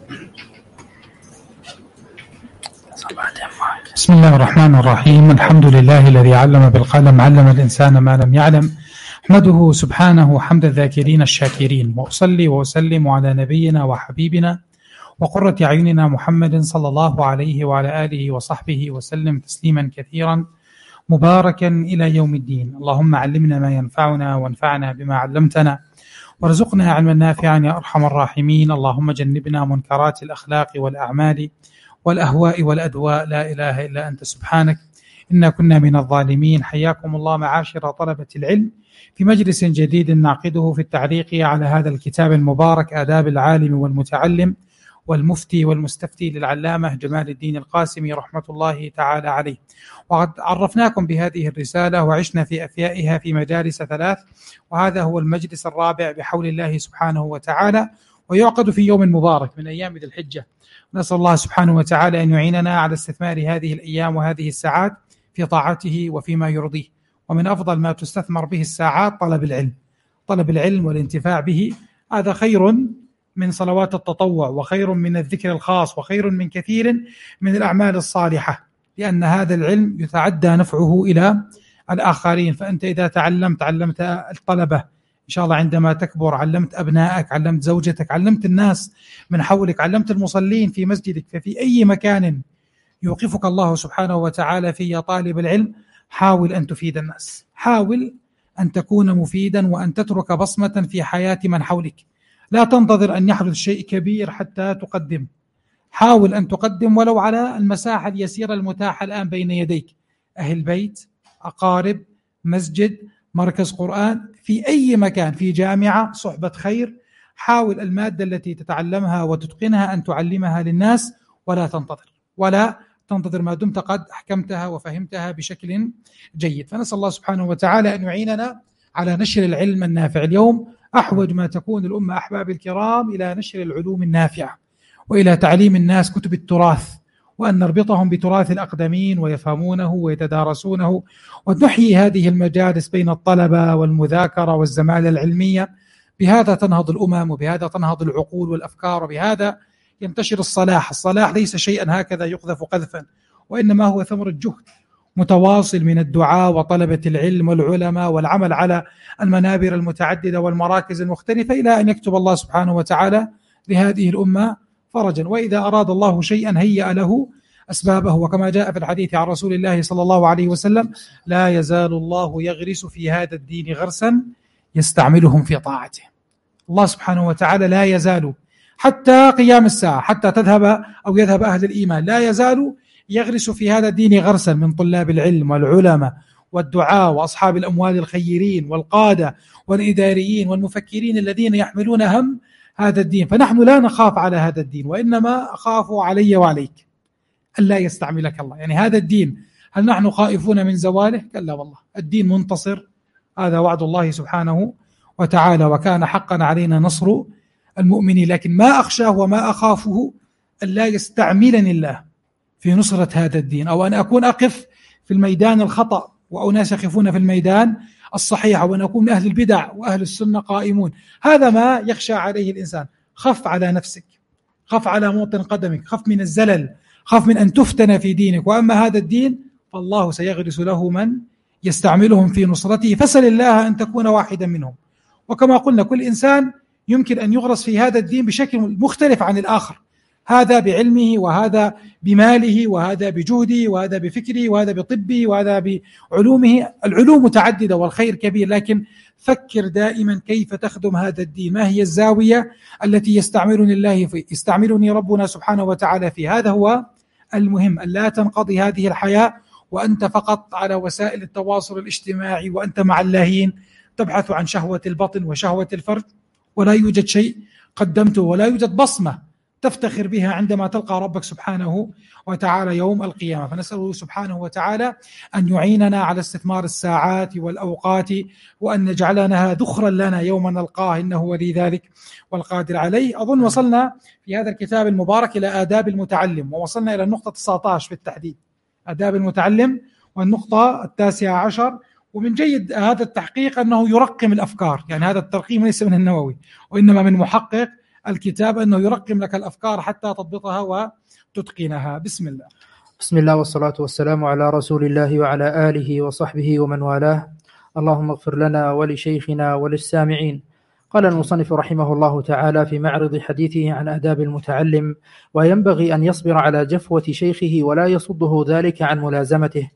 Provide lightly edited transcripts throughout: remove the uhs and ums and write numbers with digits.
بسم الله الرحمن الرحيم. الحمد لله الذي علم بالقلم، علم الإنسان ما لم يعلم. أحمده سبحانه حمد الذاكرين الشاكرين، وأصلي وأسلم على نبينا وحبيبنا وقرة أعيننا محمد صلى الله عليه وعلى آله وصحبه وسلم تسليما كثيرا مباركا إلى يوم الدين. اللهم علمنا ما ينفعنا وانفعنا بما علمتنا وارزقنا علما نافعا يا أرحم الراحمين. اللهم جنبنا منكرات الأخلاق والأعمال والأهواء والأدواء، لا إله إلا أنت سبحانك إنا كنا من الظالمين. حياكم الله معاشر طلبة العلم في مجلس جديد نعقده في التعليق على هذا الكتاب المبارك، آداب العالم والمتعلم والمفتي والمستفتي للعلامة جمال الدين القاسمي رحمة الله تعالى عليه. وقد عرفناكم بهذه الرسالة وعشنا في أفيائها في مجالس 3، وهذا هو المجلس الرابع بحول الله سبحانه وتعالى، ويعقد في يوم مبارك من أيام ذي الحجة. نسأل الله سبحانه وتعالى أن يعيننا على استثمار هذه الأيام وهذه الساعات في طاعته وفيما يرضيه. ومن أفضل ما تستثمر به الساعات طلب العلم والانتفاع به، هذا خير من صلوات التطوع، وخير من الذكر الخاص، وخير من كثير من الأعمال الصالحة، لأن هذا العلم يتعدى نفعه إلى الآخرين. فأنت إذا علمت الطلبة إن شاء الله، عندما تكبر علمت أبنائك، علمت زوجتك، علمت الناس من حولك، علمت المصلين في مسجدك. ففي أي مكان يوقفك الله سبحانه وتعالى فيه يا طالب العلم، حاول أن تفيد الناس، حاول أن تكون مفيدا وأن تترك بصمة في حياة من حولك. لا تنتظر أن يحدث شيء كبير حتى تقدم، حاول أن تقدم ولو على المساحة اليسيرة المتاحة الآن بين يديك، أهل بيت، أقارب، مسجد، مركز قرآن، في أي مكان، في جامعة، صحبة خير. حاول المادة التي تتعلمها وتتقنها أن تعلمها للناس، ولا تنتظر ما دمت قد أحكمتها وفهمتها بشكل جيد. فنسأل الله سبحانه وتعالى أن يعيننا على نشر العلم النافع. اليوم أحوج ما تكون الأمة أحباب الكرام إلى نشر العلوم النافعة، وإلى تعليم الناس كتب التراث، وأن نربطهم بتراث الأقدمين ويفهمونه ويتدارسونه، ونحيي هذه المجالس بين الطلبة والمذاكرة والزمالة العلمية. بهذا تنهض الأمم، وبهذا تنهض العقول والأفكار، وبهذا ينتشر الصلاح. الصلاح ليس شيئا هكذا يقذف قذفا، وإنما هو ثمرة جهد متواصل من الدعاء وطلبة العلم والعلماء، والعمل على المنابر المتعددة والمراكز المختلفة، إلى أن يكتب الله سبحانه وتعالى لهذه الأمة فرجا. وإذا أراد الله شيئا هيأ له أسبابه، وكما جاء في الحديث عن رسول الله صلى الله عليه وسلم: لا يزال الله يغرس في هذا الدين غرسا يستعملهم في طاعته. الله سبحانه وتعالى لا يزال حتى قيام الساعة، حتى تذهب أو يذهب أهل الإيمان، لا يزال يغرس في هذا الدين غرسا من طلاب العلم والعلماء والدعاء وأصحاب الأموال الخيرين والقادة والإداريين والمفكرين الذين يحملون هم هذا الدين. فنحن لا نخاف على هذا الدين، وإنما أخاف علي وعليك ألا يستعملك الله. يعني هذا الدين هل نحن خائفون من زواله؟ كلا والله، الدين منتصر، هذا وعد الله سبحانه وتعالى، وكان حقا علينا نصر المؤمنين. لكن ما أخشاه وما أخافه ألا يستعملني الله في نصرة هذا الدين، أو أن أكون أقف في الميدان الخطأ وأناس يقفون في الميدان الصحيح، وأن أكون من أهل البدع وأهل السنة قائمون. هذا ما يخشى عليه الإنسان. خف على نفسك، خف على موطن قدمك، خف من الزلل، خف من أن تفتن في دينك. وأما هذا الدين فالله سيغرس له من يستعملهم في نصرته، فسل الله أن تكون واحدا منهم. وكما قلنا كل إنسان يمكن أن يغرس في هذا الدين بشكل مختلف عن الآخر، هذا بعلمه، وهذا بماله، وهذا بجهده، وهذا بفكره، وهذا بطبه، وهذا بعلومه. العلوم متعددة والخير كبير، لكن فكر دائما كيف تخدم هذا الدين، ما هي الزاوية التي يستعملني ربنا سبحانه وتعالى فيه. هذا هو المهم، أن لا تنقضي هذه الحياة وأنت فقط على وسائل التواصل الاجتماعي، وأنت مع اللاهين تبحث عن شهوة البطن وشهوة الفرج، ولا يوجد شيء قدمته، ولا يوجد بصمة تفتخر بها عندما تلقى ربك سبحانه وتعالى يوم القيامة. فنسأله سبحانه وتعالى أن يعيننا على استثمار الساعات والأوقات، وأن يجعلنا ذخرا لنا يوم نلقاه، إنه ولي ذلك والقادر عليه. أظن وصلنا في هذا الكتاب المبارك إلى آداب المتعلم، ووصلنا إلى النقطة 19 في التحديد، آداب المتعلم، والنقطة 19. ومن جيد هذا التحقيق أنه يرقم الأفكار، يعني هذا الترقيم ليس من النووي وإنما من محقق الكتاب أنه يرقم لك الأفكار حتى تضبطها وتتقنها. بسم الله. بسم الله والصلاة والسلام على رسول الله وعلى آله وصحبه ومن والاه. اللهم اغفر لنا ولشيخنا وللسامعين. قال المصنف رحمه الله تعالى في معرض حديثه عن آداب المتعلم: وينبغي أن يصبر على جفوة شيخه ولا يصده ذلك عن ملازمته،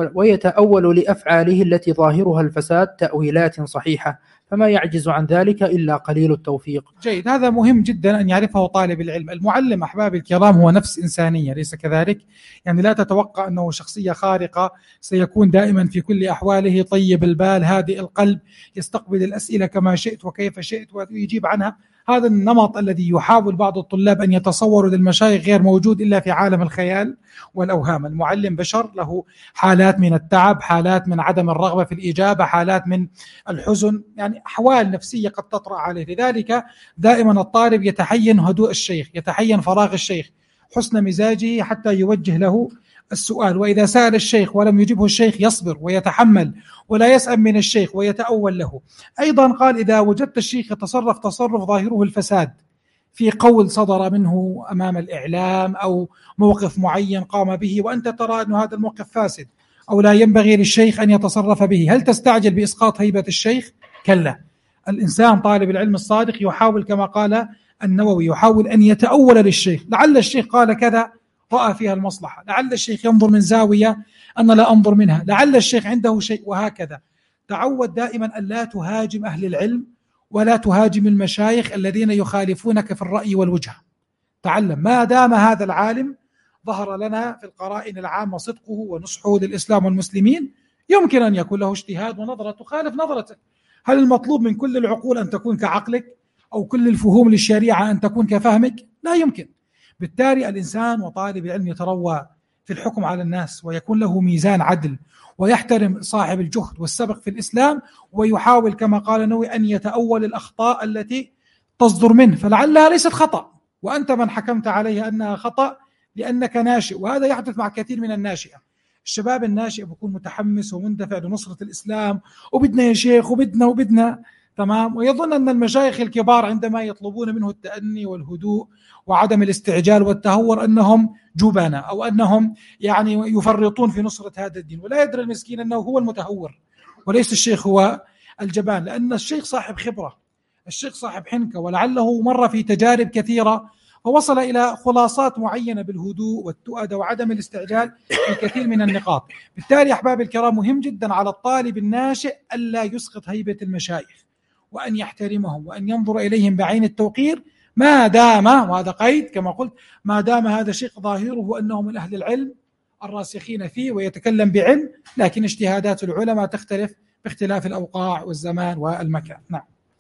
ويتأول لأفعاله التي ظاهرها الفساد تأويلات صحيحة، فما يعجز عن ذلك إلا قليل التوفيق. جيد، هذا مهم جدا أن يعرفه طالب العلم. المعلم أحباب الكرام هو نفس إنسانية، ليس كذلك؟ يعني لا تتوقع أنه شخصية خارقة سيكون دائما في كل أحواله طيب البال هادئ القلب، يستقبل الأسئلة كما شئت وكيف شئت ويجيب عنها. هذا النمط الذي يحاول بعض الطلاب أن يتصوروا للمشايخ غير موجود إلا في عالم الخيال والأوهام. المعلم بشر، له حالات من التعب، حالات من عدم الرغبة في الإجابة، حالات من الحزن، يعني أحوال نفسية قد تطرأ عليه. لذلك دائما الطالب يتحين هدوء الشيخ، يتحين فراغ الشيخ، حسن مزاجه حتى يوجه له السؤال. وإذا سأل الشيخ ولم يجبه الشيخ يصبر ويتحمل ولا يسأم من الشيخ ويتأول له. أيضا قال: إذا وجدت الشيخ يتصرف تصرف ظاهره الفساد في قول صدر منه أمام الإعلام أو موقف معين قام به وأنت ترى أن هذا الموقف فاسد أو لا ينبغي للشيخ أن يتصرف به، هل تستعجل بإسقاط هيبة الشيخ؟ كلا. الإنسان طالب العلم الصادق يحاول كما قال النووي، يحاول أن يتأول للشيخ. لعل الشيخ قال كذا رأى فيها المصلحة، لعل الشيخ ينظر من زاوية أنا لا أنظر منها، لعل الشيخ عنده شيء، وهكذا. تعود دائما أن لا تهاجم أهل العلم ولا تهاجم المشايخ الذين يخالفونك في الرأي والوجهة. تعلم، ما دام هذا العالم ظهر لنا في القرائن العامة صدقه ونصحه للإسلام والمسلمين، يمكن أن يكون له اجتهاد ونظرة تخالف نظرتك. هل المطلوب من كل العقول أن تكون كعقلك أو كل الفهوم للشريعة أن تكون كفهمك؟ لا يمكن. بالتالي الإنسان وطالب العلم يتروى في الحكم على الناس ويكون له ميزان عدل ويحترم صاحب الجهد والسبق في الإسلام، ويحاول كما قال نووي أن يتأول الأخطاء التي تصدر منه، فلعلها ليست خطأ وأنت من حكمت عليها أنها خطأ لأنك ناشئ. وهذا يحدث مع كثير من الناشئة. الشباب الناشئ بيكون متحمس ومندفع لنصرة الإسلام وبدنا يا شيخ وبدنا تمام، ويظن أن المشايخ الكبار عندما يطلبون منه التأني والهدوء وعدم الاستعجال والتهور أنهم جبناء أو أنهم يعني يفرطون في نصرة هذا الدين، ولا يدري المسكين أنه هو المتهور وليس الشيخ هو الجبان. لأن الشيخ صاحب خبرة، الشيخ صاحب حنكة، ولعله مر في تجارب كثيرة ووصل إلى خلاصات معينة بالهدوء والتؤدة وعدم الاستعجال في كثير من النقاط. بالتالي أحباب الكرام مهم جدا على الطالب الناشئ ألا يسقط هيبة المشايخ، وأن يحترمهم وأن ينظر إليهم بعين التوقير، ما دام، وهذا قيد كما قلت، ما دام هذا شيء ظاهره أنه من أهل العلم الراسخين فيه ويتكلم بعلم، لكن اجتهادات العلماء تختلف باختلاف الأوقاع والزمان والمكان. نعم.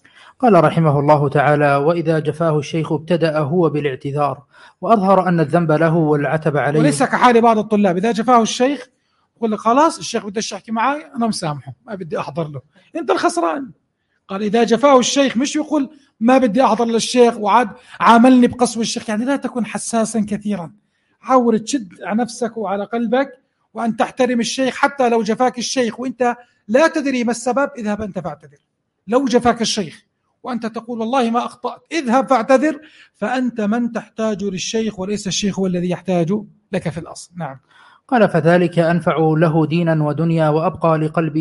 قال رحمه الله تعالى: وإذا جفاه الشيخ ابتدأ هو بالاعتذار وأظهر أن الذنب له والعتب عليه. وليس كحال بعض الطلاب، إذا جفاه الشيخ يقول لك خلاص الشيخ بدأش يحكي معي أنا مسامحه ما بدي أحضر له، أنت الخسران. قال إذا جفاه الشيخ، مش يقول ما بدي أحضر للشيخ وعاد عاملني بقسوة الشيخ. يعني لا تكن حساسا كثيرا، حاول تشد على نفسك وعلى قلبك وأن تحترم الشيخ. حتى لو جفاك الشيخ وإنت لا تدري ما السبب، اذهب أنت فاعتذر. لو جفاك الشيخ وأنت تقول والله ما أخطأت، اذهب فاعتذر، فأنت من تحتاج للشيخ وليس الشيخ هو الذي يحتاج لك في الأصل. نعم. قال: فذلك أنفع له دينا ودنيا وأبقى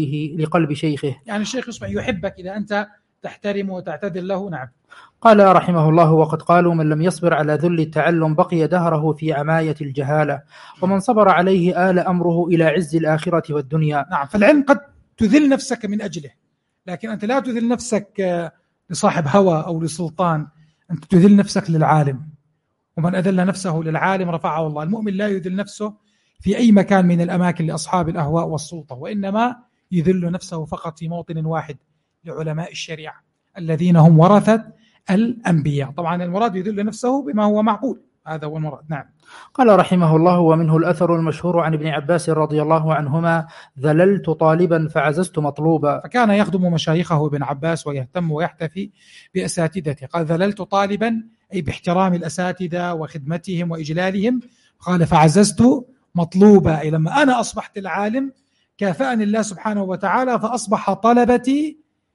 لقلب شيخه. يعني الشيخ يصبح يحبك إذا أنت تحترمه وتعتذر له. نعم. قال رحمه الله: وقد قالوا من لم يصبر على ذل التعلم بقي دهره في عماية الجهالة، ومن صبر عليه آل أمره إلى عز الآخرة والدنيا. نعم. فالعلم قد تذل نفسك من أجله، لكن أنت لا تذل نفسك لصاحب هوى أو لسلطان، أنت تذل نفسك للعالم، ومن أذل نفسه للعالم رفعه الله. المؤمن لا يذل نفسه في أي مكان من الأماكن لأصحاب الأهواء والسلطة، وإنما يذل نفسه فقط في موطن واحد لعلماء الشريعة الذين هم ورثة الأنبياء. طبعا المراد يذل نفسه بما هو معقول، هذا هو المراد. نعم. قال رحمه الله: ومنه الأثر المشهور عن ابن عباس رضي الله عنهما: ذللت طالبا فعززت مطلوبا. فكان يخدم مشايخه ابن عباس ويهتم ويحتفي بأساتذته. قال ذللت طالبا أي باحترام الأساتذة وخدمتهم وإجلالهم. قال فعززت مطلوبا أي لما أنا أصبحت العالم كافأني الله سبحانه وتعالى، فأصبح طلبتي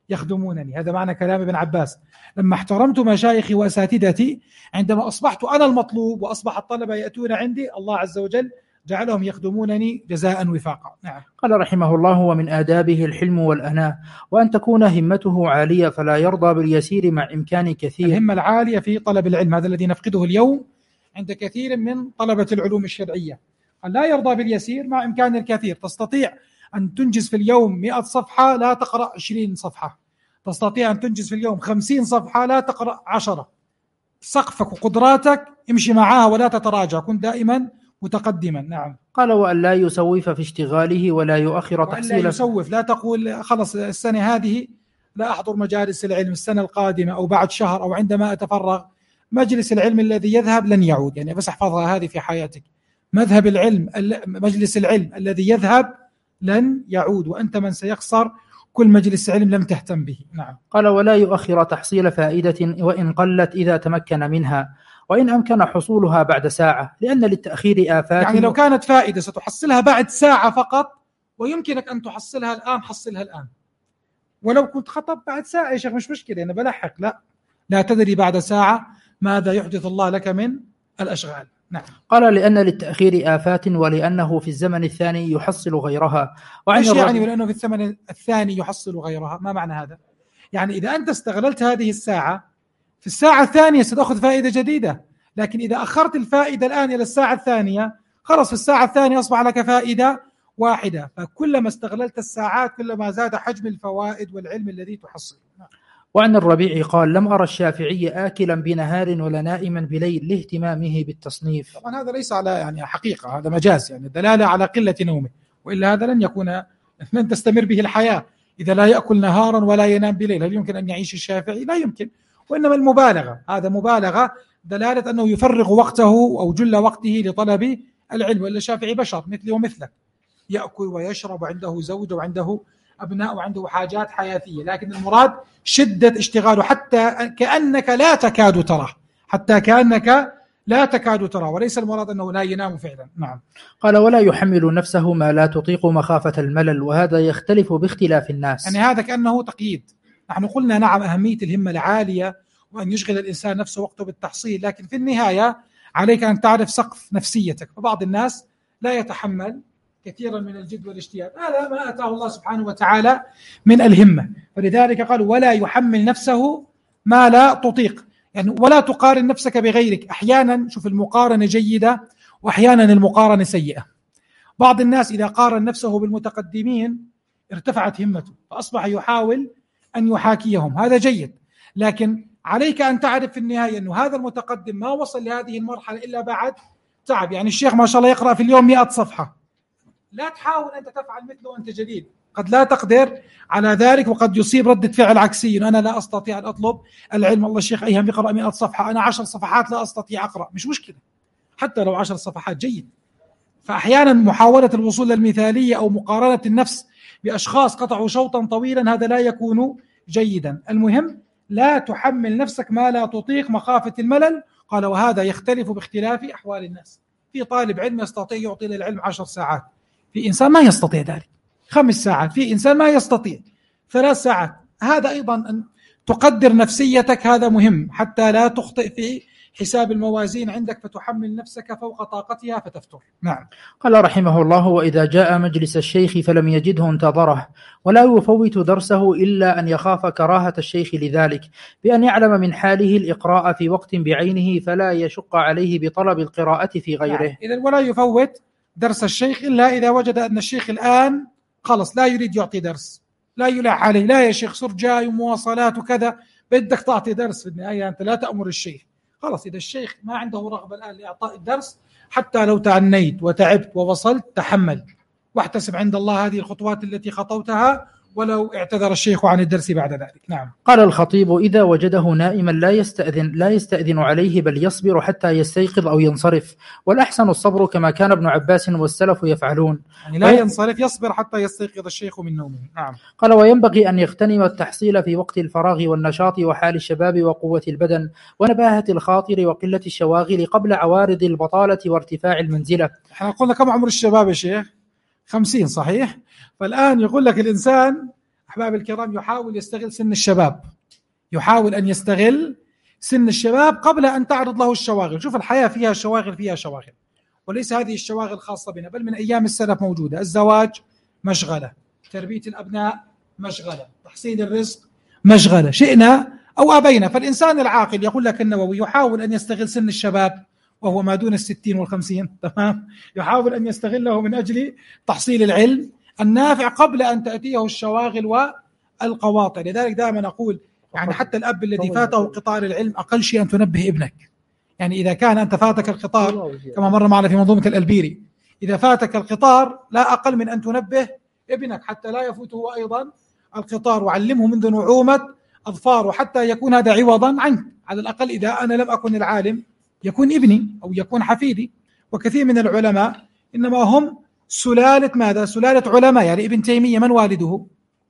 يخدمونني. هذا معنى كلام ابن عباس: لما احترمت مشايخي وأساتذتي، عندما أصبحت أنا المطلوب وأصبح الطلبة يأتون عندي، الله عز وجل جعلهم يخدمونني جزاء وفاقا. نعم. قال رحمه الله: ومن آدابه الحلم والأناة، وأن تكون همته عالية فلا يرضى باليسير مع إمكان كثير. الهمة العالية في طلب العلم، هذا الذي نفقده اليوم عند كثير من طلبة العلوم الشرعية. قال لا يرضى باليسير مع إمكان الكثير. تستطيع أن تنجز في اليوم 100 صفحة، لا تقرأ 20 صفحة. تستطيع أن تنجز في اليوم 50 صفحة، لا تقرأ 10. سقفك وقدراتك امشي معها ولا تتراجع، كن دائما متقدما. نعم. قال: وأن لا يسوف في اشتغاله ولا يؤخر تحصيله. لا يسوف، لا تقول خلص السنة هذه لا أحضر مجالس العلم، السنة القادمة أو بعد شهر أو عندما أتفرغ. مجلس العلم الذي يذهب لن يعود، يعني بس احفظها هذه في حياتك. مذهب العلم، مجلس العلم الذي يذهب لن يعود، وأنت من سيخسر كل مجلس علم لم تهتم به. نعم. قال: ولا يؤخر تحصيل فائدة وإن قلت إذا تمكن منها، وإن أمكن حصولها بعد ساعة، لأن للتأخير آفات. يعني لو كانت فائدة ستحصلها بعد ساعة فقط ويمكنك أن تحصلها الآن، حصلها الآن. ولو كنت خطب بعد ساعة يا شيخ مش مشكلة، أنا بلحق. لا تدري بعد ساعة ماذا يحدث الله لك من الأشغال. نعم. قال: لأن للتأخير آفات، ولأنه في الزمن الثاني يحصل غيرها. إيش يعني ولأنه في الزمن الثاني يحصل غيرها؟ ما معنى هذا؟ يعني إذا أنت استغللت هذه الساعة، في الساعة الثانية ستأخذ فائدة جديدة، لكن إذا أخرت الفائدة الآن إلى الساعة الثانية، خلص في الساعة الثانية أصبح لك فائدة واحدة. فكلما استغللت الساعات كلما زاد حجم الفوائد والعلم الذي تحصل. وعن الربيع قال: لم أرى الشافعي آكلا بنهار ولا نائما بليل لاهتمامه بالتصنيف. طبعا هذا ليس على يعني حقيقة، هذا مجاز، يعني دلالة على قلة نومه، وإلا هذا لن تستمر به الحياة إذا لا يأكل نهارا ولا ينام بليل. هل يمكن أن يعيش الشافعي؟ لا يمكن. وإنما المبالغة، هذا مبالغة دلالة أنه يفرغ وقته أو جل وقته لطلب العلم. وإلا الشافعي بشر مثلي ومثلك، يأكل ويشرب وعنده زوج وعنده أبناء وعنده حاجات حياتية، لكن المراد شدة اشتغاله حتى كأنك لا تكاد تراه، وليس المراد أنه لا ينام فعلا. نعم. قال: ولا يحمل نفسه ما لا تطيق مخافة الملل، وهذا يختلف باختلاف الناس. يعني هذا كأنه تقييد. نحن قلنا نعم أهمية الهمة العالية وأن يشغل الإنسان نفسه وقته بالتحصيل، لكن في النهاية عليك أن تعرف سقف نفسيتك. فبعض الناس لا يتحمل كثيرا من الجد والاجتهاد، هذا ما أتاه الله سبحانه وتعالى من الهمة. فلذلك قال: ولا يحمل نفسه ما لا تطيق، يعني ولا تقارن نفسك بغيرك. أحيانا شوف المقارنة جيدة وأحيانا المقارنة سيئة. بعض الناس إذا قارن نفسه بالمتقدمين ارتفعت همته فأصبح يحاول أن يحاكيهم، هذا جيد، لكن عليك أن تعرف في النهاية أنه هذا المتقدم ما وصل لهذه المرحلة إلا بعد تعب. يعني الشيخ ما شاء الله يقرأ في اليوم 100 صفحة، لا تحاول أنت تفعل مثله وأنت جديد، قد لا تقدر على ذلك، وقد يصيب ردة فعل عكسية. أنا لا أستطيع أن أطلب العلم، الله الشيخ أيهم يقرأ 100 صفحة، أنا 10 صفحات لا أستطيع أقرأ. مش مشكلة، حتى لو 10 صفحات جيد. فأحيانا محاولة الوصول للمثالية أو مقارنة النفس بأشخاص قطعوا شوطا طويلا هذا لا يكون جيدا. المهم لا تحمل نفسك ما لا تطيق مخافة الملل. قال: وهذا يختلف باختلاف أحوال الناس. في طالب علم يستطيع يعطي للعلم 10 ساعات، في إنسان ما يستطيع ذلك 5 ساعات، في إنسان ما يستطيع 3 ساعات. هذا أيضا أن تقدر نفسيتك، هذا مهم حتى لا تخطئ في حساب الموازين عندك فتحمل نفسك فوق طاقتها فتفتر. نعم. قال رحمه الله: وإذا جاء مجلس الشيخ فلم يجده انتظره، ولا يفوت درسه إلا أن يخاف كراهة الشيخ لذلك، بأن يعلم من حاله الإقراء في وقت بعينه فلا يشق عليه بطلب القراءة في غيره. نعم. إذن ولا يفوت درس الشيخ إلا إذا وجد أن الشيخ الآن خلص لا يريد يعطي درس، لا يلح عليه، لا يا شيخ صر جاي ومواصلات وكذا، بدك تعطي درس في النهاية أنت لا تأمر الشيخ. خلص إذا الشيخ ما عنده رغبة الآن لإعطاء الدرس، حتى لو تعنيت وتعبت ووصلت تحمل واحتسب عند الله هذه الخطوات التي خطوتها، ولو اعتذر الشيخ عن الدرس بعد ذلك. نعم. قال الخطيب: إذا وجده نائما لا يستأذن عليه، بل يصبر حتى يستيقظ أو ينصرف، والأحسن الصبر كما كان ابن عباس والسلف يفعلون. يعني لا ينصرف، يصبر حتى يستيقظ الشيخ من نومه. نعم. قال: وينبغي أن يغتنم التحصيل في وقت الفراغ والنشاط وحال الشباب وقوة البدن ونباهة الخاطر وقلة الشواغل قبل عوارض البطالة وارتفاع المنزلة. احنا قلنا كم عمر الشباب يا شيخ؟ 50 صحيح؟ فالآن يقول لك الإنسان أحباب الكرام يحاول يستغل سن الشباب، يحاول أن يستغل سن الشباب قبل أن تعرض له الشواغل. شوف الحياة فيها شواغل، فيها شواغل، وليس هذه الشواغل خاصة بنا، بل من أيام السلف موجودة. الزواج مشغلة، تربية الأبناء مشغلة، تحصيل الرزق مشغلة، شئنا أو أبينا. فالإنسان العاقل يقول لك النووي يحاول أن يستغل سن الشباب وهو ما دون 60 و50، تمام، يحاول أن يستغله من أجل تحصيل العلم النافع قبل أن تأتيه الشواغل والقواطع. لذلك دائما أقول يعني حتى الأب الذي فاته قطار العلم أقل شيء أن تنبه ابنك. يعني إذا كان أنت فاتك القطار كما مر معنا في منظومة الألبيري، إذا فاتك القطار لا أقل من أن تنبه ابنك حتى لا يفوته أيضا القطار، وعلمه منذ نعومة أظفاره حتى يكون هذا عوضا عنك. على الأقل إذا أنا لم أكن العالم يكون ابني أو يكون حفيدي. وكثير من العلماء إنما هم سلالة ماذا؟ سلالة علماء. يعني ابن تيمية من والده؟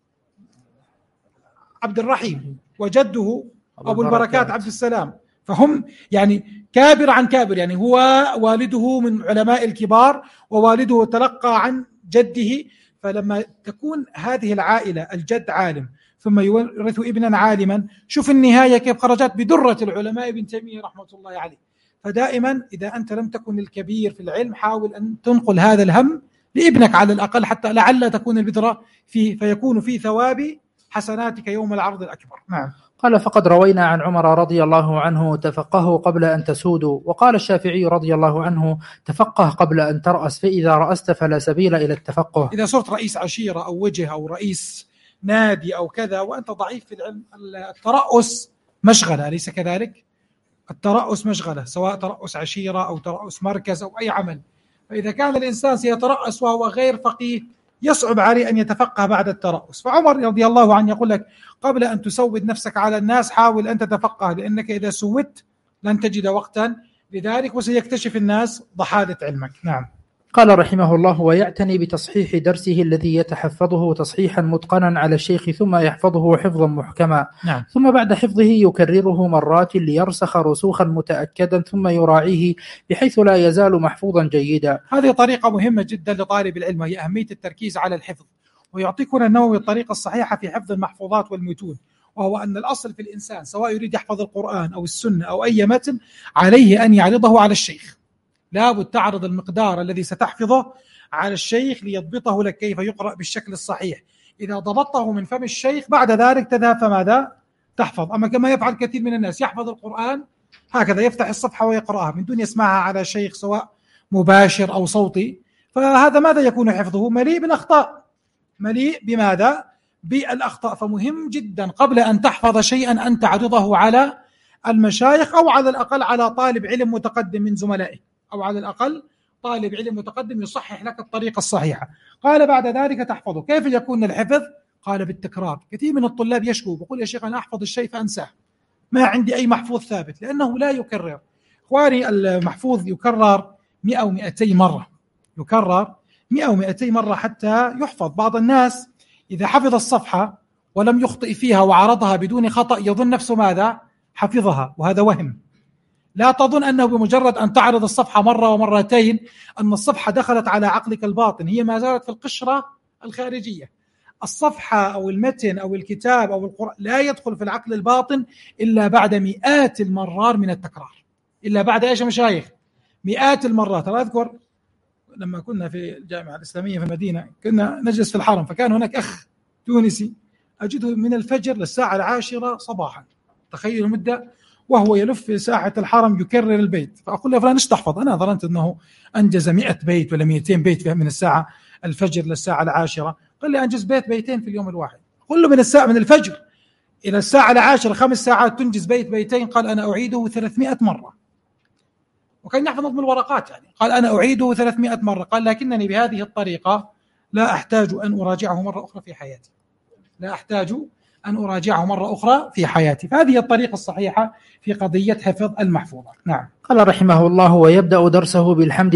عبد الرحيم، وجده أبو البركات عبد السلام. فهم يعني كابر عن كابر، يعني هو والده من علماء الكبار ووالده تلقى عن جده. فلما تكون هذه العائلة الجد عالم ثم يورث ابنا عالما، شوف النهاية كيف خرجت بدرة العلماء ابن تيمية رحمة الله عليه. فدائما إذا أنت لم تكن الكبير في العلم حاول أن تنقل هذا الهم لابنك على الأقل حتى لعل تكون البذرة فيه فيكون في ثواب حسناتك يوم العرض الأكبر. نعم. قال فقد روينا عن عمر رضي الله عنه تفقهوا قبل أن تسودوا، وقال الشافعي رضي الله عنه تفقه قبل أن ترأس، فإذا رأست فلا سبيل إلى التفقه. إذا صرت رئيس عشيرة أو وجه أو رئيس نادي أو كذا وأنت ضعيف في العلم، الترأس مشغلة، أليس كذلك؟ الترأس مشغلة، سواء ترأس عشيرة أو ترأس مركز أو أي عمل. فإذا كان الإنسان سيترأس وهو غير فقيه يصعب عليه أن يتفقه بعد الترأس. فعمر رضي الله عنه يقول لك قبل أن تسود نفسك على الناس حاول أن تتفقه، لأنك إذا سودت لن تجد وقتا لذلك وسيكتشف الناس ضحالة علمك. نعم. قال رحمه الله ويعتني بتصحيح درسه الذي يتحفظه تصحيحا متقنا على الشيخ ثم يحفظه حفظا محكما. نعم. ثم بعد حفظه يكرره مرات ليرسخ رسوخا متأكدا ثم يراعيه بحيث لا يزال محفوظا جيدا. هذه طريقة مهمة جدا لطالب العلم، وهي أهمية التركيز على الحفظ. ويعطيكم النووي الطريقة الصحيحة في حفظ المحفوظات والمتون، وهو أن الأصل في الإنسان سواء يريد يحفظ القرآن أو السنة أو أي متن عليه أن يعرضه على الشيخ. لابد تعرض المقدار الذي ستحفظه على الشيخ ليضبطه لك كيف يقرأ بالشكل الصحيح. إذا ضبطته من فم الشيخ بعد ذلك تذهب فماذا؟ تحفظ. أما كما يفعل كثير من الناس يحفظ القرآن هكذا، يفتح الصفحة ويقرأها من دون يسمعها على شيخ سواء مباشر أو صوتي، فهذا ماذا يكون حفظه؟ مليء بالأخطاء. مليء بماذا؟ بالأخطاء. فمهم جدا قبل أن تحفظ شيئا أن تعرضه على المشايخ أو على الأقل على طالب علم متقدم من زملائك، أو على الأقل طالب علم متقدم يصحح لك الطريقة الصحيحة. قال بعد ذلك تحفظه. كيف يكون الحفظ؟ قال بالتكرار. كثير من الطلاب يشكو بقول يا شيخ أنا أحفظ الشيء فأنساه، ما عندي أي محفوظ ثابت، لأنه لا يكرر. إخواني المحفوظ يكرر 100 و 200 مرة، يكرر 100 و 200 مرة حتى يحفظ. بعض الناس إذا حفظ الصفحة ولم يخطئ فيها وعرضها بدون خطأ يظن نفسه ماذا؟ حفظها، وهذا وهم. لا تظن أنه بمجرد أن تعرض الصفحة مرة ومرتين أن الصفحة دخلت على عقلك الباطن، هي ما زالت في القشرة الخارجية. الصفحة أو المتن أو الكتاب أو القرآن لا يدخل في العقل الباطن إلا بعد مئات المرات من التكرار. إلا بعد إيش يا مشايخ؟ مئات المرات. أنا أذكر لما كنا في الجامعة الإسلامية في المدينة كنا نجلس في الحرم، فكان هناك أخ تونسي أجده من الفجر للساعة 10 صباحا، تخيل المدة، وهو يلف في ساحة الحرم يكرر البيت. فأقول له فلان ايش تحفظ؟ أنا ظننت أنه أنجز 100 بيت ولا 200 بيت من الساعة الفجر للساعة 10. قال لي أنجز بيتين في اليوم الواحد. قل له من الفجر إلى الساعة 10 5 ساعات تنجز بيتين. قال أنا أعيده 300 مرة، وكان يحفظ من الورقات يعني. قال أنا أعيده 300 مرة. قال لكنني بهذه الطريقة لا أحتاج أن أراجعه مرة أخرى في حياتي، لا أحتاج أن أراجعه مرة أخرى في حياتي. فهذه الطريقة الصحيحة في قضية حفظ المحفوظات. نعم. قال رحمه الله ويبدأ درسه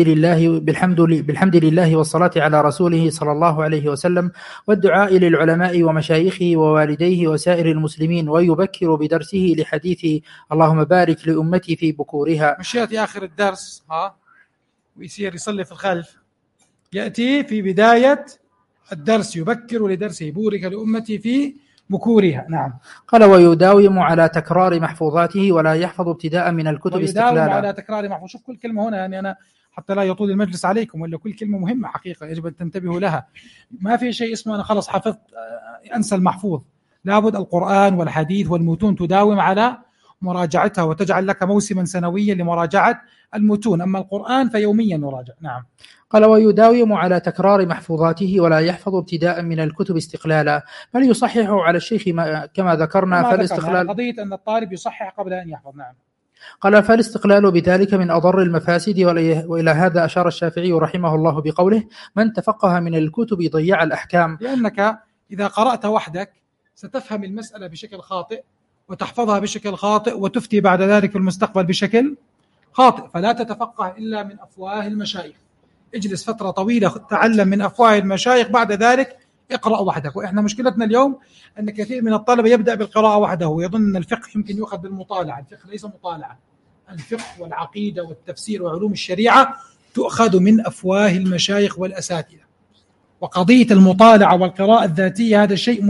بالحمد لله والصلاة على رسوله صلى الله عليه وسلم والدعاء للعلماء ومشايخه ووالديه وسائر المسلمين، ويبكر بدرسه لحديث اللهم بارك لأمتي في بكورها. مش يأتي آخر الدرس ويصير يصلي في الخلف، يأتي في بداية الدرس يبكر لدرسه، بورك لأمتي في بكورها. نعم. قال ويداوم على تكرار محفوظاته ولا يحفظ ابتداء من الكتب ويداوم استقلالا. على تكرار محفوظ. شوف كل كلمة هنا، يعني أنا حتى لا يطول المجلس عليكم، ولا كل كلمة مهمة حقيقة يجب أن تنتبهوا لها. ما في شيء اسمه أنا خلص حفظت أنسى المحفوظ. لابد القرآن والحديث والمتون تداوم على مراجعتها، وتجعل لك موسما سنويا لمراجعة المتون. أما القرآن فيوميا نراجع. نعم. قال ويداوم على تكرار محفوظاته ولا يحفظ ابتداء من الكتب استقلالا، بل يصحح على الشيخ كما ذكرنا. فالاستقلال قضية أن الطالب يصحح قبل أن يحفظ. نعم. قال فالاستقلال بذلك من أضر المفاسد، وإلى هذا أشار الشافعي رحمه الله بقوله من تفقه من الكتب ضيع الأحكام. لأنك إذا قرأت وحدك ستفهم المسألة بشكل خاطئ وتحفظها بشكل خاطئ وتفتي بعد ذلك في المستقبل بشكل خاطئ، فلا تتفقه إلا من أفواه المشايخ. اجلس فترة طويلة تعلم من أفواه المشايخ، بعد ذلك اقرأ وحدك. وإحنا مشكلتنا اليوم أن كثير من الطلبة يبدأ بالقراءة وحده ويظن أن الفقه يمكن يؤخذ بالمطالعة. الفقه ليس مطالعة. الفقه والعقيدة والتفسير وعلوم الشريعة تؤخذ من أفواه المشايخ والأساتذة. وقضية المطالعة والقراءة الذاتية هذا شيء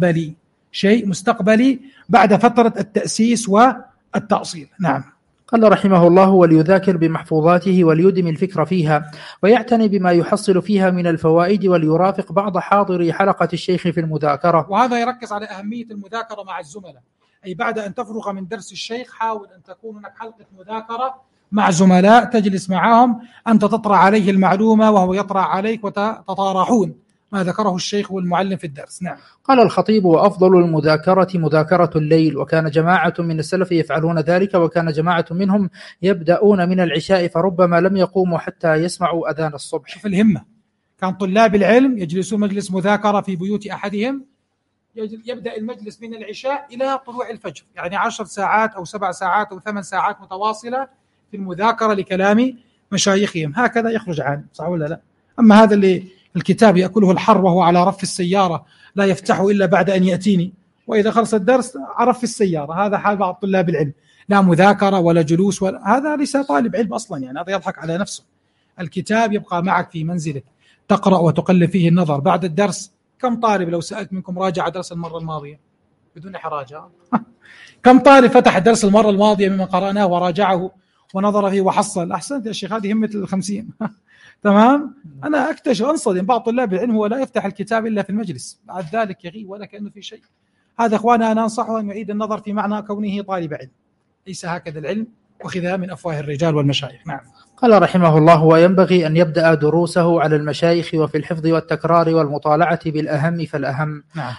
مستقبلي بعد فترة التأسيس والتأصيل. نعم. قال رحمه الله وليذاكر بمحفوظاته وليدم الفكر فيها ويعتني بما يحصل فيها من الفوائد، وليرافق بعض حاضري حلقة الشيخ في المذاكرة. وهذا يركز على أهمية المذاكرة مع الزملاء، أي بعد أن تفرغ من درس الشيخ حاول أن تكون هناك حلقة مذاكرة مع زملاء تجلس معهم، أنت تطرح عليه المعلومة وهو يطرح عليك وتتطارحون ما ذكره الشيخ والمعلم في الدرس. نعم. قال الخطيب وأفضل المذاكرة مذاكرة الليل، وكان جماعة من السلف يفعلون ذلك، وكان جماعة منهم يبدأون من العشاء فربما لم يقوموا حتى يسمعوا أذان الصبح. شوف الهمة، كان طلاب العلم يجلسون مجلس مذاكرة في بيوت أحدهم، يبدأ المجلس من العشاء إلى طلوع الفجر، يعني 10 ساعات أو 7 ساعات أو 8 ساعات متواصلة في المذاكرة لكلام مشايخهم. هكذا يخرج عالم، صح ولا لا؟ أما هذا اللي الكتاب يأكله الحر وهو على رف السيارة لا يفتحه إلا بعد أن يأتيني، وإذا خلص الدرس عرف السيارة، هذا حال بعض طلاب العلم، لا مذاكرة ولا جلوس هذا ليس طالب علم أصلا، يعني هذا يضحك على نفسه. الكتاب يبقى معك في منزلك تقرأ وتقلب فيه النظر. بعد الدرس كم طالب لو سألت منكم راجع درس المرة الماضية بدون إحراج كم طالب فتح درس المرة الماضية ممن قرأناه وراجعه ونظر فيه وحصل؟ أحسنت يا شيخ، هذه همة 50 تمام. أنا أكتشف أنصدم بعض طلاب العلم هو لا يفتح الكتاب إلا في المجلس، بعد ذلك يغيب ولا كأنه في شيء. هذا أخوانا أنا أنصحه أن يعيد النظر في معنى كونه طالب علم، ليس هكذا العلم وخذها من أفواه الرجال والمشايخ. نعم. قال رحمه الله وينبغي أن يبدأ دروسه على المشايخ وفي الحفظ والتكرار والمطالعة بالأهم فالأهم. نعم.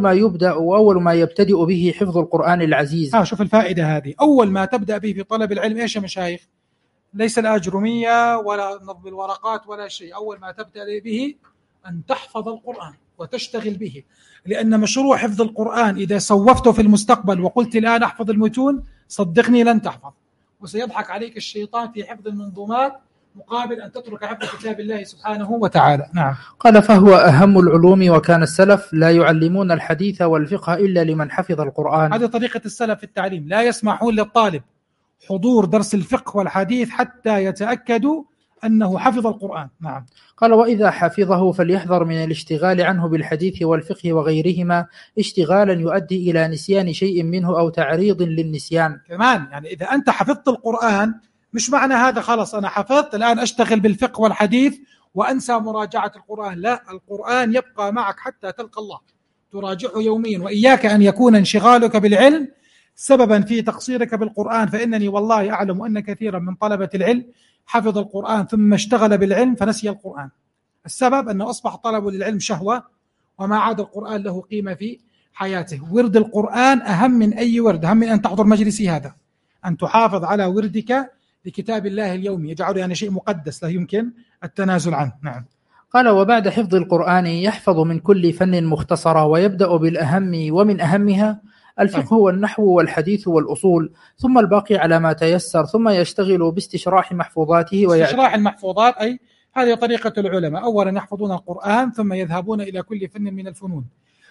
وأول ما يبتدئ به حفظ القرآن العزيز. شوف الفائدة هذه، أول ما تبدأ به في طلب العلم إيش يا مشايخ؟ ليس الأجرمية ولا نظم الورقات ولا شيء، أول ما تبدأ به أن تحفظ القرآن وتشتغل به، لأن مشروع حفظ القرآن إذا سوفته في المستقبل وقلت الآن أحفظ المتون صدقني لن تحفظ، وسيضحك عليك الشيطان في حفظ المنظومات مقابل أن تترك حفظ كتاب الله سبحانه وتعالى. نعم. قال فهو أهم العلوم، وكان السلف لا يعلمون الحديث والفقه إلا لمن حفظ القرآن. هذه طريقة السلف في التعليم، لا يسمحون للطالب حضور درس الفقه والحديث حتى يتأكدوا أنه حفظ القرآن. نعم. قال وإذا حفظه فليحذر من الاشتغال عنه بالحديث والفقه وغيرهما اشتغالا يؤدي إلى نسيان شيء منه أو تعريض للنسيان. كمان يعني إذا أنت حفظت القرآن مش معنى هذا خلاص أنا حفظت الآن أشتغل بالفقه والحديث وأنسى مراجعة القرآن، لا، القرآن يبقى معك حتى تلقى الله، تراجعه يوميا. وإياك أن يكون انشغالك بالعلم سببا في تقصيرك بالقرآن، فإنني والله أعلم أن كثيرا من طلبة العلم حفظ القرآن ثم اشتغل بالعلم فنسي القرآن. السبب أنه أصبح طلبه للعلم شهوة وما عاد القرآن له قيمة في حياته. ورد القرآن أهم من أي ورد، أهم من أن تحضر مجلسي هذا، أن تحافظ على وردك لكتاب الله اليومي، يجعله يعني شيء مقدس لا يمكن التنازل عنه. نعم. قال وبعد حفظ القرآن يحفظ من كل فن مختصرة ويبدأ بالأهم، ومن أهمها الفقه والنحو والحديث والأصول، ثم الباقي على ما تيسر، ثم يشتغل باستشراح محفوظاته. استشراح المحفوظات أي هذه طريقة العلماء، أولا يحفظون القرآن ثم يذهبون إلى كل فن من الفنون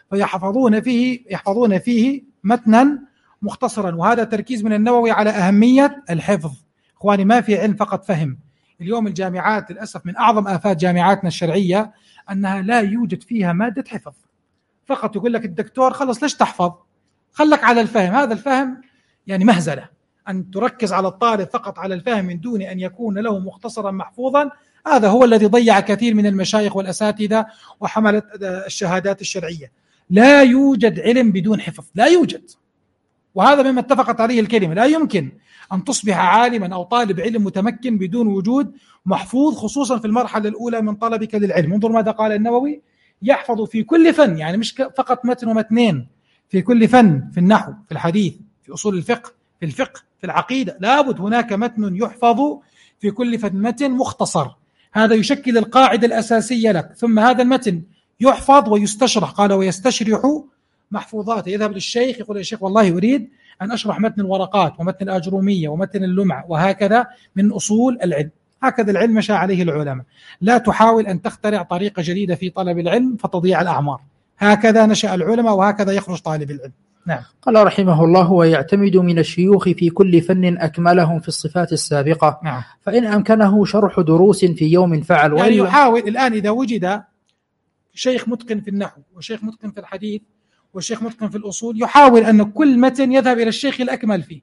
فيحفظون فيه متنا مختصرا، وهذا تركيز من النووي على أهمية الحفظ. إخواني ما في علم فقط فهم، اليوم الجامعات للأسف من أعظم آفات جامعاتنا الشرعية أنها لا يوجد فيها مادة حفظ، فقط يقول لك الدكتور خلص ليش تحفظ، خلك على الفهم. هذا الفهم يعني مهزلة، أن تركز على الطالب فقط على الفهم من دون أن يكون له مختصرا محفوظا. هذا هو الذي ضيع كثير من المشايخ والأساتذة وحملة الشهادات الشرعية. لا يوجد علم بدون حفظ، لا يوجد، وهذا مما اتفقت عليه الكلمة. لا يمكن أن تصبح عالما أو طالب علم متمكن بدون وجود محفوظ، خصوصا في المرحلة الأولى من طلبك للعلم. انظر ماذا قال النووي: يحفظ في كل فن، يعني مش فقط متن ومتنين، في كل فن، في النحو، في الحديث، في أصول الفقه، في الفقه، في العقيدة، لابد هناك متن يحفظ في كل فن، متن مختصر، هذا يشكل القاعدة الأساسية لك. ثم هذا المتن يحفظ ويستشرح، قال ويستشرح محفوظاته، يذهب للشيخ يقول يا شيخ والله أريد أن أشرح متن الورقات ومتن الآجرومية ومتن اللمعة، وهكذا من أصول العلم. هكذا العلم مشى عليه العلماء. لا تحاول أن تخترع طريقة جديدة في طلب العلم فتضيع الأعمار. هكذا نشأ العلماء وهكذا يخرج طالب العلم. نعم. قال رحمه الله: ويعتمد من الشيوخ في كل فن أكملهم في الصفات السابقة. نعم. فإن أمكنه شرح دروس في يوم فعل، يعني يحاول الآن إذا وجد شيخ متقن في النحو وشيخ متقن في الحديث وشيخ متقن في الأصول، يحاول أن كل متن يذهب إلى الشيخ الأكمل فيه.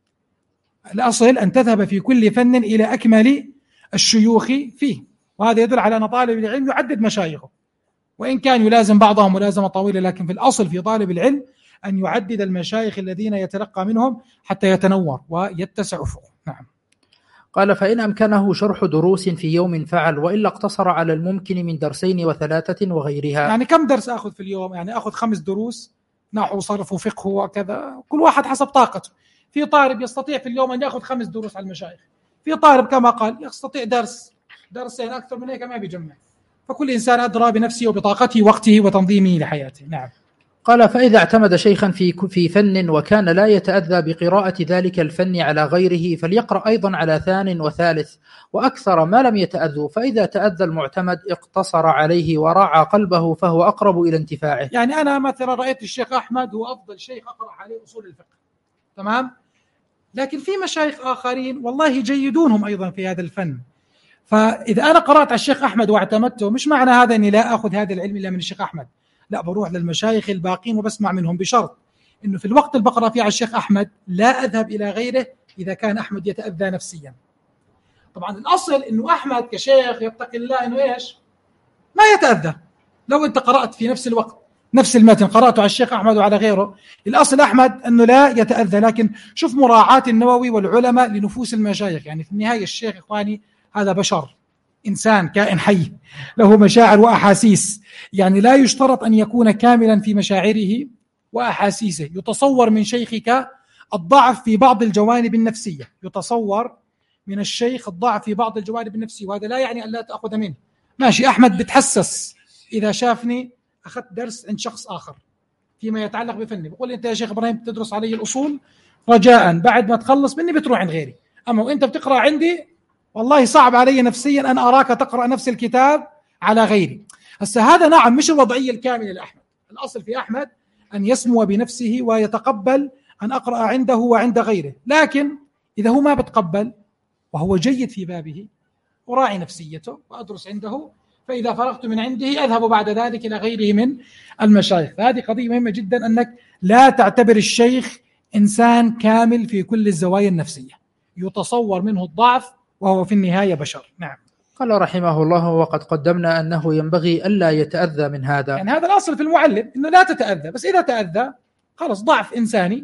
الأصل أن تذهب في كل فن إلى أكمل الشيوخ فيه، وهذا يدل على أن طالب العلم يعدد مشايخه، وإن كان يلازم بعضهم ملازمة طويلة، لكن في الأصل في طالب العلم أن يعدد المشايخ الذين يتلقى منهم حتى يتنور ويتسع أفقه. نعم. قال: فإن أمكنه شرح دروس في يوم فعل، وإلا اقتصر على الممكن من درسين و3 وغيرها. يعني كم درس أخذ في اليوم؟ يعني أخذ 5 دروس، نحو صرف وفقه وكذا، كل واحد حسب طاقته. في طالب يستطيع في اليوم أن يأخذ 5 دروس على المشايخ، في طالب كما قال يستطيع درسين، أكثر من هيك ما بيجمع. فكل إنسان أدرى بنفسه وبطاقته وقته وتنظيمه لحياته. نعم. قال: فإذا اعتمد شيخا في فن وكان لا يتأذى بقراءة ذلك الفن على غيره، فليقرأ أيضا على ثان وثالث وأكثر ما لم يتأذوا، فإذا تأذى المعتمد اقتصر عليه وراعى قلبه، فهو أقرب إلى انتفاعه. يعني أنا مثلا رأيت الشيخ أحمد هو أفضل شيخ أقرأ عليه أصول الفقه، تمام، لكن في مشايخ آخرين والله جيدونهم أيضا في هذا الفن. فإذا أنا قرأت على الشيخ أحمد واعتمدته، مش معنى هذا أني لا أخذ هذا العلم إلا من الشيخ أحمد، لا، بروح للمشايخ الباقين وبسمع منهم، بشرط أنه في الوقت اللي بقرأ فيه على الشيخ أحمد لا أذهب إلى غيره إذا كان أحمد يتأذى نفسيا. طبعا الأصل أنه أحمد كشيخ يتقي الله أنه إيش؟ ما يتأذى. لو أنت قرأت في نفس الوقت نفس المتن قرأته على الشيخ أحمد وعلى غيره، الأصل أحمد أنه لا يتأذى. لكن شوف مراعاة النووي والعلماء لنفوس المشايخ. يعني في النهاية الشيخ إخواني هذا بشر، إنسان، كائن حي له مشاعر وأحاسيس، يعني لا يشترط أن يكون كاملا في مشاعره وأحاسيسه. يتصور من شيخك الضعف في بعض الجوانب النفسية، يتصور من الشيخ الضعف في بعض الجوانب النفسية، وهذا لا يعني أن لا تأخذ منه. ماشي، أحمد بتحسس إذا شافني أخذت درس عند شخص آخر فيما يتعلق بفني، بقول أنت يا شيخ إبراهيم تدرس علي الأصول، رجاء بعد ما تخلص مني بتروح عند غيري، أما وأنت بتقرأ عندي والله صعب علي نفسيا أن أراك تقرأ نفس الكتاب على غيري. هسه هذا نعم مش الوضعية الكاملة لأحمد. الأصل في أحمد أن يسمو بنفسه ويتقبل أن أقرأ عنده وعند غيره، لكن إذا هو ما بتقبل وهو جيد في بابه أراعي نفسيته وأدرس عنده، فإذا فرغت من عنده أذهب بعد ذلك إلى غيره من المشايخ. فهذه قضية مهمة جدا، أنك لا تعتبر الشيخ إنسان كامل في كل الزوايا النفسية، يتصور منه الضعف وهو في النهاية بشر. نعم. قال رحمه الله: وقد قدمنا أنه ينبغي ألا يتأذى من هذا. يعني هذا الأصل في المعلم أنه لا تتأذى، بس إذا تأذى خلص ضعف إنساني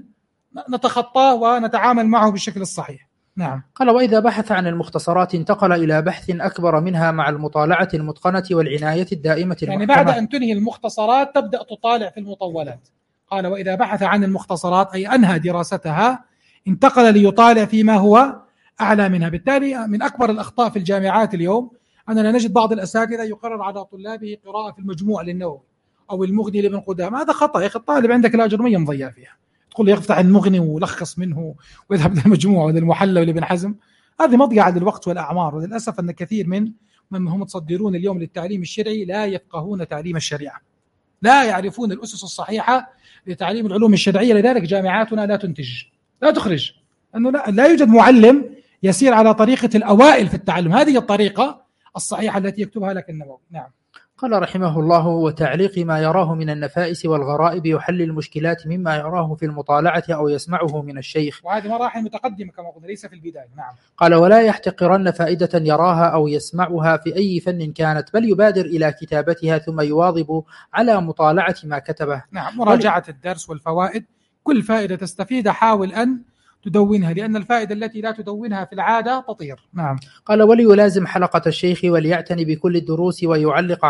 نتخطاه ونتعامل معه بالشكل الصحيح. نعم. قال: وإذا بحث عن المختصرات انتقل إلى بحث أكبر منها مع المطالعة المتقنة والعناية الدائمة المحكمة. يعني بعد أن تنهي المختصرات تبدأ تطالع في المطولات. قال: وإذا بحث عن المختصرات أي أنهى دراستها انتقل ليطالع فيما هو أعلى منها. بالتالي من أكبر الأخطاء في الجامعات اليوم أننا نجد بعض الأساتذة يقرر على طلابه قراءة في المجموع للنووي أو المغني لابن قدامة. هذا خطأ يا أخي، الطالب عندك الأجرمية مضيع فيها، تقول له يفتح المغني ولخص منه ويذهب للمجموع وللمحلى ولابن حزم، هذه مضيعة للوقت والأعمار. وللأسف أن كثير من هم متصدرون اليوم للتعليم الشرعي لا يفقهون تعليم الشريعة، لا يعرفون الأسس الصحيحة لتعليم العلوم الشرعية. لذلك جامعاتنا لا تنتج، لا تخرج، أنه لا يوجد معلم يسير على طريقة الأوائل في التعلم. هذه الطريقة الصحيحة التي يكتبها لك النووي. نعم. قال رحمه الله: وتعليق ما يراه من النفائس والغرائب وحل المشكلات مما يراه في المطالعة أو يسمعه من الشيخ. وهذه مراحل متقدمة كما قلنا، ليس في البداية. نعم. قال: ولا يحتقرن فائدة يراها أو يسمعها في أي فن كانت، بل يبادر إلى كتابتها ثم يواظب على مطالعة ما كتبه. نعم، مراجعة الدرس والفوائد، كل فائدة تستفيد حاول أن تدونها، لأن الفائدة التي لا تدونها في العادة تطير. نعم. قال: وليلازم حلقة الشيخ وليعتني بكل الدروس ويعلق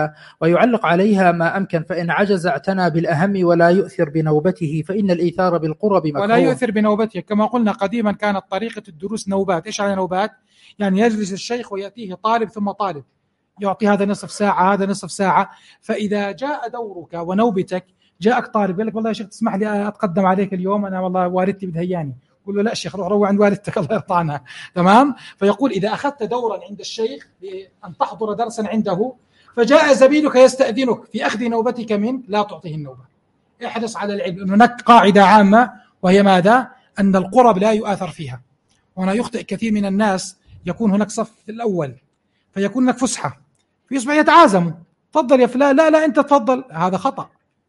عليها ما أمكن، فإن عجز اعتنى بالأهم ولا يؤثر بنوبته، فإن الإيثار بالقرب مكروه. ولا يؤثر بنوبته، كما قلنا قديما كانت طريقة الدروس نوبات. إيش على نوبات؟ يعني يجلس الشيخ ويأتيه طالب ثم طالب، يعطي هذا نصف ساعة هذا نصف ساعة، فإذا جاء دورك ونوبتك جاءك طالب قال لك والله يا شيخ تسمح لي أتقدم عليك اليوم، أنا والله والدتي بدهياني، قل له لا شيخ روح عند والدتك الله يرضى عنها. تمام. فيقول إذا أخذت دورا عند الشيخ بأن تحضر درسا عنده فجاء زميلك يستأذنك في أخذ نوبتك منه، لا تعطيه النوبة. احرص على العلم. هناك قاعدة عامة وهي ماذا؟ أن القرب لا يؤثر فيها. وهنا يخطئ كثير من الناس، يكون هناك صف الأول فيكون هناك فسحة فيصبح يتعازموا، تفضل يا فلان، لا أنت تفضل، هذا خطأ.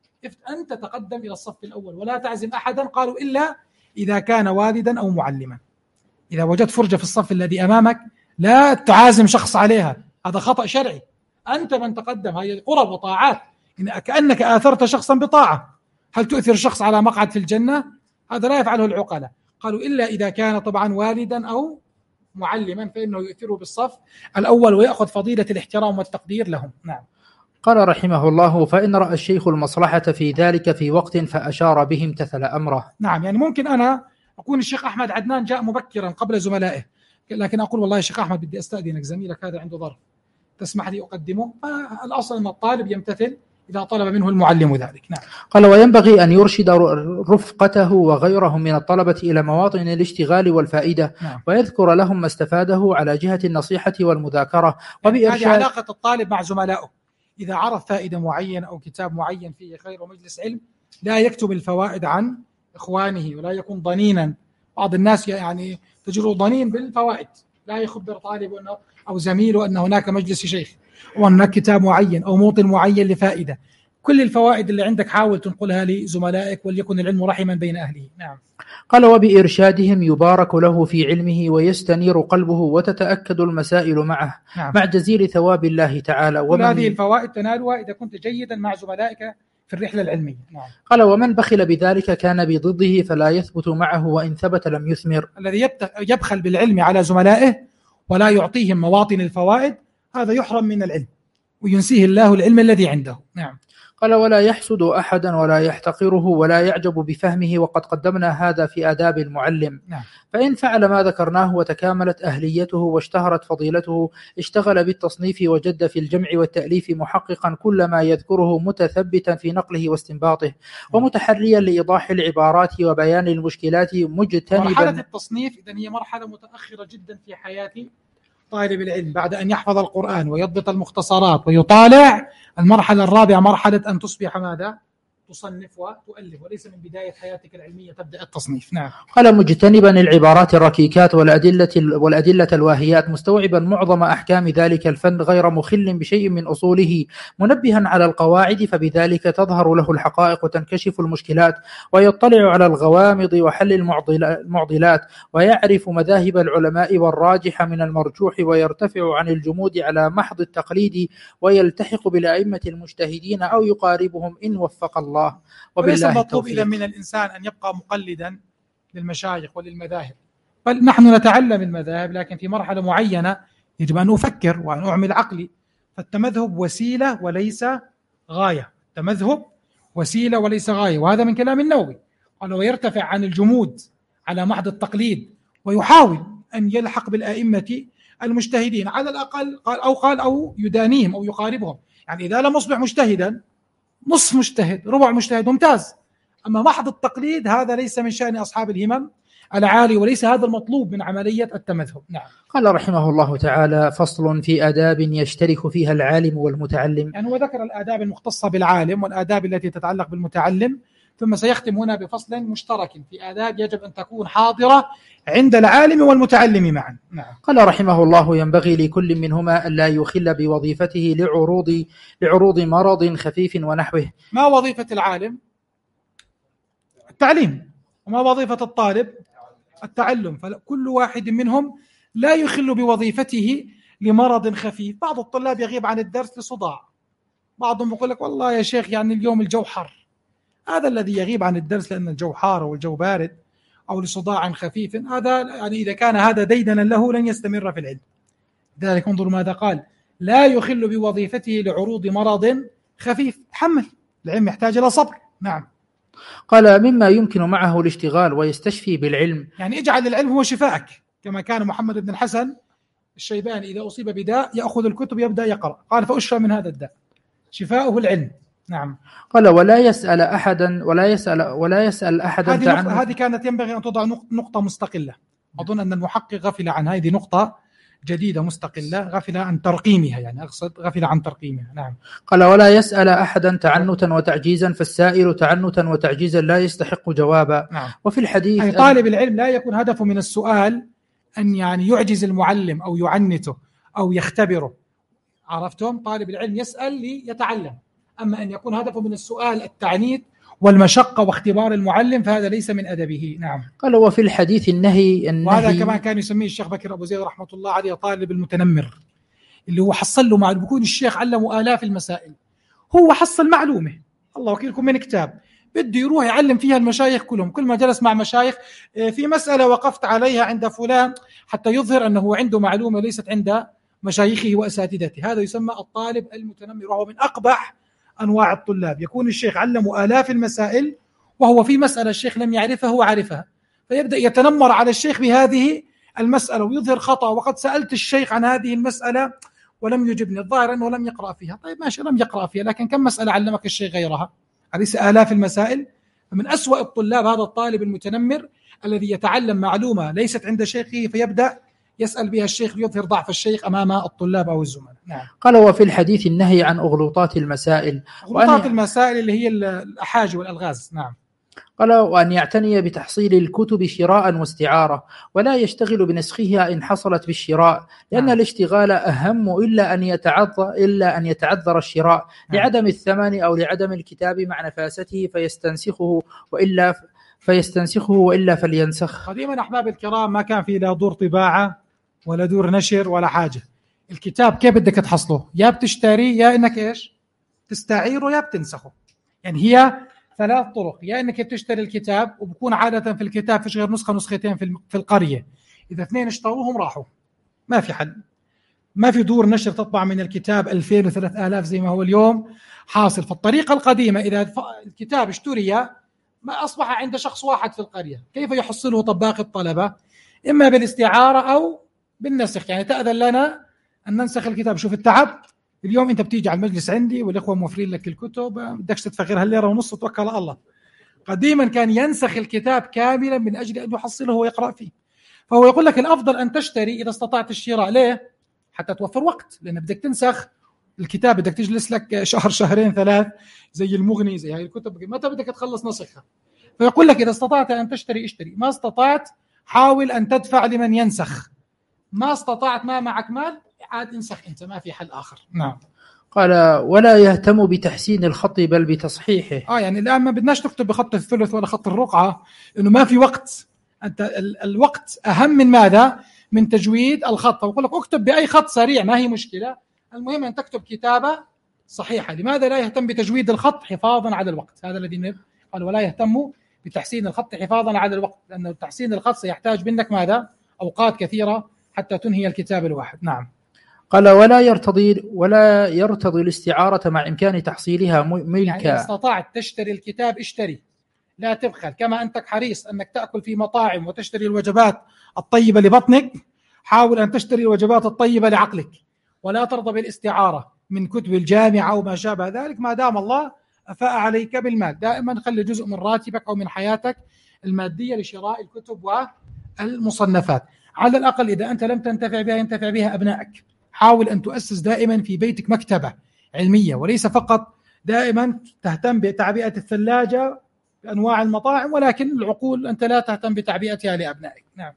أنت تقدم إلى الصف الأول ولا تعزم أحدا، قالوا إلا إذا كان والدا أو معلما. إذا وجدت فرجة في الصف الذي أمامك لا تعازم شخص عليها، هذا خطأ شرعي. أنت من تقدم، هذه قرب وطاعات، كأنك آثرت شخصا بطاعة. هل تؤثر شخص على مقعد في الجنة؟ هذا لا يفعله العقلاء. قالوا إلا إذا كان طبعا والدا أو معلما فإنه يؤثره بالصف الأول ويأخذ فضيلة الاحترام والتقدير لهم. نعم. قال رحمه الله: فإن رأى الشيخ المصلحة في ذلك في وقت فأشار به امتثل أمره. نعم، يعني ممكن أنا أقول الشيخ أحمد عدنان جاء مبكرا قبل زملائه، لكن أقول والله يا شيخ أحمد بدي أستأذنك، زميلك هذا عنده ظرف، تسمح لي أقدمه؟ الأصل أن الطالب يمتثل إذا طلب منه المعلم ذلك. نعم. قال: وينبغي أن يرشد رفقته وغيرهم من الطلبة إلى مواطن الاشتغال والفائدة. نعم. ويذكر لهم ما استفاده على جهة النصيحة والمذاكرة. هذه علاقة الطالب مع زملائه، إذا عرف فائدة معينة أو كتاب معين فيه خير ومجلس علم لا يكتب الفوائد عن إخوانه ولا يكون ضنينا. بعض الناس يعني تجرؤ ضنين بالفوائد، لا يخبر طالب أو زميله أن هناك مجلس شيخ وهناك كتاب معين أو موطن معين لفائدة. كل الفوائد اللي عندك حاول تنقلها لزملائك وليكن العلم رحما بين أهله. نعم. قال: وبإرشادهم يبارك له في علمه ويستنير قلبه وتتأكد المسائل معه. نعم. مع جزيل ثواب الله تعالى. وهذه الفوائد تنالها إذا كنت جيدا مع زملائك في الرحلة العلمية. نعم. قال: ومن بخل بذلك كان بضده فلا يثبت معه، وإن ثبت لم يثمر. الذي يبخل بالعلم على زملائه ولا يعطيهم مواطن الفوائد هذا يحرم من العلم وينسيه الله العلم الذي عنده. نعم. قال: ولا يحسد أحدا ولا يحتقره ولا يعجب بفهمه، وقد قدمنا هذا في آداب المعلم. نعم. فإن فعل ما ذكرناه وتكاملت أهليته واشتهرت فضيلته اشتغل بالتصنيف وجد في الجمع والتأليف محققا كل ما يذكره متثبتا في نقله واستنباطه ومتحريا لإيضاح العبارات وبيان المشكلات مجتنبا. مرحلة التصنيف إذن هي مرحلة متأخرة جدا في حياة طالب العلم بعد أن يحفظ القرآن ويضبط المختصرات ويطالع. المرحلة الرابعة مرحلة أن تصبح ماذا؟ تصنف وتؤلف، وليس من بداية حياتك العلمية تبدأ التصنيف. نعم. قال: مجتنبا العبارات الركيكات والأدلة الواهيات، مستوعبا معظم أحكام ذلك الفن غير مخل بشيء من أصوله، منبها على القواعد، فبذلك تظهر له الحقائق وتنكشف المشكلات، ويطلع على الغوامض وحل المعضلات، ويعرف مذاهب العلماء والراجح من المرجوح، ويرتفع عن الجمود على محض التقليد، ويلتحق بالأئمة المجتهدين أو يقاربهم إن وفق الله. وليس المطلوب إذا من الإنسان أن يبقى مقلدا للمشايخ وللمذاهب، بل نحن نتعلم المذاهب، لكن في مرحلة معينة يجب أن أفكر وأن أعمل عقلي. فالتمذهب وسيلة وليس غاية. التمذهب وسيلة وليس غاية، وهذا من كلام النووي. قال: ويرتفع عن الجمود على محض التقليد ويحاول أن يلحق بالأئمة المجتهدين على الأقل، قال أو يدانيهم أو يقاربهم. يعني إذا لم يصبح مجتهدا نصف مجتهد ربع مجتهد ممتاز. أما محض التقليد هذا ليس من شأن أصحاب الهمم العالي، وليس هذا المطلوب من عملية التمذهب. نعم. قال رحمه الله تعالى: فصل في آداب يشترك فيها العالم والمتعلم. يعني هو ذكر الآداب المختصة بالعالم والآداب التي تتعلق بالمتعلم ثم سيختم هنا بفصل مشترك في آداب يجب أن تكون حاضرة عند العالم والمتعلم معا. نعم. قال رحمه الله: ينبغي لكل منهما أن لا يخل بوظيفته لعروض مرض خفيف ونحوه. ما وظيفة العالم؟ التعليم. وما وظيفة الطالب؟ التعلم. فكل واحد منهم لا يخل بوظيفته لمرض خفيف. بعض الطلاب يغيب عن الدرس لصداع، بعضهم يقول لك والله يا شيخ يعني اليوم الجو حر. هذا الذي يغيب عن الدرس لأن الجو حار أو الجو بارد أو لصداع خفيف، هذا يعني إذا كان هذا ديدنا له لن يستمر في العلم. لذلك انظروا ماذا قال: لا يخل بوظيفته لعروض مرض خفيف. تحمل، العلم يحتاج إلى صبر. نعم. قال: مما يمكن معه الاشتغال ويستشفي بالعلم، يعني اجعل العلم هو شفاءك، كما كان محمد بن الحسن الشيباني إذا أصيب بداء يأخذ الكتب يبدأ يقرأ، قال فأشفى من هذا الداء، شفاؤه العلم. نعم. قال: ولا يسأل أحدا هذه كانت ينبغي أن تضع نقطة مستقلة. أظن أن المحقق غفل عن هذه نقطة جديدة مستقلة، غفل عن ترقيمها، يعني أقصد غفل عن ترقيمها. نعم. قال: ولا يسأل أحدا تعنتا وتعجيزا، فالسائل تعنتا وتعجيزا لا يستحق جوابا. نعم. وفي الحديث أي طالب العلم لا يكون هدفه من السؤال أن يعني يعجز المعلم أو يعنته أو يختبره. عرفتم؟ طالب العلم يسأل ليتعلم، أما أن يكون هدفه من السؤال التعنيت والمشقة واختبار المعلم فهذا ليس من أدبه. نعم. قال: وفي الحديث النهي وهذا كمان كان يسميه الشيخ بكر أبو زيد رحمة الله عليه طالب المتنمر، اللي هو حصل له معلومة. بيكون الشيخ علمه آلاف المسائل، هو حصل معلومة الله وكيلكم من كتاب، بده يروح يعلم فيها المشايخ كلهم. كل ما جلس مع مشايخ في مسألة وقفت عليها عند فلان حتى يظهر أنه عنده معلومة ليست عند مشايخه وأساتذته. هذا يسمى الطالب المتنمر، وهو من أقبح أنواع الطلاب. يكون الشيخ علمه آلاف المسائل وهو في مسألة الشيخ لم يعرفها هو عرفها، فيبدأ يتنمر على الشيخ بهذه المسألة ويظهر خطأ، وقد سألت الشيخ عن هذه المسألة ولم يجبني، الظاهر أنه لم يقرأ فيها. طيب ماشي، لم يقرأ فيها، لكن كم مسألة علمك الشيخ غيرها؟ أليس آلاف المسائل؟ فمن أسوأ الطلاب هذا الطالب المتنمر الذي يتعلم معلومة ليست عند شيخه فيبدأ يسأل بها الشيخ ليظهر ضعف الشيخ أمام الطلاب أو الزملاء. نعم. قال: وفي الحديث النهي عن أغلوطات المسائل. أغلوطات المسائل اللي هي الأحاجي والألغاز. نعم. قال: وأن يعتني بتحصيل الكتب شراء واستعارة، ولا يشتغل بنسخها إن حصلت بالشراء، لأن الاشتغال أهم إلا أن يتعذر الشراء لعدم الثمن أو لعدم الكتاب مع نفاسته فيستنسخه وإلا فلينسخ. قديما أحباب الكرام ما كان في لا دور طباعة ولا دور نشر ولا حاجة. الكتاب كيف بدك تحصله؟ يا بتشتري، يا إنك إيش تستعيره، يا بتنسخه. يعني هي ثلاث طرق: يا إنك بتشتري الكتاب، وبكون عادة في الكتاب فيش غير نسخة نسختين في القرية، إذا اثنين اشتروهم راحوا، ما في حل. ما في دور نشر تطبع من الكتاب 2000 و3000 زي ما هو اليوم حاصل. فالطريقة القديمة إذا الكتاب اشتري ما أصبح عند شخص واحد في القرية، كيف يحصله طباق الطلبة؟ إما بالاستعارة أو بالنسخ. يعني تأذن لنا أن ننسخ الكتاب. شوف التعب، اليوم أنت بتيجي على المجلس عندي والإخوة موفرين لك الكتب، بدكش تدفع غير هالليرة ونص وتوكل على الله. قديما كان ينسخ الكتاب كاملا من أجل أن يحصله ويقرأ فيه. فهو يقول لك الأفضل أن تشتري إذا استطعت الشراء. ليه؟ حتى توفر وقت، لأن بدك تنسخ الكتاب بدك تجلس لك شهر شهرين ثلاث زي المغني زي هاي الكتب، متى بدك تخلص نسخها؟ فيقول لك إذا استطعت أن تشتري اشتري، ما استطعت حاول أن تدفع لمن ينسخ، ما استطعت ما معك مال عاد انسخ أنت، ما في حل آخر. نعم. قال: ولا يهتم بتحسين الخط بل بتصحيحه. يعني الآن ما بدناش تكتب بخط الثلث ولا خط الرقعة، إنه ما في وقت. أنت الوقت أهم من ماذا؟ من تجويد الخط. ويقول لك اكتب بأي خط سريع ما هي مشكلة، المهم أن تكتب كتابة صحيحة. لماذا لا يهتم بتجويد الخط حفاظا على الوقت؟ هذا الذي قال ولا يهتم بتحسين الخط حفاظا على الوقت، لأن تحسين الخط سيحتاج منك ماذا؟ أوقات كثيرة حتى تنهي الكتاب الواحد. نعم. قال: ولا يرتضي الاستعارة مع إمكان تحصيلها ملكا. يعني إذا استطعت تشتري الكتاب اشتري، لا تبخل. كما أنت حريص أنك تأكل في مطاعم وتشتري الوجبات الطيبة لبطنك، حاول أن تشتري الوجبات الطيبة لعقلك، ولا ترضى بالاستعارة من كتب الجامعة أو ما شابه ذلك ما دام الله أفاء عليك بالمال. دائما خلي جزء من راتبك أو من حياتك المادية لشراء الكتب والمصنفات. على الأقل إذا أنت لم تنتفع بها ينتفع بها أبنائك. حاول أن تؤسس دائما في بيتك مكتبة علمية، وليس فقط دائما تهتم بتعبئة الثلاجة بأنواع المطاعم، ولكن العقول أنت لا تهتم بتعبئتها لأبنائك. نعم.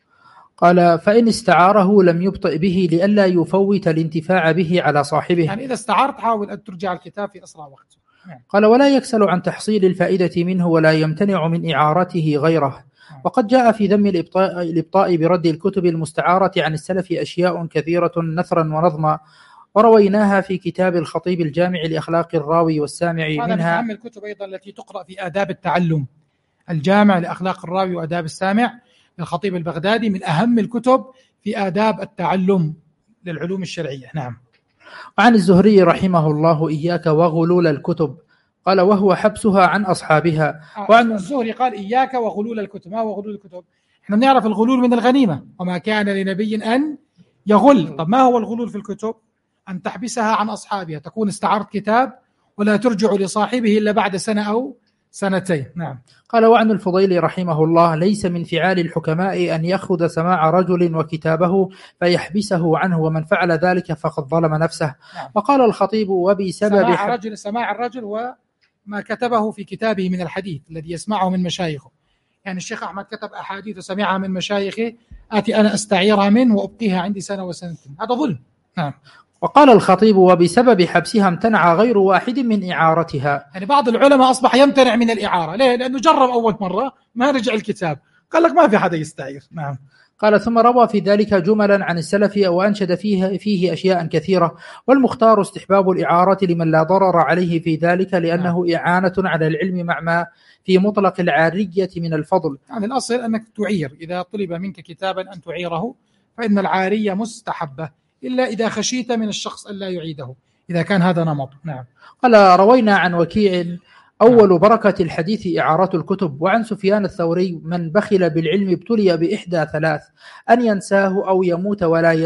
قال فإن استعاره لم يبطئ به لئلا يفوت الانتفاع به على صاحبه. يعني إذا استعرت حاول أن ترجع الكتاب في أسرع وقت. نعم. قال ولا يكسل عن تحصيل الفائدة منه ولا يمتنع من إعارته غيره. وقد جاء في ذم الإبطاء برد الكتب المستعارة عن السلف أشياء كثيرة نثرا ونظما، ورويناها في كتاب الخطيب الجامع لأخلاق الراوي والسامع هذا من أهم الكتب أيضا التي تقرأ في آداب التعلم، الجامع لأخلاق الراوي وآداب السامع للخطيب البغدادي، من أهم الكتب في آداب التعلم للعلوم الشرعية. نعم. وعن الزهري رحمه الله إياك وغلول الكتب، قال وهو حبسها عن أصحابها. وعن الزهري قال إياك وغلول الكتب. ما هو غلول الكتب؟ احنا نعرف الغلول من الغنيمة، وما كان لنبي أن يغل. طب ما هو الغلول في الكتب؟ أن تحبسها عن أصحابها، تكون استعرت كتاب ولا ترجع لصاحبه إلا بعد سنة أو سنتين. نعم. قال وعن الفضيل رحمه الله ليس من فعال الحكماء أن يأخذ سماع رجل وكتابه فيحبسه عنه، ومن فعل ذلك فقد ظلم نفسه. نعم. وقال الخطيب وبسبب سماع الرجل وما كتبه في كتابه من الحديث الذي يسمعه من مشايخه. يعني الشيخ أحمد كتب أحاديث وسمعها من مشايخه، آتي أنا أستعيرها منه وأبقيها عندي سنة وسنتين، هذا ظلم. نعم. وقال الخطيب وبسبب حبسها امتنع غير واحد من إعارتها. يعني بعض العلماء أصبح يمتنع من الإعارة. ليه؟ لأنه جرب أول مرة ما رجع الكتاب، قال لك ما في حدا يستعير. نعم. قال ثم روى في ذلك جملا عن السلف وأنشد فيه أشياء كثيرة، والمختار استحباب الإعارة لمن لا ضرر عليه في ذلك، لأنه إعانة على العلم مع ما في مطلق العارية من الفضل. يعني الأصل أنك تعير، إذا طلب منك كتابا أن تعيره فإن العارية مستحبة، إلا إذا خشيت من الشخص أن لا يعيده، إذا كان هذا نمط. نعم. قال روينا عن وكيع أول بركة الحديث إعارة الكتب. وعن سفيان الثوري من بخل بالعلم ابتلي بإحدى ثلاث: أن ينساه أو يموت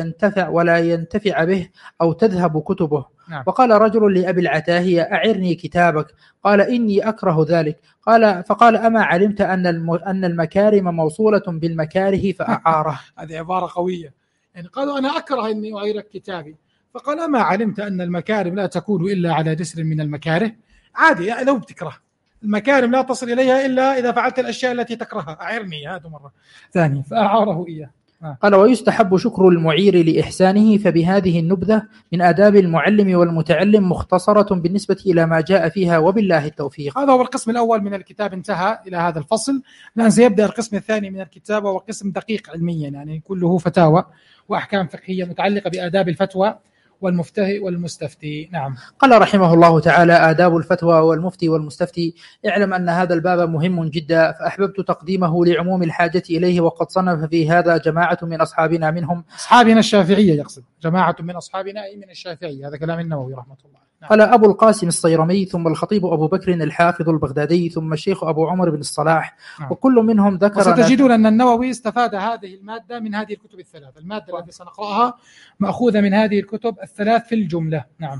ولا ينتفع به أو تذهب كتبه. نعم. وقال رجل لأبي العتاهية أعرني كتابك، قال إني أكره ذلك. فقال أما علمت أن المكارم موصولة بالمكاره فأعاره. هذه عبارة قوية. يعني قالوا أنا أكره أني أعيرك كتابي، فقال أما علمت أن المكارم لا تكون إلا على جسر من المكاره. عادي يعني لو بتكره المكارم لا تصل إليها إلا إذا فعلت الأشياء التي تكرهها، أعرني هذا مرة ثانية، فأعاره إياه. قال ويستحب شكر المعير لإحسانه، فبهذه النبذة من آداب المعلم والمتعلم مختصرة بالنسبة إلى ما جاء فيها، وبالله التوفيق. هذا هو القسم الأول من الكتاب، انتهى إلى هذا الفصل. الآن سيبدأ القسم الثاني من الكتاب، وهو قسم دقيق علميا، يعني كله فتاوى وأحكام فقهية متعلقة بآداب الفتوى والمفتي والمستفتي. نعم. قال رحمه الله تعالى آداب الفتوى والمفتي والمستفتي. اعلم أن هذا الباب مهم جدا، فأحببت تقديمه لعموم الحاجة إليه، وقد صنف في هذا جماعة من أصحابنا، منهم أصحابنا الشافعية، يقصد جماعة من أصحابنا أي من الشافعية، هذا كلام النووي رحمة الله. نعم. قال أبو القاسم الصيرمي، ثم الخطيب أبو بكر الحافظ البغدادي، ثم الشيخ أبو عمر بن الصلاح. نعم. وكل منهم ذكر. وستجدون أن النووي استفاد هذه المادة من هذه الكتب الثلاث. المادة التي سنقرأها مأخوذة من هذه الكتب الثلاث في الجملة. نعم.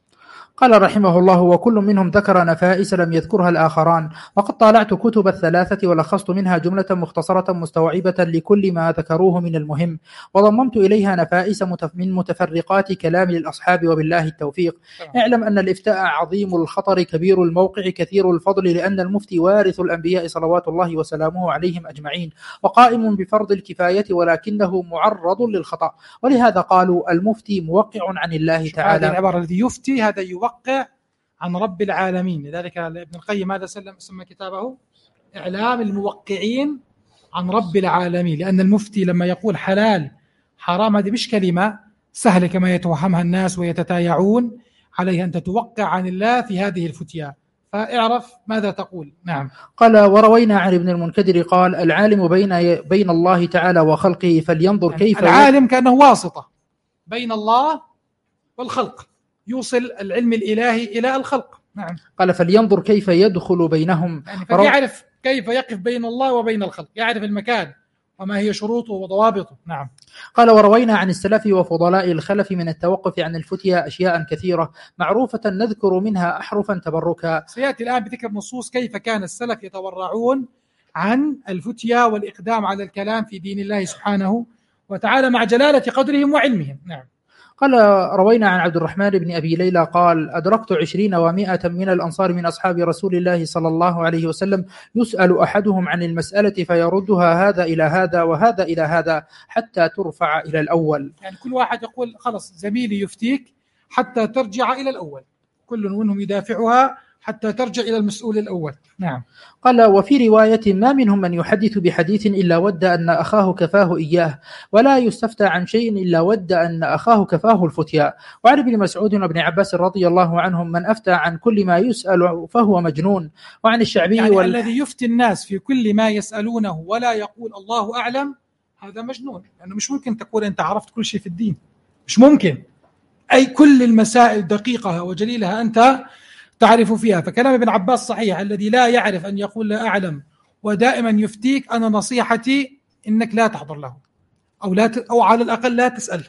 قال رحمه الله وكل منهم ذكر نفائس لم يذكرها الآخران، وقد طالعت كتب الثلاثة ولخصت منها جملة مختصرة مستوعبة لكل ما ذكروه من المهم، وضممت إليها نفائس من متفرقات كلام للأصحاب، وبالله التوفيق. اعلم أن الإفتاء عظيم الخطر كبير الموقع كثير الفضل، لأن المفتي وارث الأنبياء صلوات الله وسلامه عليهم أجمعين، وقائم بفرض الكفاية، ولكنه معرض للخطأ، ولهذا قالوا المفتي موقع عن الله تعالى. هذه العبارة الذي يفتي هذا يوقع عن رب العالمين. لذلك ابن القيم هذا سمى كتابه إعلام الموقعين عن رب العالمين، لأن المفتي لما يقول حلال حرام هذه مش كلمة سهلة كما يتوهمها الناس ويتتايعون عليها، أن تتوقع عن الله في هذه الفتيا، فاعرف ماذا تقول. نعم. قال وروينا عن ابن المنكدر قال العالم بين الله تعالى وخلقه فلينظر يعني كيف العالم كأنه واسطة بين الله والخلق، يوصل العلم الإلهي إلى الخلق. نعم. قال فلينظر كيف يدخل بينهم، يعني فيعرف كيف يقف بين الله وبين الخلق، يعرف المكان وما هي شروطه وضوابطه. نعم. قال وروينا عن السلف وفضلاء الخلف من التوقف عن الفتيا أشياء كثيرة معروفة نذكر منها أحرفا تبركا. سيأتي الآن بذكر نصوص كيف كان السلف يتورعون عن الفتيا والإقدام على الكلام في دين الله سبحانه وتعالى مع جلالة قدرهم وعلمهم. نعم. قال روينا عن عبد الرحمن بن أبي ليلى قال أدركت 20 و100 من الأنصار من أصحاب رسول الله صلى الله عليه وسلم يسأل أحدهم عن المسألة فيردها هذا إلى هذا وهذا إلى هذا حتى ترفع إلى الأول. يعني كل واحد يقول خلص زميلي يفتيك حتى ترجع إلى الأول، كل منهم يدافعها حتى ترجع إلى المسؤول الأول. نعم. قال وفي رواية ما منهم من يحدث بحديث إلا ود أن أخاه كفاه إياه، ولا يستفتى عن شيء إلا ود أن أخاه كفاه الفتيا. وعن ابن مسعود وابن عباس رضي الله عنهم من أفتى عن كل ما يسأل فهو مجنون. وعن الشعبي يعني الذي يفتي الناس في كل ما يسألونه ولا يقول الله أعلم هذا مجنون، لأنه يعني مش ممكن تقول أنت عرفت كل شيء في الدين، مش ممكن. أي كل المسائل دقيقها وجليلها أنت تعرف فيها. فكلام ابن عباس صحيح، الذي لا يعرف أن يقول لا أعلم ودائما يفتيك، أنا نصيحتي إنك لا تحضر له أو على الأقل لا تسأله،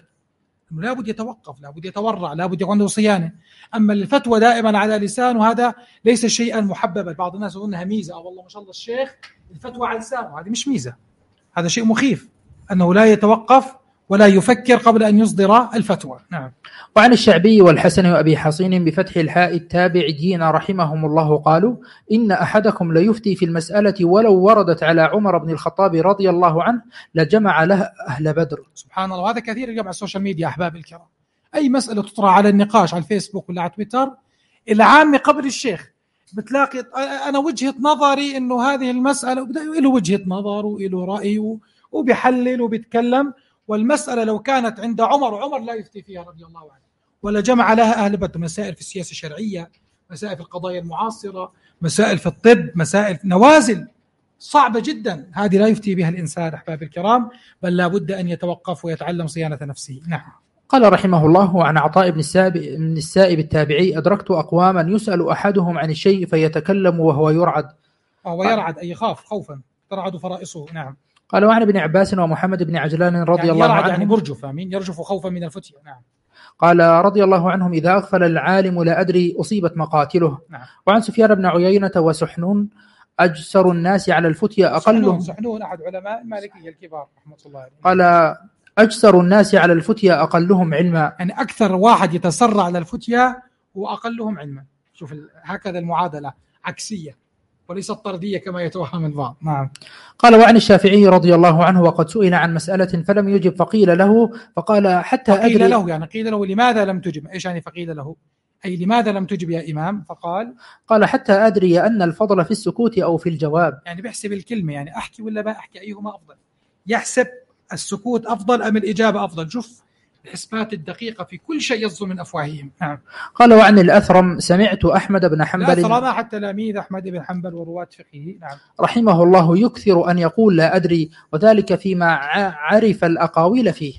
لا بد يتوقف، لا بد يتورع، لا بد يكون عنده صيانة. أما الفتوى دائما على لسانه هذا ليس شيئا محببا. بعض الناس يقول أنها ميزة، والله ما شاء الله الشيخ الفتوى على لسانه، هذه مش ميزة، هذا شيء مخيف أنه لا يتوقف ولا يفكر قبل أن يصدر الفتوى. نعم. وعن الشعبي والحسن وأبي حصين بفتح الحاء التابعيين رحمهم الله قالوا إن أحدكم ليفتي في المسألة ولو وردت على عمر بن الخطاب رضي الله عنه لجمع له أهل بدر. سبحان الله، وهذا كثير اليوم على السوشيال ميديا أحباب الكرام. أي مسألة تطرح على النقاش على الفيسبوك ولا على تويتر، العامة قبل الشيخ بتلاقي أنا وجهة نظري إنه هذه المسألة، له وجهة نظر وله رأي وبيحلل وبيتكلم. والمسألة لو كانت عند عمر لا يفتي فيها رضي الله عنه، ولا جمع لها أهل بدر. مسائل في السياسة الشرعية، مسائل في القضايا المعاصرة، مسائل في الطب، مسائل نوازل صعبة جدا، هذه لا يفتي بها الإنسان أحباب الكرام، بل لا بد أن يتوقف ويتعلم صيانة نفسه. نعم. قال رحمه الله عن عطاء بن السائب التابعي أدركت أقواما يسأل أحدهم عن الشيء فيتكلم وهو يرعد. ويرعد أي يخاف خوفا ترعد فرائصه. نعم. قال وعن ابن عباس ومحمد بن عجلان رضي الله عنهم يعني برجف، يرجف خوفا من الفتية. نعم. قال رضي الله عنهم إذا أغفل العالم لا أدري أصيبت مقاتله. نعم. وعن سفيان بن عيينة وسحنون أجسر الناس على الفتية أقلهم. سحنون أحد علماء المالكية الكبار رحمة الله عليه. قال أجسر الناس على الفتية أقلهم علما، يعني أكثر واحد يتسرع على الفتية وأقلهم علما. شوف هكذا المعادلة عكسية وليست طردية كما يتوهم البعض. نعم. قال وعن الشافعي رضي الله عنه وقد سئل عن مسألة فلم يجب فقيل له فقال حتى أدري. فقيل له يعني قيل له لماذا لم تجب؟ إيش يعني فقيل له؟ أي لماذا لم تجب يا إمام؟ قال حتى أدري أن الفضل في السكوت أو في الجواب. يعني بيحسب الكلمة، يعني أحكي ولا ما أحكي، أيهما أفضل؟ يحسب السكوت أفضل أم الإجابة أفضل؟ شوف الحسبات الدقيقة في كل شيء يصدر من أفواههم. نعم. قال وعن الأثرم سمعت أحمد بن حنبل، الأثرم أحد تلاميذ أحمد بن حنبل ورواة فقهه. نعم. رحمه الله يكثر أن يقول لا أدري، وذلك فيما عرف الأقاويل فيه،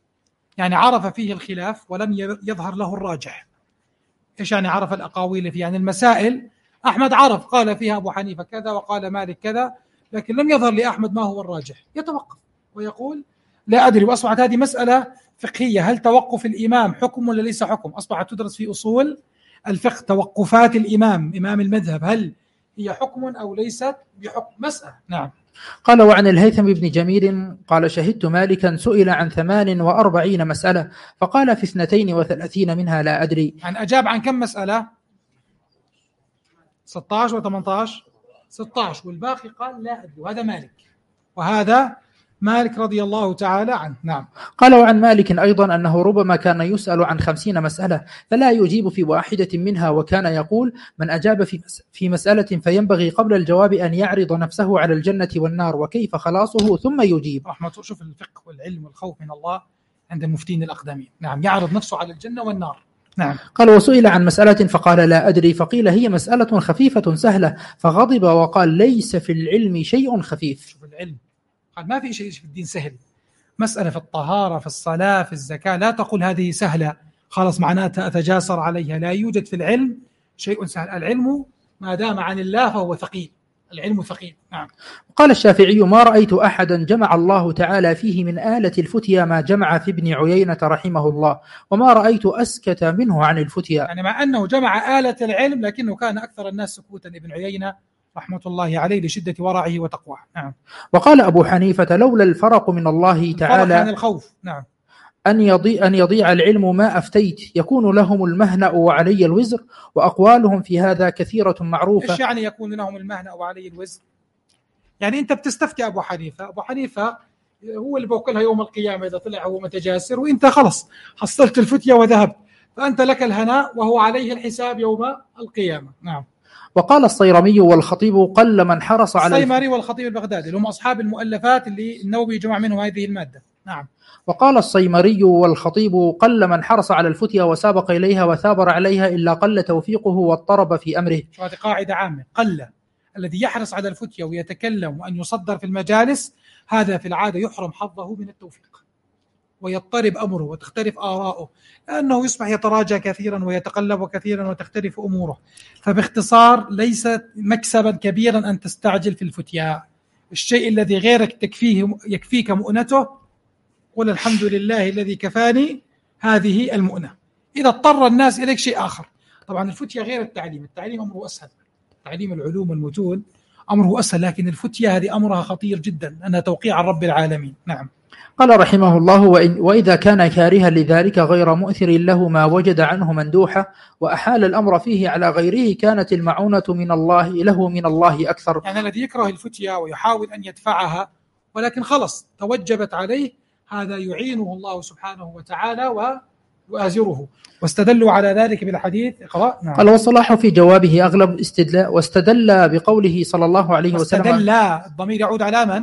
يعني عرف فيه الخلاف ولم يظهر له الراجح. إيش يعني عرف الأقاويل فيه؟ يعني المسائل أحمد عرف قال فيها أبو حنيفة كذا وقال مالك كذا، لكن لم يظهر لأحمد ما هو الراجح، يتوقف ويقول لا أدري. وأصبحت هذه مسألة فقهية، هل توقف الإمام حكم ولا ليس حكم؟ أصبحت تدرس في أصول الفقه. توقفات الإمام إمام المذهب هل هي حكم أو ليست بحكم؟ مسألة. نعم. قال وعن الهيثم بن جميل قال شهدت مالكا سئل عن 48 مسألة فقال في 32 منها لا أدري. يعني أجاب عن كم مسألة؟ 16 و 18 16، والباقي قال لا أدري. وهذا مالك، وهذا مالك رضي الله تعالى عنه. نعم. قال وعن مالك أيضا أنه ربما كان يسأل عن 50 مسألة فلا يجيب في واحدة منها، وكان يقول من أجاب في مسألة فينبغي قبل الجواب أن يعرض نفسه على الجنة والنار وكيف خلاصه ثم يجيب. رحمة. شوف الفقه والعلم والخوف من الله عند المفتين الأقدمين. نعم. يعرض نفسه على الجنة والنار. نعم. قال وسئل عن مسألة فقال لا أدري فقيل هي مسألة خفيفة سهلة فغضب وقال ليس في العلم شيء خفيف. شوف العلم قال ما في شيء في الدين سهل. مسألة في الطهارة في الصلاة في الزكاة لا تقول هذه سهلة خلاص معناتها أتجاسر عليها، لا يوجد في العلم شيء سهل. العلم ما دام عن الله فهو ثقيل، العلم ثقيل. نعم. قال الشافعي ما رأيت أحدا جمع الله تعالى فيه من آلة الفتيا ما جمع في ابن عيينة رحمه الله، وما رأيت أسكت منه عن الفتيا. يعني مع أنه جمع آلة العلم لكنه كان أكثر الناس سكوتا ابن عيينة رحمة الله عليه لشدة ورعه وتقواه. نعم. وقال أبو حنيفة لولا الفرق من الله تعالى عن الخوف. نعم. أن يضيع العلم ما أفتيت يكون لهم المهنأ وعلي الوزر، وأقوالهم في هذا كثيرة معروفة. إيش يعني يكون لهم المهنأ وعلي الوزر؟ يعني أنت بتستفتي أبو حنيفة هو اللي بوكلها يوم القيامة إذا طلع هو متجاسر، وإنت خلص حصلت الفتية وذهبت، فأنت لك الهناء وهو عليه الحساب يوم القيامة. نعم. وقال الصيرمي والخطيب قل من حرص على الصيمري والخطيب البغدادي اللي هم أصحاب المؤلفات اللي النووي جمع منهم هذه المادة. نعم. وقال الصيمري والخطيب قل من حرص على الفتية وسابق إليها وثابر عليها إلا قل توفيقه واضطرب في أمره. هذه قاعدة عامة، قل الذي يحرص على الفتية ويتكلم وأن يصدر في المجالس، هذا في العادة يحرم حظه من التوفيق ويضطرب أمره وتختلف آراؤه، لأنه يصبح يتراجع كثيرا ويتقلب كثيرا وتختلف أموره. فباختصار ليس مكسبا كبيرا أن تستعجل في الفتية. الشيء الذي غيرك يكفيك مؤنته قل الحمد لله الذي كفاني هذه المؤنة. إذا اضطر الناس إليك شيء آخر. طبعا الفتية غير التعليم أمره أسهل، تعليم العلوم والمتون أمره أسهل، لكن الفتية هذه أمرها خطير جدا، أنها توقيع عن رب العالمين. نعم. قال رحمه الله: وإذا كان كارها لذلك غير مؤثر له ما وجد عنه مندوحة وأحال الأمر فيه على غيره، كانت المعونة من الله أكثر. يعني الذي يكره الفتية ويحاول أن يدفعها ولكن خلص توجبت عليه، هذا يعينه الله سبحانه وتعالى ويؤازره. واستدلوا على ذلك بالحديث. اقرأ. نعم. قال: والصلاح في جوابه أغلب استدلاء. واستدل بقوله صلى الله عليه وسلم. استدل، الضمير يعود على من؟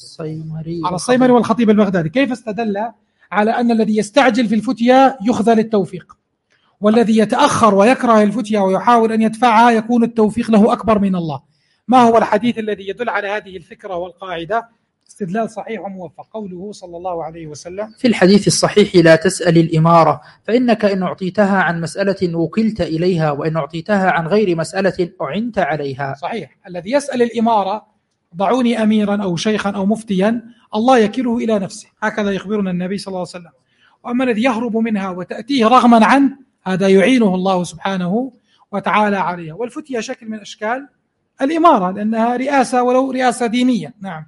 على الصيمري والخطيب البغدادي. كيف استدل؟ على أن الذي يستعجل في الفتية يخذل التوفيق، والذي يتأخر ويكره الفتية ويحاول أن يدفعها يكون التوفيق له أكبر من الله. ما هو الحديث الذي يدل على هذه الفكرة والقاعدة؟ استدلال صحيح وموفق، قوله صلى الله عليه وسلم في الحديث الصحيح: لا تسأل الإمارة فإنك إن أعطيتها عن مسألة وكلت إليها، وإن أعطيتها عن غير مسألة أعنت عليها. صحيح. الذي يسأل الإمارة، ضعوني أميرا أو شيخا أو مفتيا، الله يكله إلى نفسه، هكذا يخبرنا النبي صلى الله عليه وسلم. وأما الذي يهرب منها وتأتيه رغما عنه، هذا يعينه الله سبحانه وتعالى عليها. والفتية شكل من أشكال الإمارة، لأنها رئاسة ولو رئاسة دينية. نعم.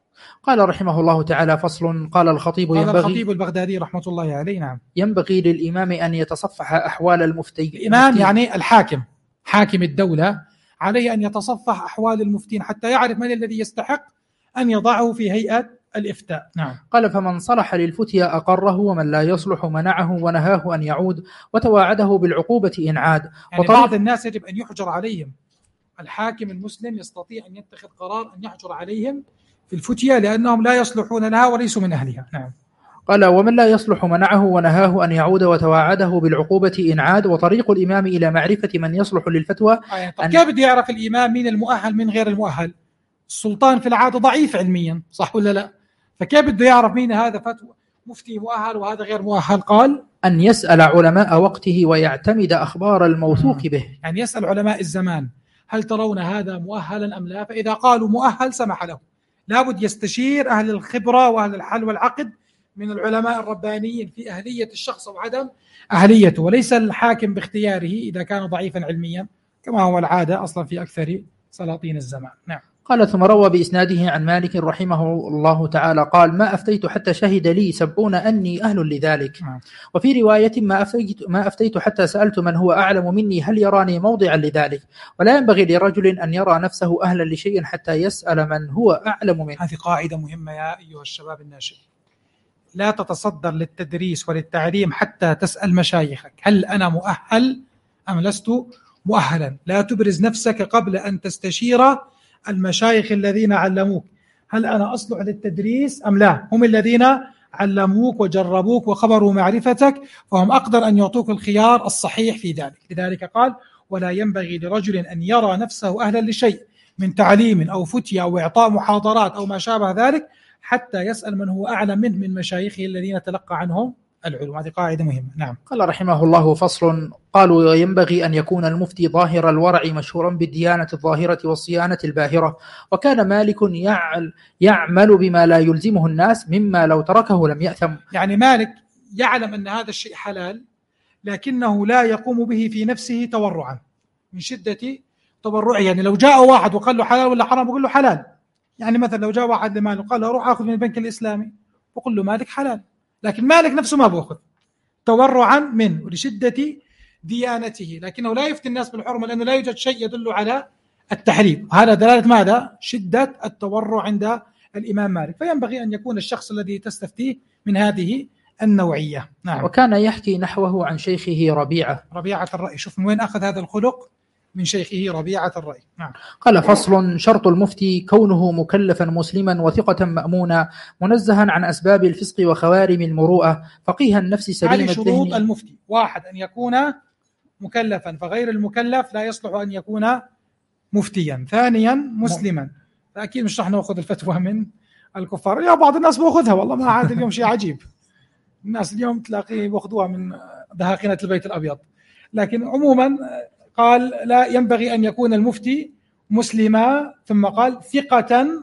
قال رحمه الله تعالى: فصل. قال الخطيب الخطيب البغدادي رحمة الله عليه. نعم. ينبغي للإمام أن يتصفح أحوال المفتين. الإمام يعني الحاكم، حاكم الدولة، عليه أن يتصفح أحوال المفتين حتى يعرف من الذي يستحق أن يضعه في هيئة الإفتاء. نعم. قال: فمن صلح للفتية أقره، ومن لا يصلح منعه ونهاه أن يعود، وتواعده بالعقوبة إن عاد. يعني بعض الناس يجب أن يحجر عليهم. الحاكم المسلم يستطيع أن يتخذ قرار أن يحجر عليهم في الفتية لأنهم لا يصلحون لها وليسوا من أهلها. نعم. قال: ومن لا يصلح منعه ونهاه أن يعود، وتواعده بالعقوبة إن عاد. وطريق الإمام إلى معرفة من يصلح للفتوى. كيف بده يعرف الإمام مين المؤهل من غير المؤهل؟ السلطان في العادة ضعيف علميا، صح ولا لا؟ فكيف بده يعرف مين هذا فتوى مفتي مؤهل وهذا غير مؤهل؟ قال: أن يسأل علماء وقته ويعتمد أخبار الموثوق به. يعني يسأل علماء الزمان: هل ترون هذا مؤهلا أم لا؟ فإذا قالوا مؤهل سمح له. لابد يستشير أهل الخبرة وأهل الحل والعقد من العلماء الربانيين في أهلية الشخص أو عدم أهليته، وليس الحاكم باختياره إذا كان ضعيفا علميا كما هو العادة أصلا في أكثر سلاطين الزمان. نعم. قال: ثم روى بإسناده عن مالك رحمه الله تعالى قال: ما أفتيت حتى شهد لي 70 أني أهل لذلك. وفي رواية: ما أفتيت حتى سألت من هو أعلم مني هل يراني موضعا لذلك. ولا ينبغي لرجل أن يرى نفسه أهلا لشيء حتى يسأل من هو أعلم منه. هذه قاعدة مهمة يا أيها الشباب الناشئين. لا تتصدر للتدريس وللتعليم حتى تسأل مشايخك: هل أنا مؤهل أم لست مؤهلا؟ لا تبرز نفسك قبل أن تستشير المشايخ الذين علموك: هل أنا أصلح للتدريس أم لا؟ هم الذين علموك وجربوك وخبروا معرفتك، فهم أقدر أن يعطوك الخيار الصحيح في ذلك. لذلك قال: ولا ينبغي لرجل أن يرى نفسه أهلا لشيء من تعليم أو فتية أو إعطاء محاضرات أو ما شابه ذلك حتى يسأل من هو أعلم منه من مشايخه الذين تلقى عنهم العلوم. هذه قاعدة مهمة. نعم. قال رحمه الله: فصل. قالوا: ينبغي أن يكون المفتي ظاهر الورع مشهورا بالديانة الظاهرة والصيانة الباهرة. وكان مالك يعمل بما لا يلزمه الناس مما لو تركه لم يأثم. يعني مالك يعلم أن هذا الشيء حلال لكنه لا يقوم به في نفسه تورعا من شدة تورعه. يعني لو جاء واحد وقال له حلال ولا حرام يقول له حلال. يعني مثلا لو جاء واحد لمالك وقال له روح أخذ من البنك الإسلامي وقل له مالك حلال، لكن مالك نفسه ما بأخذ تورعا منه ولشدة ديانته، لكنه لا يفتي الناس بالحرمة لأنه لا يوجد شيء يدل على التحريم. هذا دلالة ماذا؟ شدة التورع عند الإمام مالك. فينبغي أن يكون الشخص الذي تستفتيه من هذه النوعية. نعم. وكان يحكي نحوه عن شيخه ربيعة الرأي. شوف من وين أخذ هذا الخلق؟ من شيخه ربيعة الرأي. نعم. قال: فصل: شرط المفتي كونه مكلفا مسلما وثقة مأمونا منزها عن أسباب الفسق وخوارم المروءة فقيها النفس سليم الذهن. شروط المفتي: 1 أن يكون مكلفا، فغير المكلف لا يصلح أن يكون مفتيا. 2 مسلما، فأكيد مش رح نأخذ الفتوى من الكفار. يا بعض الناس بأخذها، والله ما عاد اليوم شيء عجيب، الناس اليوم تلاقيه بأخذوها من دهاقنة البيت الأبيض. لكن عموما قال لا ينبغي أن يكون المفتي مسلما، ثم قال ثقة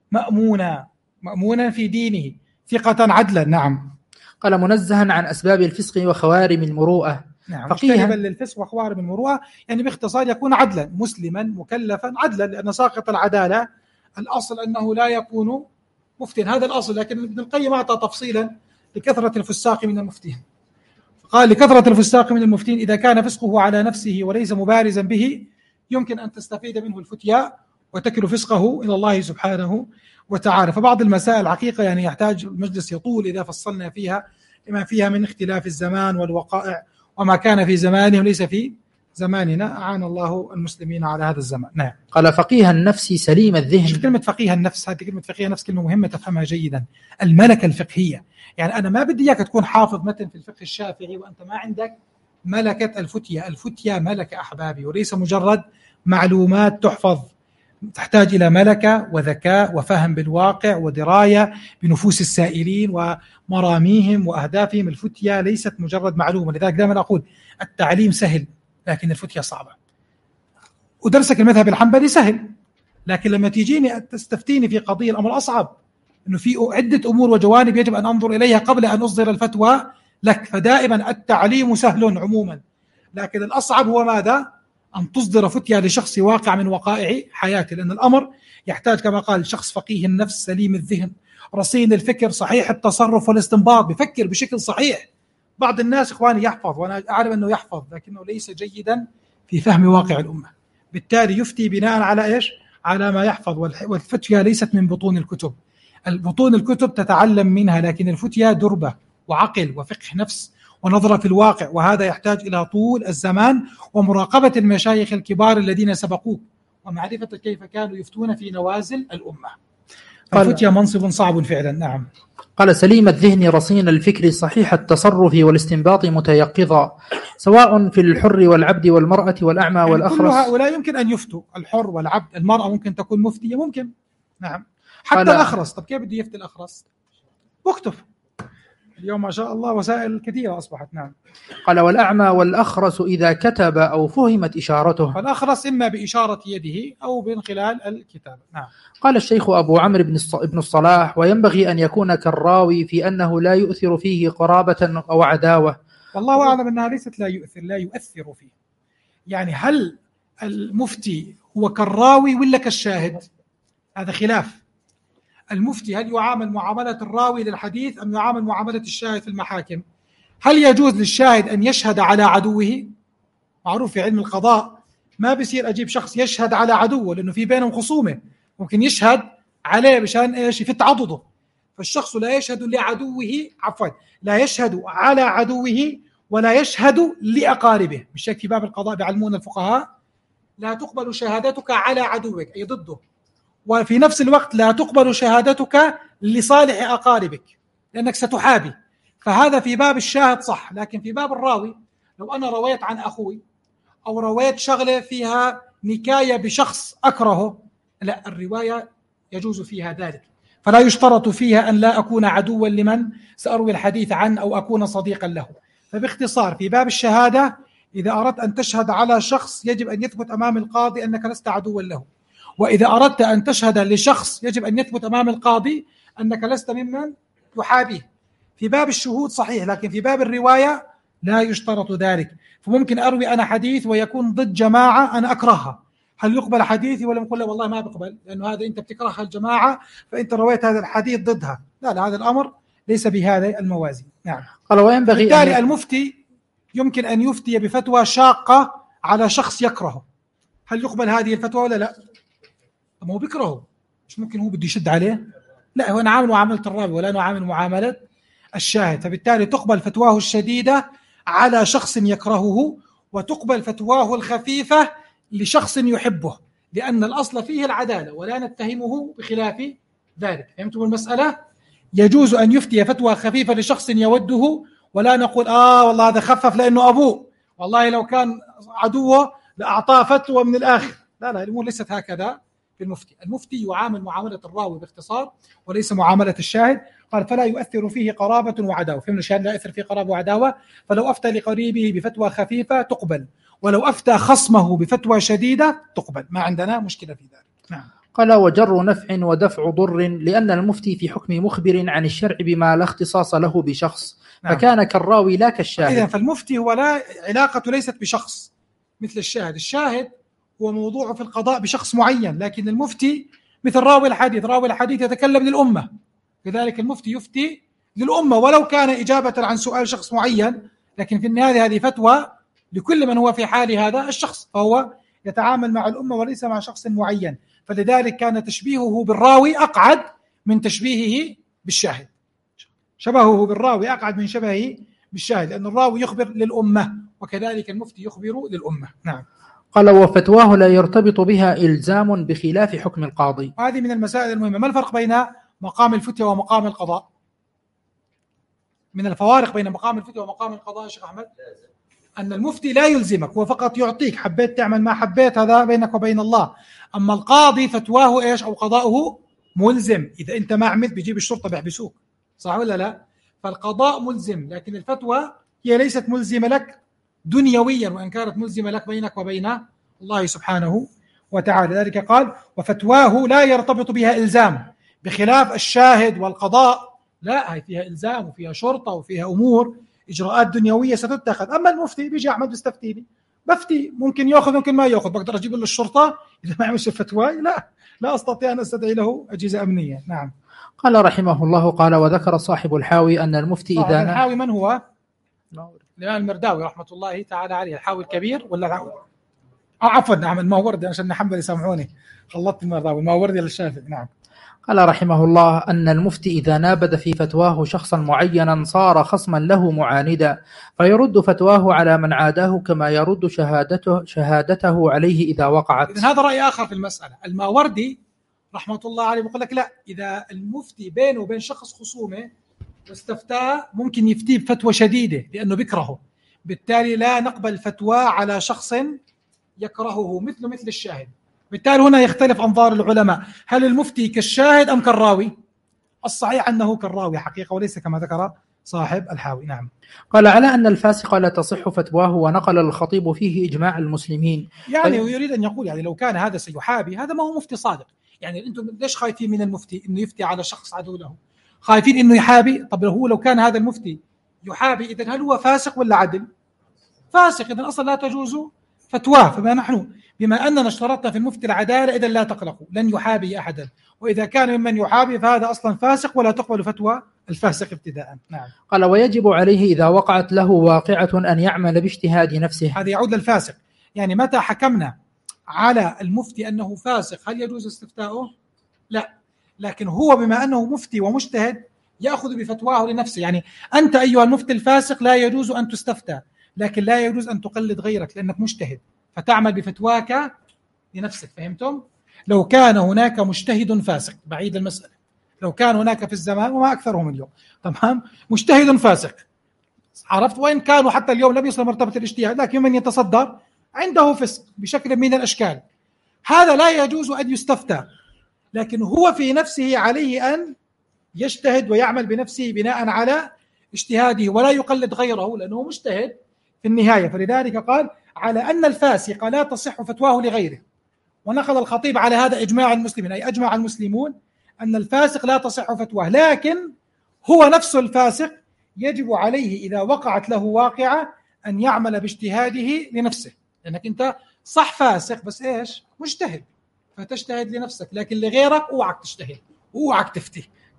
مأمونا في دينه، ثقة عدلا. نعم. قال: منزها عن أسباب الفسق وخوارم المروءة. نعم. مجتنبا للفسق وخوارم المروءة، يعني باختصار يكون عدلا، مسلما مكلفا عدلا، لأن ساقط العدالة الأصل أنه لا يكون مفتين، هذا الأصل. لكن ابن القيم أعطى تفصيلا لكثرة الفساق من المفتين، قال: لكثرة الفساق من المفتين إذا كان فسقه على نفسه وليس مبارزا به يمكن أن تستفيد منه الفتيا وتكل فسقه إلى الله سبحانه وتعالى. فبعض المسائل حقيقة يعني يحتاج المجلس يطول إذا فصلنا فيها لما فيها من اختلاف الزمان والوقائع وما كان في زمانهم ليس في زماننا. أعان الله المسلمين على هذا الزمان. نعم. قال: فقيه النفس سليم الذهن. شوف كلمة فقيه النفس، هذه كلمة فقيه النفس كلمة مهمة تفهمها جيدا. الملكة الفقهية، يعني أنا ما بدي إياك تكون حافظ متن في الفقه الشافعي وأنت ما عندك ملكة الفتية. الفتية ملكة أحبابي، وليس مجرد معلومات تحفظ، تحتاج إلى ملكة وذكاء وفهم بالواقع ودراية بنفوس السائلين ومراميهم وأهدافهم. الفتية ليست مجرد معلومة. لذلك دائما أقول التعليم سهل لكن الفتية صعبة، ودرسك المذهب الحنبلي سهل، لكن لما تيجيني تستفتيني في قضية الأمر أصعب، أنه في عدة أمور وجوانب يجب أن أنظر إليها قبل أن أصدر الفتوى لك. فدائما التعليم سهل عموما، لكن الأصعب هو ماذا؟ أن تصدر فتية لشخص واقع من وقائع حياته، لأن الأمر يحتاج كما قال شخص فقيه النفس سليم الذهن رصين الفكر صحيح التصرف والاستنباط، بفكر بشكل صحيح. بعض الناس إخواني يحفظ، وأنا أعلم أنه يحفظ، لكنه ليس جيدا في فهم واقع الأمة، بالتالي يفتي بناء على إيش؟ على ما يحفظ. والفتية ليست من بطون الكتب، البطون الكتب تتعلم منها، لكن الفتية دربة وعقل وفقه نفس ونظرة في الواقع، وهذا يحتاج إلى طول الزمان ومراقبة المشايخ الكبار الذين سبقوك ومعرفة كيف كانوا يفتون في نوازل الأمة. الفتية منصب صعب فعلا. نعم. قال: سليم الذهن رصين الفكر صحيح التصرف والاستنباط متيقظا، سواء في الحر والعبد والمرأة والأعمى يعني والأخرس. كل هؤلاء يمكن أن يفتوا، الحر والعبد، المرأة ممكن تكون مفتية، ممكن. نعم. حتى الأخرس. طب كيف بده يفتي الأخرس؟ واكتب. اليوم ما شاء الله وسائل كثيرة أصبحت. نعم. قال: والأعمى والأخرس إذا كتب أو فهمت إشارته. فالأخرس إما بإشارة يده أو من خلال الكتاب. نعم. قال الشيخ أبو عمرو بن الصلاح: وينبغي أن يكون كالراوي في أنه لا يؤثر فيه قرابة أو عداوة. والله أعلم أنها ليست لا يؤثر فيه. يعني هل المفتي هو كالراوي ولا كالشاهد؟ هذا خلاف. المفتي هل يعامل معاملة الراوي للحديث أم يعامل معاملة الشاهد في المحاكم؟ هل يجوز للشاهد أن يشهد على عدوه؟ معروف في علم القضاء ما بيصير أجيب شخص يشهد على عدوه، لأنه في بينهم خصومة، ممكن يشهد عليه بشان إيش؟ يفت عضده. فالشخص لا يشهد لعدوه، لا يشهد على عدوه ولا يشهد لأقاربه. مش في باب القضاء بيعلمون الفقهاء لا تقبل شهادتك على عدوك أي ضده، وفي نفس الوقت لا تقبل شهادتك لصالح أقاربك لأنك ستحابي. فهذا في باب الشاهد صح، لكن في باب الراوي لو أنا رويت عن أخوي أو رويت شغلة فيها نكاية بشخص أكرهه، لا، الرواية يجوز فيها ذلك، فلا يشترط فيها أن لا أكون عدوا لمن سأروي الحديث عنه أو أكون صديقا له. فباختصار في باب الشهادة إذا أردت أن تشهد على شخص يجب أن يثبت أمام القاضي أنك لست عدوا له، وإذا أردت أن تشهد لشخص يجب أن يثبت أمام القاضي أنك لست ممن يحابيه. في باب الشهود صحيح، لكن في باب الرواية لا يشترط ذلك. فممكن أروي أنا حديث ويكون ضد جماعة أنا أكرهها، هل يقبل حديثي ولا نقول له والله ما بقبل لأنه هذا أنت بتكره الجماعة فأنت رويت هذا الحديث ضدها؟ لا، هذا الأمر ليس بهذا الموازين. نعم. قال وينبغي بالتالي المفتي يمكن أن يفتي بفتوى شاقة على شخص يكرهه، هل يقبل هذه الفتوى ولا لا؟ أما هو بيكرهه، مش ممكن هو بده يشد عليه، لا، هو نعامل معاملة الراوي ولا نعامل معاملة الشاهد، فبالتالي تقبل فتواه الشديدة على شخص يكرهه، وتقبل فتواه الخفيفة لشخص يحبه، لأن الأصل فيه العدالة ولا نتهمه بخلاف ذلك. فهمتم المسألة؟ يجوز أن يفتي فتوى خفيفة لشخص يوده، ولا نقول والله هذا خفف لأنه أبوه، والله لو كان عدوه لأعطاه فتوى من الآخر. لا لا، الأمور ليست هكذا في المفتي. المفتي يعامل معاملة الراوي باختصار وليس معاملة الشاهد. قال فلا يؤثر فيه قرابة وعداوة. فهمنا الشاهد لا يؤثر فيه قرابة وعداوة، فلو أفتى لقريبه بفتوى خفيفة تقبل، ولو أفتى خصمه بفتوى شديدة تقبل، ما عندنا مشكلة في ذلك. نعم. قال وجر نفع ودفع ضر، لأن المفتي في حكم مخبر عن الشرع بما لا اختصاص له بشخص. نعم. فكان كالراوي لا كالشاهد. إذن فالمفتي هو لا علاقة ليست بشخص مثل الشاهد. الشاهد هو موضوع في القضاء بشخص معين، لكن المفتي مثل راوي الحديث. راوي الحديث يتكلم للأمة، لذلك المفتي يفتي للأمة ولو كان إجابة عن سؤال شخص معين، لكن في النهاية هذه فتوى لكل من هو في حال هذا الشخص، فهو يتعامل مع الأمة وليس مع شخص معين. فلذلك كان تشبيهه بالراوي أقعد من تشبيهه بالشاهد. شبهه بالراوي أقعد من شبهه بالشاهد، لأن الراوي يخبر للأمة وكذلك المفتي يخبر للأمة. نعم. قال وفتواه لا يرتبط بها إلزام بخلاف حكم القاضي. هذه من المسائل المهمة. ما الفرق بين مقام الفتوى ومقام القضاء؟ من الفوارق بين مقام الفتوى ومقام القضاء يا شيخ أحمد أن المفتي لا يلزمك، هو فقط يعطيك، حبيت تعمل ما حبيت هذا بينك وبين الله. أما القاضي فتواه إيش أو قضاؤه ملزم، إذا أنت ما عملت بيجيب الشرطة بيحبسوك، صح ولا لا؟ فالقضاء ملزم، لكن الفتوى هي ليست ملزمة لك دنيويا، وإن كانت ملزمة لك بينك وبين الله سبحانه وتعالى. ذلك قال وفتواه لا يرتبط بها إلزام، بخلاف الشاهد والقضاء لا، هي فيها إلزام وفيها شرطة وفيها أمور إجراءات دنيوية ستتخذ. أما المفتي بيجي أحمد بيستفتيني، بفتي، ممكن يأخذ ممكن ما يأخذ، بقدر أجيب له الشرطة إذا ما عملش الفتوى؟ لا أستطيع أن أستدعي له أجهزة أمنية. نعم. قال رحمه الله قال وذكر صاحب الحاوي أن المفتي إذا الحاوي من هو؟ الإمام المرداوي رحمة الله تعالى عليه. الحاوي الكبير ولا الحاوي؟ عفوا نعم الماوردي، عشان نحمل يسامحوني خلطت المرداوي، الماوردي للشافعي. نعم. قال رحمه الله أن المفتي إذا نابذ في فتواه شخصا معينا صار خصما له معاندا، فيرد فتواه على من عاداه كما يرد شهادته عليه إذا وقعت. إذن هذا رأي آخر في المسألة. الماوردي رحمة الله عليه يقول لك لا، إذا المفتي بينه وبين شخص خصومه واستفتاه ممكن يفتيه بفتوى شديدة لأنه بيكرهه، بالتالي لا نقبل فتوى على شخص يكرهه مثل الشاهد. بالتالي هنا يختلف أنظار العلماء، هل المفتي كالشاهد أم كالراوي؟ الصحيح أنه كالراوي حقيقة وليس كما ذكر صاحب الحاوي. نعم. قال على أن الفاسق لا تصح فتواه، ونقل الخطيب فيه إجماع المسلمين. يعني ويريد أن يقول يعني لو كان هذا سيحابي هذا ما هو مفتي صادق. يعني أنتم ليش خايفين من المفتي إنه يفتي على شخص عدو له؟ خايفين إنه يحابي؟ طب هو لو كان هذا المفتي يحابي إذن هل هو فاسق ولا عدل؟ فاسق، إذن أصلا لا تجوز فتواه. فما نحن بما أننا اشترطنا في المفتي العدالة إذن لا تقلقوا، لن يحابي أحدا، وإذا كان ممن يحابي فهذا أصلا فاسق ولا تقبل فتوى الفاسق ابتداء. نعم. قال ويجب عليه إذا وقعت له واقعة أن يعمل باجتهاد نفسه. هذا يعود للفاسق. يعني متى حكمنا على المفتي أنه فاسق هل يجوز استفتاؤه؟ لا، لكن هو بما أنه مفتي ومجتهد يأخذ بفتواه لنفسه. يعني أنت أيها المفتي الفاسق لا يجوز أن تستفتى، لكن لا يجوز أن تقلد غيرك لأنك مجتهد، فتعمل بفتواك لنفسك. فهمتم؟ لو كان هناك مجتهد فاسق، بعيد المسألة، لو كان هناك في الزمان وما أكثرهم اليوم، تمام، مجتهد فاسق، عرفت، وإن كانوا حتى اليوم لم يصل مرتبة الاجتهاد، لكن من يتصدر عنده فسق بشكل من الأشكال، هذا لا يجوز أن يستفتى، لكن هو في نفسه عليه أن يجتهد ويعمل بنفسه بناء على اجتهاده ولا يقلد غيره لأنه مجتهد في النهاية. فلذلك قال على أن الفاسق لا تصح فتواه لغيره، ونقل الخطيب على هذا إجماع المسلمين، أي أجمع المسلمون أن الفاسق لا تصح فتواه، لكن هو نفسه الفاسق يجب عليه إذا وقعت له واقعة أن يعمل باجتهاده لنفسه، لأنك أنت صح فاسق بس إيش؟ مجتهد، فتجتهد لنفسك، لكن لغيرك أوعك تجتهد وأوعك تفتي،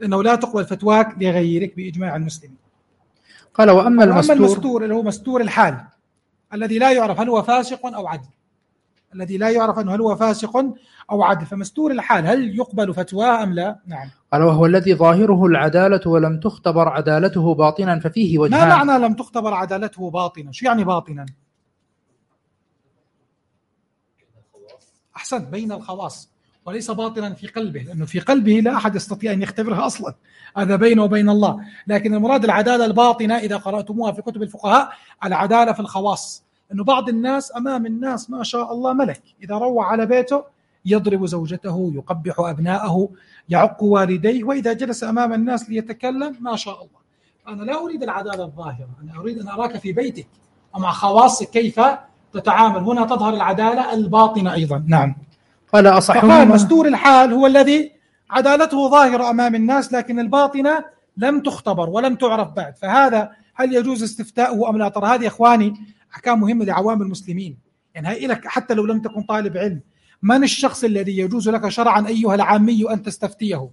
لأنه لا تقبل فتواك لغيرك بإجماع المسلمين. قال وأما المستور اللي هو مستور الحال الذي لا يعرف هل هو فاسق أو عدل، الذي لا يعرف أنه هل هو فاسق أو عدل، فمستور الحال هل يقبل فتواه أم لا؟ نعم. قال وهو الذي ظاهره العدالة ولم تختبر عدالته باطنا ففيه وجهان. ما معنى لم تختبر عدالته باطنا؟ شو يعني باطنا؟ أحسن، بين الخواص وليس باطنا في قلبه، لأنه في قلبه لا أحد يستطيع أن يختبرها أصلا، هذا بينه وبين الله. لكن المراد العدالة الباطنة إذا قرأتموها في كتب الفقهاء العدالة في الخواص، أنه بعض الناس أمام الناس ما شاء الله ملك، إذا روح على بيته يضرب زوجته، يقبح أبناءه، يعق والديه، وإذا جلس أمام الناس ليتكلم ما شاء الله. أنا لا أريد العدالة الظاهرة، أنا أريد أن أراك في بيتك ومع خواصك كيف تتعامل. هنا تظهر العدالة الباطنة أيضا. نعم. قال أصحهما، فقال مستور الحال هو الذي عدالته ظاهرة أمام الناس لكن الباطنة لم تختبر ولم تعرف بعد، فهذا هل يجوز استفتاؤه أم لا؟ ترى هذه إخواني أحكام مهمة لعوام المسلمين، يعني هي لك حتى لو لم تكن طالب علم. من الشخص الذي يجوز لك شرعا أيها العامي أن تستفتيه؟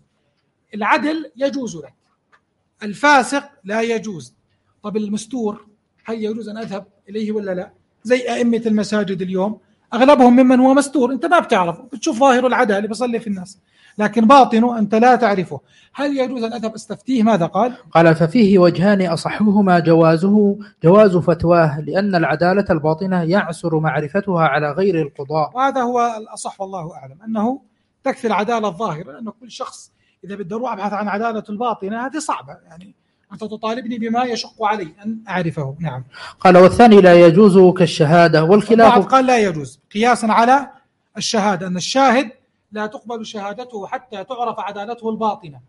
العدل يجوز لك، الفاسق لا يجوز. طب المستور هل يجوز أن أذهب إليه ولا لا؟ زي أئمة المساجد اليوم أغلبهم ممن هو مستور، أنت ما بتعرفه، بتشوف ظاهر العدالة بيصلي في الناس لكن باطنه أنت لا تعرفه. هل يجوز أن أذهب استفتيه؟ ماذا قال؟ قال ففيه وجهان أصحهما جواز فتواه، لأن العدالة الباطنة يعسر معرفتها على غير القضاء. وهذا هو الأصح والله أعلم، أنه تكفي العدالة الظاهرة، لأنه كل شخص إذا بدي أروح أبحث عن عدالة الباطنة هذه صعبة، يعني أنت تطالبني بما يشق علي أن أعرفه. نعم. قال والثاني لا يجوز كالشهادة، والخلاف قال لا يجوز قياسا على الشهادة، أن الشاهد لا تقبل شهادته حتى تعرف عدالته الباطنة،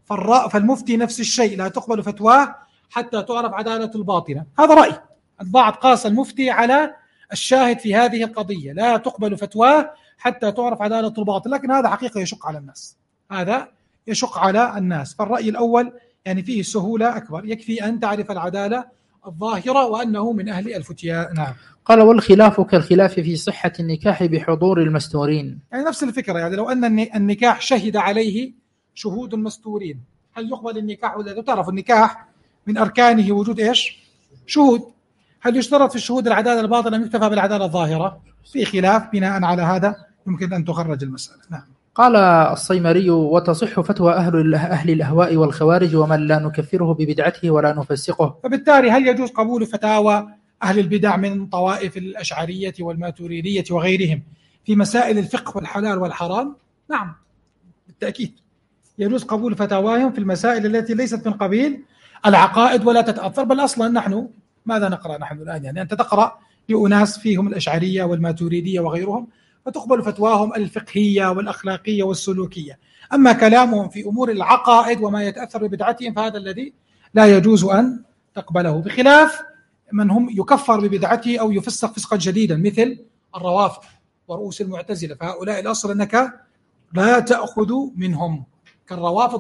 فالمفتي نفس الشيء لا تقبل فتواه حتى تعرف عدالة الباطنة. هذا رأي البعض، قاس المفتي على الشاهد في هذه القضية، لا تقبل فتواه حتى تعرف عدالة الباطن، لكن هذا حقيقة يشق على الناس، هذا يشق على الناس. فالرأي الأول يعني فيه سهولة أكبر، يكفي أن تعرف العدالة الظاهرة وأنه من أهل الفتيا. نعم. قال والخلاف كالخلاف في صحة النكاح بحضور المستورين، يعني نفس الفكرة، يعني لو أن النكاح شهد عليه شهود المستورين هل يقبل النكاح ولا لا؟ تعرف النكاح من أركانه وجود إيش؟ شهود. هل يشترط في الشهود العدالة الباطنة أم يكتفى بالعدالة الظاهرة؟ في خلاف، بناء على هذا يمكن أن تخرج المسألة. نعم. قال الصيمري وتصح فتوى أهل الأهواء والخوارج ومن لا نكفره ببدعته ولا نفسقه. فبالتالي هل يجوز قبول فتاوى أهل البدع من طوائف الأشعرية والماتريدية وغيرهم في مسائل الفقه والحلال والحرام؟ نعم بالتأكيد يجوز قبول فتاواهم في المسائل التي ليست من قبيل العقائد ولا تتأثر، بل أصلا نحن ماذا نقرأ نحن الآن؟ يعني أنت تقرأ لأناس فيهم الأشعرية والماتريدية وغيرهم فتقبل فتواهم الفقهية والأخلاقية والسلوكية، أما كلامهم في أمور العقائد وما يتأثر ببدعتهم فهذا الذي لا يجوز أن تقبله، بخلاف من هم يكفر ببدعته أو يفسق فسقا جديدا مثل الروافض ورؤوس المعتزلة، فهؤلاء الأصل أنك لا تأخذ منهم كالروافض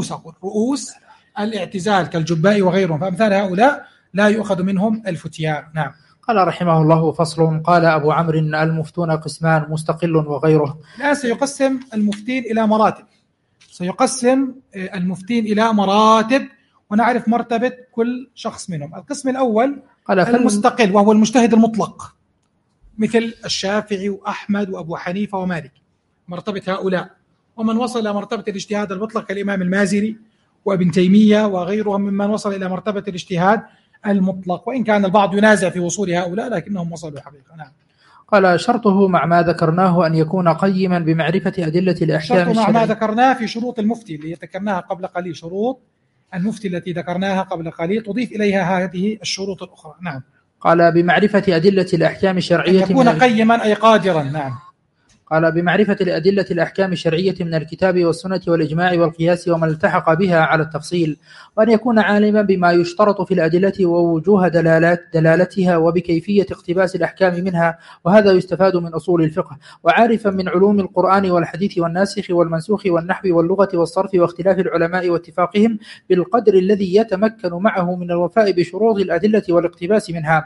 رؤوس الاعتزال كالجباء وغيرهم، فأمثال هؤلاء لا يؤخذ منهم الفتيا. نعم. قال رحمه الله فصل. قال أبو عمرو المفتون قسمان مستقل وغيره. الآن سيقسم المفتين إلى مراتب، سيقسم المفتين إلى مراتب ونعرف مرتبة كل شخص منهم. القسم الأول المستقل وهو المجتهد المطلق مثل الشافعي وأحمد وأبو حنيفة ومالك، مرتبة هؤلاء، ومن وصل إلى مرتبة الاجتهاد المطلق كالإمام المازري وابن تيمية وغيرهم ممن وصل إلى مرتبة الاجتهاد المطلق، وإن كان البعض ينازع في وصول هؤلاء لكنهم وصلوا حقيقة. نعم. قال شرطه مع ما ذكرناه أن يكون قيما بمعرفة أدلة الأحكام الشرط مع ما ذكرناه في شروط المفتي اللي ذكرناها قبل قليل، شروط المفتي التي ذكرناها قبل قليل تضيف إليها هذه الشروط الأخرى. نعم. قال بمعرفة أدلة الأحكام الشرعية، أن يكون قيما أي قادرا. نعم. قال بمعرفة أدلة الأحكام الشرعية من الكتاب والسنة والإجماع والقياس وما التحق بها على التفصيل، وأن يكون عالما بما يشترط في الأدلة ووجوه دلالتها وبكيفية اقتباس الأحكام منها، وهذا يستفاد من أصول الفقه، وعارفا من علوم القرآن والحديث والناسخ والمنسوخ والنحو واللغة والصرف واختلاف العلماء واتفاقهم بالقدر الذي يتمكن معه من الوفاء بشروط الأدلة والاقتباس منها.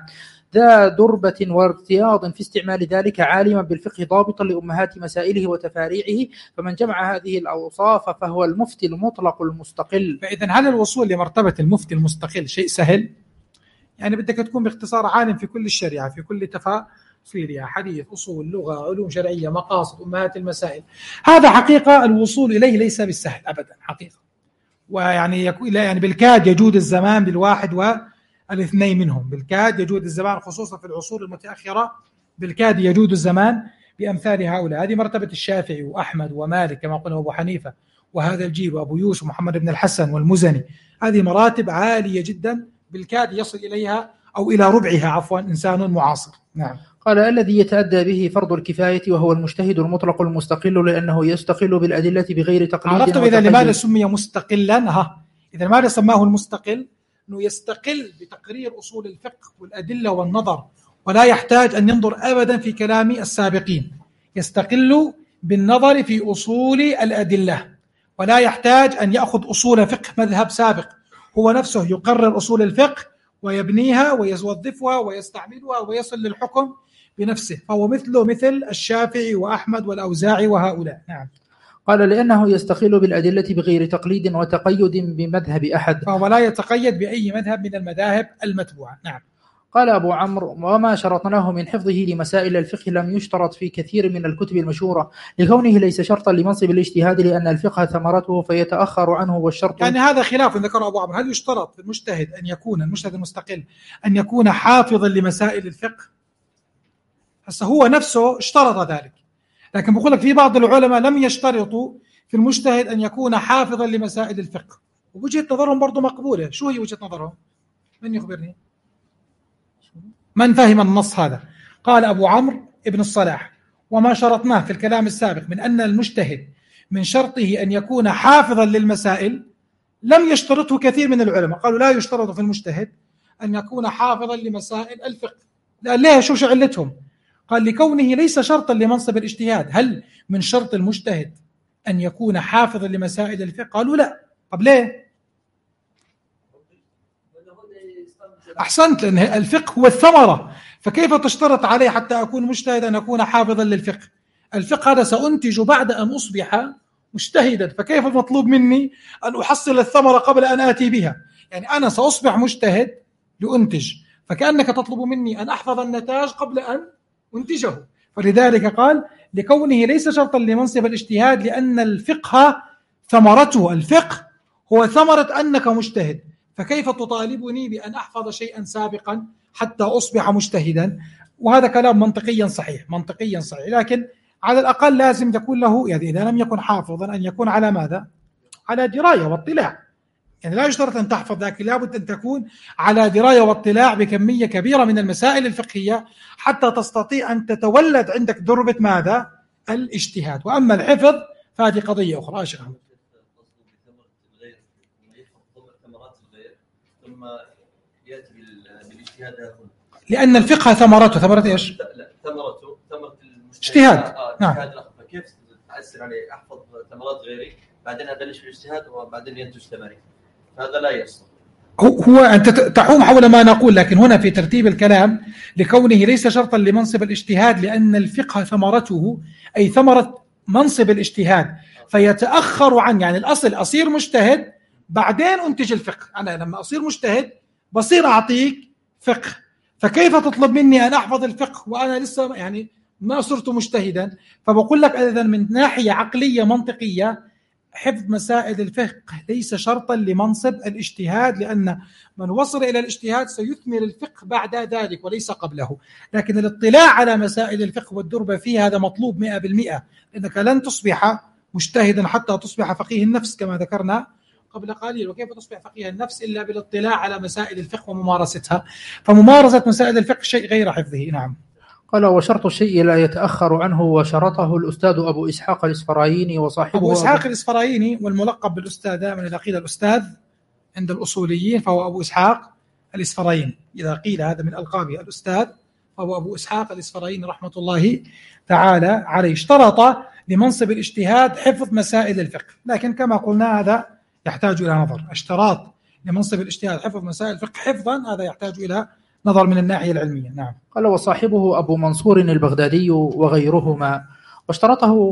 ذا دربة وارتياض في استعمال ذلك، عالما بالفقه ضابطا لأمهات مسائله وتفاريعه، فمن جمع هذه الأوصاف فهو المفتي المطلق المستقل. فإذا هل الوصول لمرتبة المفتي المستقل شيء سهل؟ يعني بدك تكون باختصار عالم في كل الشريعة، في كل تفاصيلها، حديث، أصول، لغة، علوم شرعية، مقاصد، أمهات المسائل. هذا حقيقة الوصول إليه ليس بالسهل أبدا حقيقة، ويعني يعني بالكاد يجود الزمان بالواحد والاثنين منهم، بالكاد يجود الزمان خصوصا في العصور المتأخرة، بالكاد يجود الزمان بأمثال هؤلاء. هذه مرتبة الشافعي وأحمد ومالك كما قلنا أبو حنيفة وهذا الجيل وأبو يوسف ومحمد بن الحسن والمزني، هذه مراتب عالية جدا بالكاد يصل إليها أو إلى ربعها عفوا إنسان معاصر. نعم. قال الذي يتأدى به فرض الكفاية وهو المجتهد المطلق المستقل، لأنه يستقل بالأدلة بغير تقليد. عرفتم إذا لماذا سمي مستقلا؟ إذا لماذا سماه المستقل؟ أنه يستقل بتقرير أصول الفقه والأدلة والنظر، ولا يحتاج أن ينظر أبدا في كلام السابقين، يستقل بالنظر في أصول الأدلة، ولا يحتاج أن يأخذ أصول فقه مذهب سابق، هو نفسه يقرر أصول الفقه ويبنيها ويوظفها ويستعملها ويصل للحكم بنفسه، فهو مثل الشافعي وأحمد والأوزاعي وهؤلاء. نعم. قال لأنه يستقل بالأدلة بغير تقليد وتقيد بمذهب أحد، فهو لا يتقيد بأي مذهب من المذاهب المتبوعة. نعم. قال أبو عمرو وما شرطناه من حفظه لمسائل الفقه لم يشترط في كثير من الكتب المشهورة، لكونه ليس شرطا لمنصب الاجتهاد، لأن الفقه ثمرته فيتأخر عنه، والشرط يعني هذا خلاف ذكر أبو عمرو. هل يشترط في المجتهد أن يكون المجتهد المستقل أن يكون حافظا لمسائل الفقه؟ هسه هو نفسه اشترط ذلك، لكن بقول لك في بعض العلماء لم يشترطوا في المجتهد أن يكون حافظا لمسائل الفقه، ووجهة نظرهم برضو مقبولة. شو هي وجهة نظرهم؟ من يخبرني؟ من فهم النص هذا؟ قال أبو عمرو ابن الصلاح وما شرطناه في الكلام السابق من أن المجتهد من شرطه أن يكون حافظا للمسائل لم يشترطه كثير من العلماء، قالوا لا يشترط في المجتهد أن يكون حافظا لمسائل الفقه. ليه؟ شو علتهم؟ قال لكونه ليس شرطا لمنصب الاجتهاد. هل من شرط المجتهد أن يكون حافظا لمسائل الفقه؟ قالوا لا. طب ليه؟ أحسنت، لأن الفقه هو الثمرة، فكيف تشترط عليه حتى أكون مجتهدا أن أكون حافظا للفقه؟ الفقه هذا سأنتج بعد أن أصبح مجتهدا، فكيف المطلوب مني أن أحصل الثمرة قبل أن آتي بها؟ يعني أنا سأصبح مجتهد لأنتج، فكأنك تطلب مني أن أحفظ النتاج قبل أن أنتجه. فلذلك قال لكونه ليس شرطا لمنصب الاجتهاد، لأن الفقه ثمرته، الفقه هو ثمرة أنك مجتهد، فكيف تطالبني بأن أحفظ شيئا سابقا حتى أصبح مجتهدا؟ وهذا كلام منطقيا صحيح، منطقيا صحيح، لكن على الأقل لازم تكون له، يعني إذا لم يكن حافظا أن يكون على ماذا؟ على دراية واطلاع. يعني لا يشترط أن تحفظ، لكن لابد أن تكون على دراية واطلاع بكمية كبيرة من المسائل الفقهية حتى تستطيع أن تتولد عندك دربة ماذا؟ الاجتهاد. وأما الحفظ فهذه قضية أخرى. شيخ أحمد. ثم يأتي بالاجتهاد هنا، لأن الفقه ثمرته ثمرة إيش؟ لا ثمرة اجتهاد. نعم. فكيف تأثر عليه أحفظ ثمرات غيري بعدين أبلش في الاجتهاد وبعدين ينتج ثمري؟ هذا لا يصح. هو أنت تحوم حول ما نقول، لكن هنا في ترتيب الكلام لكونه ليس شرطا لمنصب الاجتهاد، لأن الفقه ثمرته أي ثمرة منصب الاجتهاد، فيتأخر عن، يعني الأصل أصير مجتهد بعدين أنتج الفقه. أنا لما أصير مجتهد بصير أعطيك فقه، فكيف تطلب مني أن أحفظ الفقه وأنا لسه يعني ما صرت مجتهدا؟ فبقول لك إذا من ناحية عقلية منطقية حفظ مسائل الفقه ليس شرطا لمنصب الاجتهاد، لأن من وصل إلى الاجتهاد سيثمر الفقه بعد ذلك وليس قبله. لكن الاطلاع على مسائل الفقه والدربة فيه هذا مطلوب 100%، لأنك لن تصبح مجتهدا حتى تصبح فقيه النفس كما ذكرنا قبل قليل. وكيف تصبح فقيه النفس إلا بالاطلاع على مسائل الفقه وممارستها؟ فممارسة مسائل الفقه شيء غير حفظه. نعم. قال وشرط الشيء لا يتأخر عنه، وشرطه الأستاذ أبو إسحاق الإسفرايني وصاحبه أبو إسحاق الإسفرايني، والملقب بالأستاذ من إذا قيل الأستاذ عند الأصوليين فهو أبو إسحاق الإسفرايني، إذا قيل هذا من ألقابه الأستاذ فهو أبو إسحاق الإسفرايني رحمة الله تعالى عليه. اشترط لمنصب الاجتهاد حفظ مسائل الفقه، لكن كما قلنا هذا يحتاج إلى نظر. اشتراط لمنصب الاجتهاد حفظ مسائل الفقه حفظا هذا يحتاج إلى نظر من الناحية العلمية. نعم. قال وصاحبه أبو منصور البغدادي وغيرهما واشتراطه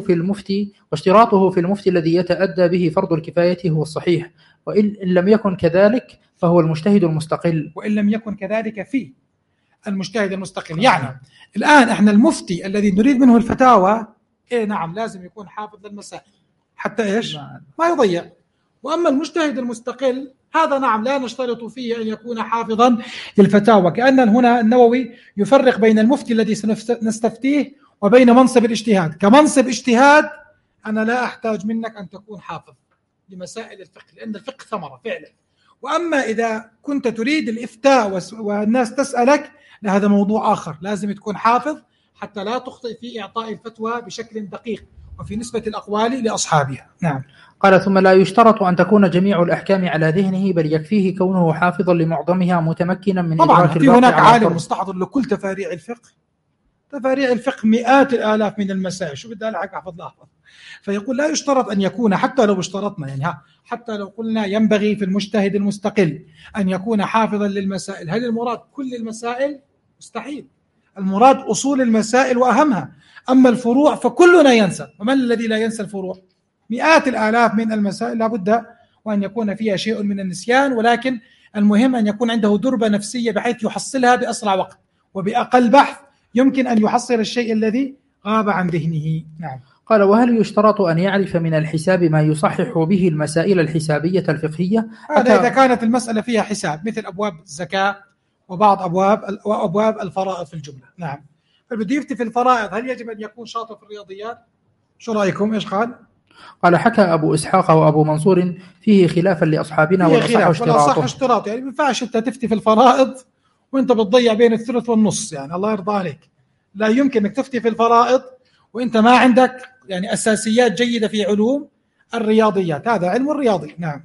في المفتي الذي يتأدى به فرض الكفاية هو الصحيح، وإن لم يكن كذلك فهو المجتهد المستقل. وإن لم يكن كذلك في المجتهد المستقل. يعني الآن احنا المفتي الذي نريد منه الفتاوى نعم لازم يكون حافظ للمسائل حتى إيش ما يضيع. وأما المجتهد المستقل هذا نعم لا نشترط فيه أن يكون حافظا للفتاوى. كأن هنا النووي يفرق بين المفتي الذي سنستفتيه وبين منصب الاجتهاد. كمنصب اجتهاد أنا لا أحتاج منك أن تكون حافظ لمسائل الفقه لأن الفقه ثمرة فعلا. وأما إذا كنت تريد الإفتاء والناس تسألك لهذا موضوع آخر، لازم تكون حافظ حتى لا تخطئ في إعطاء الفتوى بشكل دقيق وفي نسبة الأقوال لأصحابها. نعم. قال ثم لا يشترط أن تكون جميع الأحكام على ذهنه، بل يكفيه كونه حافظا لمعظمها متمكنا من طبعا في هناك عالم مستحضر لكل تفاريع الفقه. تفاريع الفقه مئات الآلاف من المسائل، شو بدي ألحق أحفظ لحظة. فيقول لا يشترط أن يكون، حتى لو اشترطنا يعني حتى لو قلنا ينبغي في المجتهد المستقل أن يكون حافظا للمسائل، هل المراد كل المسائل؟ مستحيل. المراد أصول المسائل وأهمها، أما الفروع فكلنا ينسى. ومن الذي لا ينسى الفروع؟ مئات الآلاف من المسائل لابد وأن يكون فيها شيء من النسيان، ولكن المهم أن يكون عنده دربة نفسية بحيث يحصلها بأسرع وقت وبأقل بحث يمكن أن يحصل الشيء الذي غاب عن ذهنه. نعم. قال وهل يشترط أن يعرف من الحساب ما يصحح به المسائل الحسابية الفقهية؟ هذا إذا كانت المسألة فيها حساب مثل أبواب الزكاة وبعض أبواب الفرائض في الجملة. نعم. فبده يفتي في الفرائض هل يجب أن يكون شاطر في الرياضيات؟ شو رأيكم؟ إيش قال؟ قال حكى أبو إسحاق وأبو منصور فيه خلافا لأصحابنا والأصح اشتراط. يعني ما ينفعش أنت تفتي في الفرائض وأنت بتضيع بين الثلث والنص، يعني الله يرضى عليك. لا يمكن أنك تفتي في الفرائض وأنت ما عندك يعني أساسيات جيدة في علوم الرياضيات، هذا علم الرياضي. نعم.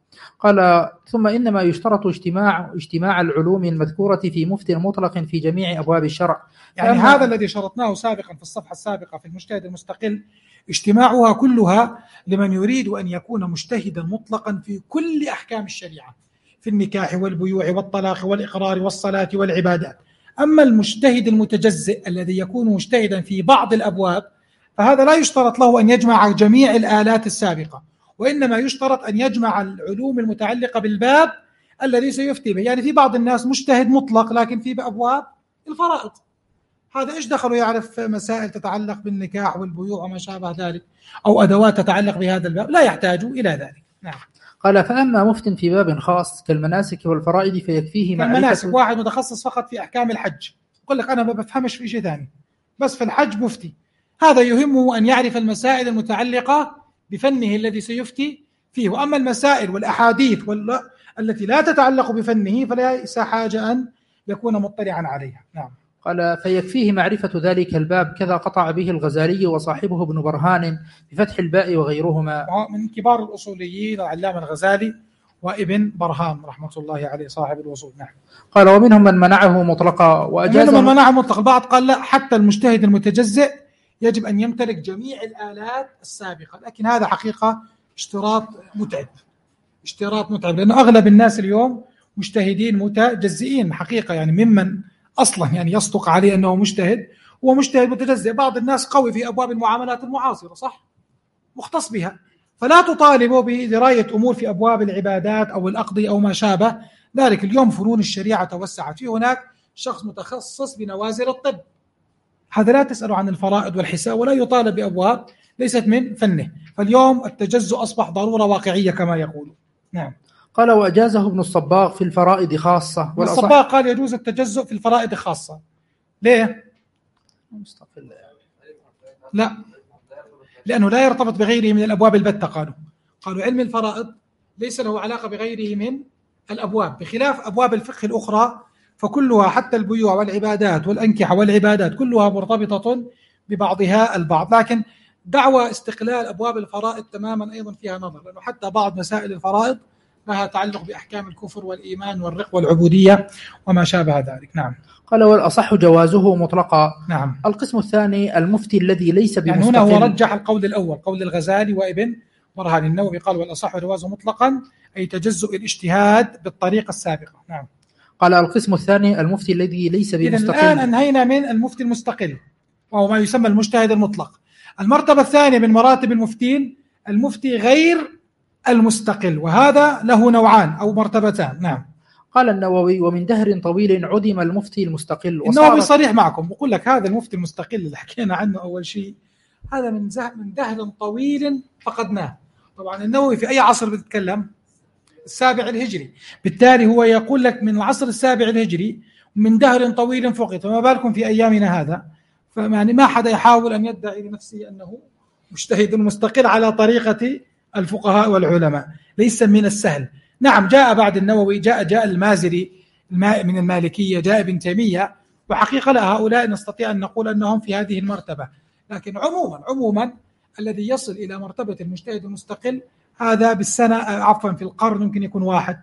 قال ثم إنما يشترط اجتماع العلوم المذكورة في مفتي مطلق في جميع أبواب الشرع. يعني هذا الذي شرطناه سابقا في الصفحة السابقة في المجتهد المستقل، اجتماعها كلها لمن يريد أن يكون مجتهدا مطلقا في كل أحكام الشريعة، في النكاح والبيوع والطلاق والإقرار والصلاة والعبادات. أما المجتهد المتجزئ الذي يكون مجتهدا في بعض الأبواب فهذا لا يشترط له أن يجمع جميع الآلات السابقة، وإنما يشترط أن يجمع العلوم المتعلقة بالباب الذي سيفتي به. يعني في بعض الناس مجتهد مطلق لكن في أبواب الفرائض، هذا إيش دخله يعرف مسائل تتعلق بالنكاح والبيوع وما شابه ذلك أو أدوات تتعلق بهذا الباب؟ لا يحتاج إلى ذلك. نعم. قال فأما مفت في باب خاص كالمناسك والفرائض فيكفيه معرفة. المناسك واحد متخصص فقط في أحكام الحج، يقول لك أنا ما بفهمش في شيء ثاني بس في الحج مفتي، هذا يهمه أن يعرف المسائل المتعلقة بفنه الذي سيفتي فيه. وأما المسائل والأحاديث التي لا تتعلق بفنه فليس حاجة أن يكون مطلعا عليها. نعم. قال فيكفيه معرفة ذلك الباب، كذا قطع به الغزالي وصاحبه ابن برهان بفتح الباء وغيرهما. من كبار الأصوليين العلامة الغزالي وابن برهان رحمة الله عليه صاحب الوصول. نعم. قال ومنهم من منعه مطلقا وأجازه. منهم من منعه مطلقا، البعض قال لا، حتى المجتهد المتجزئ يجب أن يمتلك جميع الآلات السابقة، لكن هذا حقيقة اشتراط متعب، لأنه أغلب الناس اليوم مجتهدين متجزئين حقيقة، يعني ممن أصلا يعني يصدق عليه أنه مجتهد هو مجتهد متجزئ. بعض الناس قوي في أبواب المعاملات المعاصرة صح مختص بها، فلا تطالبوا بدراية أمور في أبواب العبادات أو الأقضية أو ما شابه ذلك. اليوم فنون الشريعة توسعت، في هناك شخص متخصص بنوازل الطب، هذا لا تسأله عن الفرائض والحساب ولا يطالب بأبواب ليست من فنه. فاليوم التجزؤ أصبح ضرورة واقعية كما يقولون. نعم. قال وأجازه ابن الصباغ في الفرائض خاصة. الصباغ قال يجوز التجزؤ في الفرائض خاصة. ليه؟ لا، لأنه لا يرتبط بغيره من الأبواب البتة. قالوا علم الفرائض ليس له علاقة بغيره من الأبواب، بخلاف أبواب الفقه الأخرى فكلها حتى البيوع والعبادات والأنكحة والعبادات كلها مرتبطة ببعضها البعض. لكن دعوى استقلال أبواب الفرائض تماما أيضا فيها نظر، لأنه حتى بعض مسائل الفرائض لها تعلق بأحكام الكفر والإيمان والرق والعبودية وما شابه ذلك. نعم. قال والأصح جوازه مطلقا. نعم. القسم الثاني المفتي الذي ليس بمستقل. يعني هنا هو رجح القول الأول قول الغزالي وابن برهان. النووي قال والأصح جوازه مطلقا أي تجزؤ الاجتهاد بالطريقة السابقة. نعم. قال القسم الثاني المفتي الذي ليس إذن بمستقل. الآن أنهينا من المفتي المستقل وهو ما يسمى المجتهد المطلق. المرتبة الثانية من مراتب المفتين المفتي غير المستقل، وهذا له نوعان أو مرتبتان. نعم. قال النووي ومن دهر طويل عدم المفتي المستقل. النووي صريح معكم بقول لك هذا المفتي المستقل اللي حكينا عنه أول شيء هذا من دهر طويل فقدناه. طبعا النووي في أي عصر بيتكلم؟ السابع الهجري، بالتالي هو يقول لك من العصر السابع الهجري من دهر طويل فقد، فما بالكم في أيامنا هذا. فيعني ما حدا يحاول أن يدعي لنفسه أنه مجتهد مستقل على طريقة الفقهاء والعلماء، ليس من السهل. نعم جاء بعد النووي جاء المازري من المالكية، جاء ابن تيمية، وحقيقة لا هؤلاء نستطيع أن نقول أنهم في هذه المرتبة، لكن عموما الذي يصل إلى مرتبة المجتهد المستقل هذا بالسنة في القرن يمكن يكون 1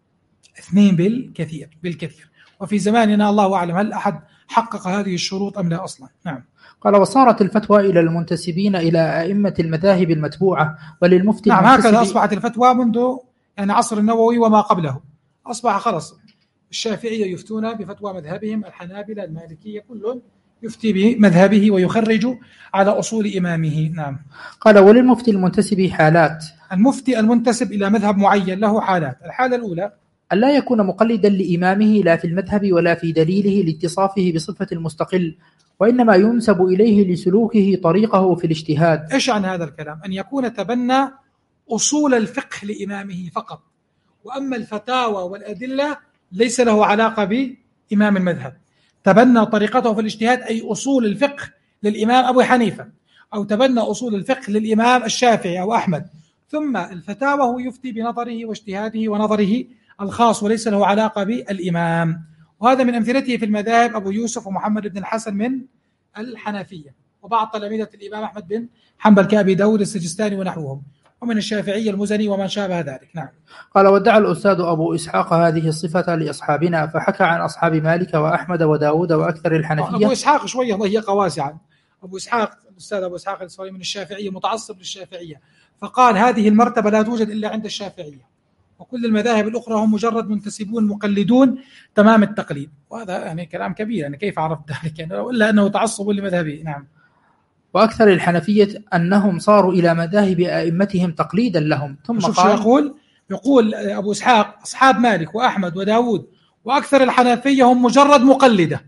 2 بالكثير. وفي زماننا الله أعلم هل أحد حقق هذه الشروط أم لا أصلا. نعم. قال وصارت الفتوى إلى المنتسبين إلى أئمة المذاهب المتبوعة وللمفتي. نعم هكذا أصبحت الفتوى منذ يعني عصر النووي وما قبله. أصبح خلص الشافعية يفتون بفتوى مذهبهم، الحنابلة المالكية كل يفتي بمذهبه ويخرج على أصول إمامه. نعم. قال وللمفتي المنتسب حالات. المفتي المنتسب إلى مذهب معين له حالات. الحالة الأولى ألا يكون مقلدا لإمامه لا في المذهب ولا في دليله لاتصافه بصفة المستقل، وإنما ينسب إليه لسلوكه طريقه في الاجتهاد. إيش عن هذا الكلام؟ أن يكون تبنى أصول الفقه لإمامه فقط، وأما الفتاوى والأدلة ليس له علاقة بإمام المذهب. تبنى طريقته في الاجتهاد أي أصول الفقه للإمام أبو حنيفة، أو تبنى أصول الفقه للإمام الشافعي أو أحمد، ثم الفتاوى هو يفتي بنظره واجتهاده ونظره الخاص وليس له علاقة بالإمام. وهذا من أمثلته في المذاهب أبو يوسف ومحمد بن الحسن من الحنفية، وبعض تلاميذة الإمام أحمد بن حنبل كأبي داود السجستاني ونحوهم، ومن الشافعية المزني ومن شابه ذلك. نعم. قال وادعى الأستاذ أبو إسحاق هذه الصفة لأصحابنا، فحكى عن أصحاب مالك وأحمد وداود وأكثر الحنفية. أبو إسحاق شوية ضيق واسعا. أبو إسحاق الأستاذ أبو إسحاق الإسرائيلي من الشافعية متعصب للشافعية، فقال هذه المرتبة لا توجد إلا عند الشافعية، وكل المذاهب الأخرى هم مجرد منتسبون مقلدون تمام التقليد. وهذا يعني كلام كبير، يعني كيف عرفت ذلك يعني إلا أنه تعصب لمذهبه. نعم. وأكثر الحنفية أنهم صاروا إلى مذاهب أئمتهم تقليدا لهم. ثم قال يقول أبو إسحاق أصحاب مالك وأحمد وداود وأكثر الحنفية هم مجرد مقلدة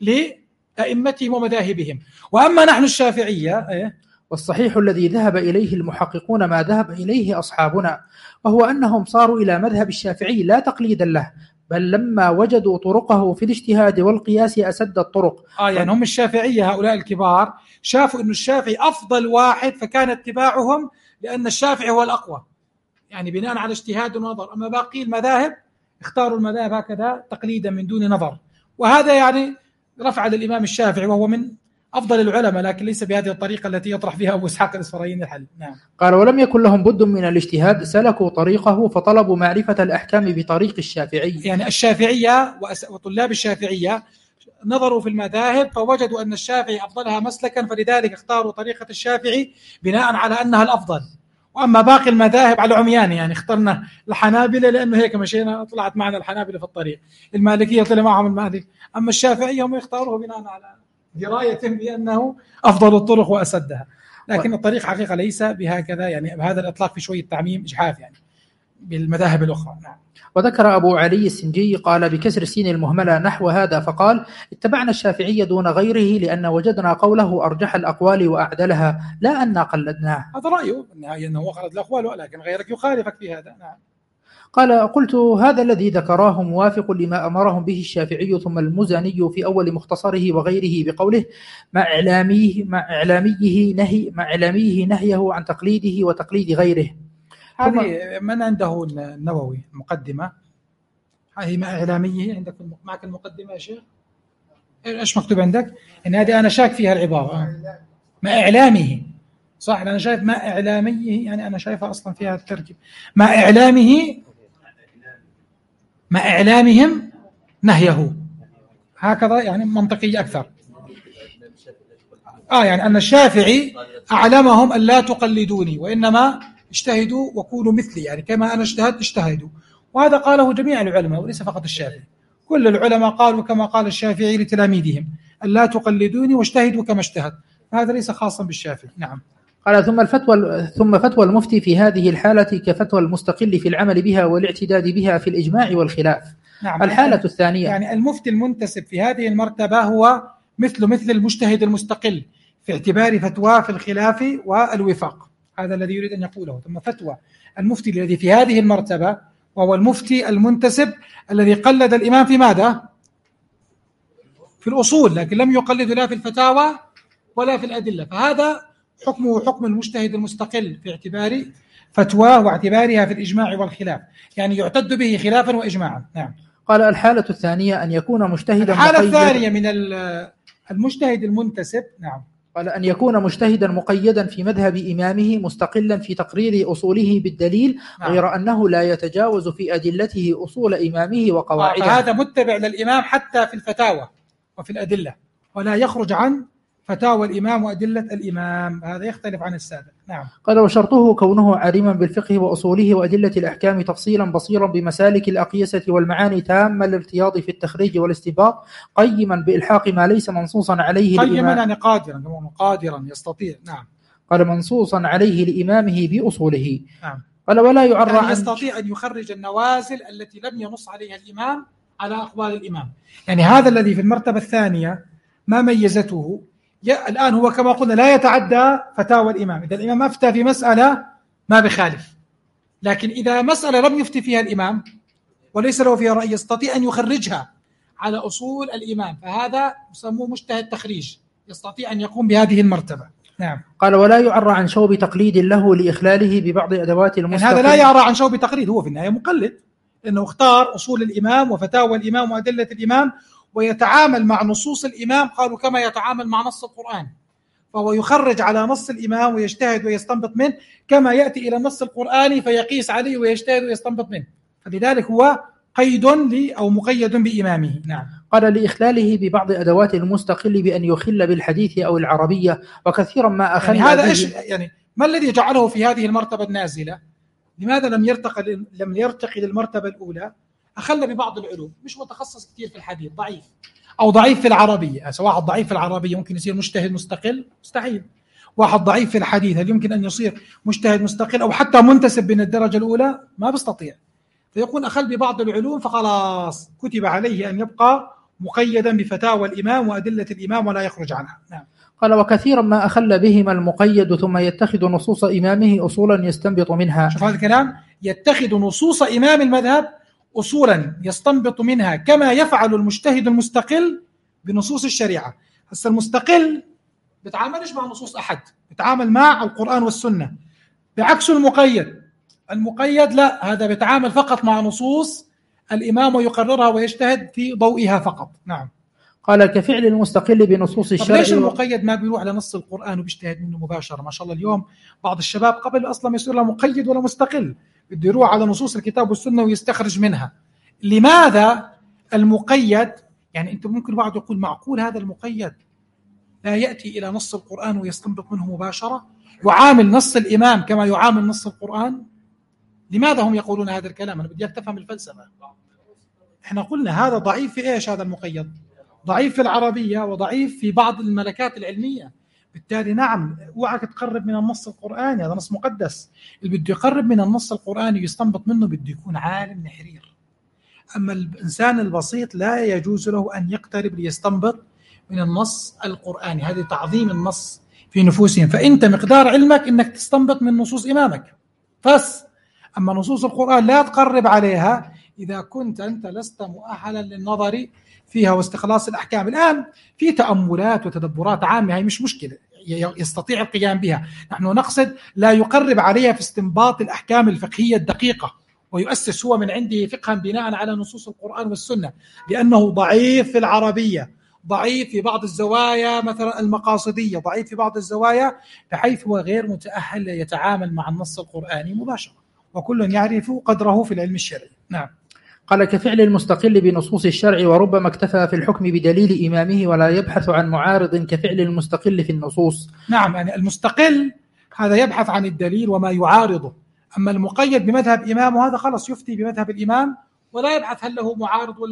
لأئمتهم ومذاهبهم، وأما نحن الشافعية والصحيح الذي ذهب إليه المحققون ما ذهب إليه أصحابنا، وهو أنهم صاروا إلى مذهب الشافعي لا تقليدا له، بل لما وجدوا طرقه في الاجتهاد والقياس أسد الطرق. يعني هم الشافعية هؤلاء الكبار شافوا أن الشافعي أفضل واحد، فكان اتباعهم لأن الشافعي هو الأقوى، يعني بناء على اجتهاد ونظر. أما باقي المذاهب اختاروا المذاهب هكذا تقليدا من دون نظر، وهذا يعني رفع للإمام الشافعي وهو من أفضل العلماء، لكن ليس بهذه الطريقة التي يطرح فيها أبو إسحاق الإسرائيلي الحل. نعم. قال ولم يكن لهم بد من الاجتهاد، سلكوا طريقه فطلبوا معرفة الأحكام بطريق الشافعي. يعني الشافعية وطلاب الشافعية نظروا في المذاهب فوجدوا أن الشافعي أفضلها مسلكا، فلذلك اختاروا طريقة الشافعي بناء على أنها الأفضل. وأما باقي المذاهب على عميان، يعني اخترنا الحنابلة لأنه هيك مشينا طلعت معنا الحنابلة في الطريق، المالكية طلع معهم المالك، أما الشافعية هم يختاروه بناء على دراية بأنه أفضل الطرق وأسدها، لكن الطريق حقيقة ليس بهكذا، يعني بهذا الإطلاق في شوية تعميم إجحاف يعني بالمذاهب الأخرى. نعم. وذكر أبو علي السنجي قال بكسر السين المهملة نحو هذا، فقال اتبعنا الشافعية دون غيره لأن وجدنا قوله أرجح الأقوال وأعدلها، لا أن قلدناه. هذا رأيه أنه خرج الأقوال، ولكن غيرك يخالفك في هذا. نعم. قال قلت هذا الذي ذكراه موافق لما أمرهم به الشافعي ثم المزني في أول مختصره وغيره بقوله مع إعلاميه نهيه عن تقليده وتقليد غيره. هذه من عنده النووي المقدمة، هذه مع إعلاميه. عندك معك المقدمة يا شيخ؟ إيش مكتوب عندك؟ إن هذه أنا شاك فيها العبارة مع إعلامه، صح؟ أنا شايف مع إعلاميه، يعني أنا شايفها أصلا فيها التركيب مع إعلامهم نهيه، هكذا يعني منطقي أكثر. يعني أن الشافعي أعلمهم أن لا تقلدوني وإنما اجتهدوا وكونوا مثلي، يعني كما أنا اجتهدوا، وهذا قاله جميع العلماء وليس فقط الشافعي، كل العلماء قالوا كما قال الشافعي لتلاميذهم: ألا تقلدوني واجتهدوا كما اجتهد. هذا ليس خاصا بالشافعي. نعم. قال ثم فتوى المفتي في هذه الحالة كفتوى المستقل في العمل بها والاعتداد بها في الإجماع والخلاف. نعم. الحالة الثانية يعني المفتي المنتسب في هذه المرتبة هو مثل المجتهد المستقل في اعتبار فتواه في الخلاف والوفاق. هذا الذي يريد أن يقوله. ثم فتوى المفتي الذي في هذه المرتبة وهو المفتي المنتسب الذي قلد الإمام في ماذا؟ في الأصول، لكن لم يقلد لا في الفتاوى ولا في الأدلة، فهذا حكمه حكم المجتهد المستقل في اعتبار فتواه واعتبارها في الإجماع والخلاف، يعني يعتد به خلافا وإجماعا. نعم. قال الحالة الثانية أن يكون مجتهدا الحالة الثانية من المجتهد المنتسب. نعم. قال أن يكون مجتهدا مقيدا في مذهب إمامه مستقلا في تقرير أصوله بالدليل. نعم. غير أنه لا يتجاوز في أدلته أصول إمامه وقواعده. فهذا متبع للإمام حتى في الفتاوى وفي الأدلة، ولا يخرج عن فتاوى الإمام وأدلة الإمام، هذا يختلف عن السابق. نعم. قال وشرطه كونه عالما بالفقه وأصوله وأدلة الأحكام تفصيلا بصيرا بمسالك الأقيسة والمعاني تام الارتياض في التخريج والاستنباط قيما بإلحاق ما ليس منصوصا عليه قيما يعني قادرا يستطيع. نعم. قال منصوصا عليه لإمامه بأصوله. نعم. قال ولا يعرى يعني يستطيع أن يخرج النوازل التي لم ينص عليها الإمام على أقوال الإمام. يعني هذا الذي في المرتبة الثانية ما ميزته الآن هو كما قلنا لا يتعدى فتاوى الإمام. إذا الإمام أفتى في مسألة ما بخالف، لكن إذا مسألة لم يفتي فيها الإمام وليس له فيها رأي يستطيع أن يخرجها على أصول الإمام، فهذا يسموه مجتهد تخريج، يستطيع أن يقوم بهذه المرتبة. نعم. قال ولا يعرى عن شوب تقليد له لإخلاله ببعض أدوات المستقل. يعني هذا لا يعرى عن شوب تقليد، هو في النهاية مقلد، لأنه اختار أصول الإمام وفتاوى الإمام وأدلة الإمام ويتعامل مع نصوص الإمام، قالوا كما يتعامل مع نص القرآن، فهو يخرج على نص الإمام ويجتهد ويستنبط منه كما يأتي إلى النص القرآني فيقيس عليه ويجتهد ويستنبط منه، فلذلك هو قيد أو مقيد بإمامه. نعم. قال لإخلاله ببعض أدوات المستقل بأن يخل بالحديث أو العربية، وكثيرا ما أخل يعني هذا إيش يعني ما الذي جعله في هذه المرتبة النازلة؟ لماذا لم يرتقي للمرتبة الأولى؟ أخل ببعض العلوم، مش متخصص كثير في الحديث، ضعيف أو ضعيف في العربية. واحد ضعيف في العربية ممكن يصير مجتهد مستقل؟ مستحيل. واحد ضعيف في الحديث هل يمكن أن يصير مجتهد مستقل أو حتى منتسب من الدرجة الأولى؟ ما بيستطيع. فيكون أخل ببعض العلوم فخلاص كتب عليه أن يبقى مقيدا بفتاوى الإمام وأدلة الإمام ولا يخرج عنها. نعم. قال وكثيرا ما أخل بهما المقيد ثم يتخذ نصوص إمامه أصولا يستنبط منها. شوف هذا الكلام، يتخذ نصوص إمام المذهب أصولا يستنبط منها كما يفعل المجتهد المستقل بنصوص الشريعة. هسه المستقل بيتعاملش مع نصوص أحد، بيتعامل مع القرآن والسنة، بعكس المقيد لا، هذا بيتعامل فقط مع نصوص الإمام ويقررها ويجتهد في ضوئها فقط. نعم. قال كفعل المستقل بنصوص الشرع. ليش المقيد ما بيروح لنص القرآن وبيجتهد منه مباشرة؟ ما شاء الله اليوم بعض الشباب قبل أصلا يصير له مقيد ولا مستقل، بده يروح على نصوص الكتاب والسنة ويستخرج منها. لماذا المقيد؟ يعني أنت ممكن بعض يقول معقول هذا المقيد لا يأتي إلى نص القرآن ويستنبط منه مباشرة، يعامل نص الإمام كما يعامل نص القرآن؟ لماذا هم يقولون هذا الكلام؟ أنا بدي تفهم الفلسفة. إحنا قلنا هذا ضعيف في إيش؟ هذا المقيد ضعيف في العربية وضعيف في بعض الملكات العلمية، بالتالي نعم اوعك تقرب من النص القرآني، هذا نص مقدس. اللي بده يقرب من النص القرآني ويستنبط منه بده يكون عالم نحرير. أما الإنسان البسيط لا يجوز له أن يقترب ليستنبط من النص القرآني، هذا تعظيم النص في نفوسهم. فأنت مقدار علمك أنك تستنبط من نصوص إمامك بس، أما نصوص القرآن لا تقرب عليها إذا كنت أنت لست مؤهلا للنظر فيها واستخلاص الأحكام. الآن في تأملات وتدبرات عامة، هي مش مشكلة، يستطيع القيام بها. نحن نقصد لا يقرب عليها في استنباط الأحكام الفقهية الدقيقة ويؤسس هو من عنده فقها بناء على نصوص القرآن والسنة، لأنه ضعيف في العربية، ضعيف في بعض الزوايا مثلا المقاصدية، ضعيف في بعض الزوايا بحيث هو غير متأهل يتعامل مع النص القرآني مباشرة، وكل يعرف قدره في العلم الشرعي. نعم. قال كفعل المستقل بنصوص الشرع، وربما اكتفى في الحكم بدليل إمامه ولا يبحث عن معارض كفعل المستقل في النصوص. نعم، يعني المستقل هذا يبحث عن الدليل وما يعارضه، أما المقيد بمذهب إمامه هذا خلص يفتي بمذهب الإمام ولا يبحث هل له معارض ولا لا.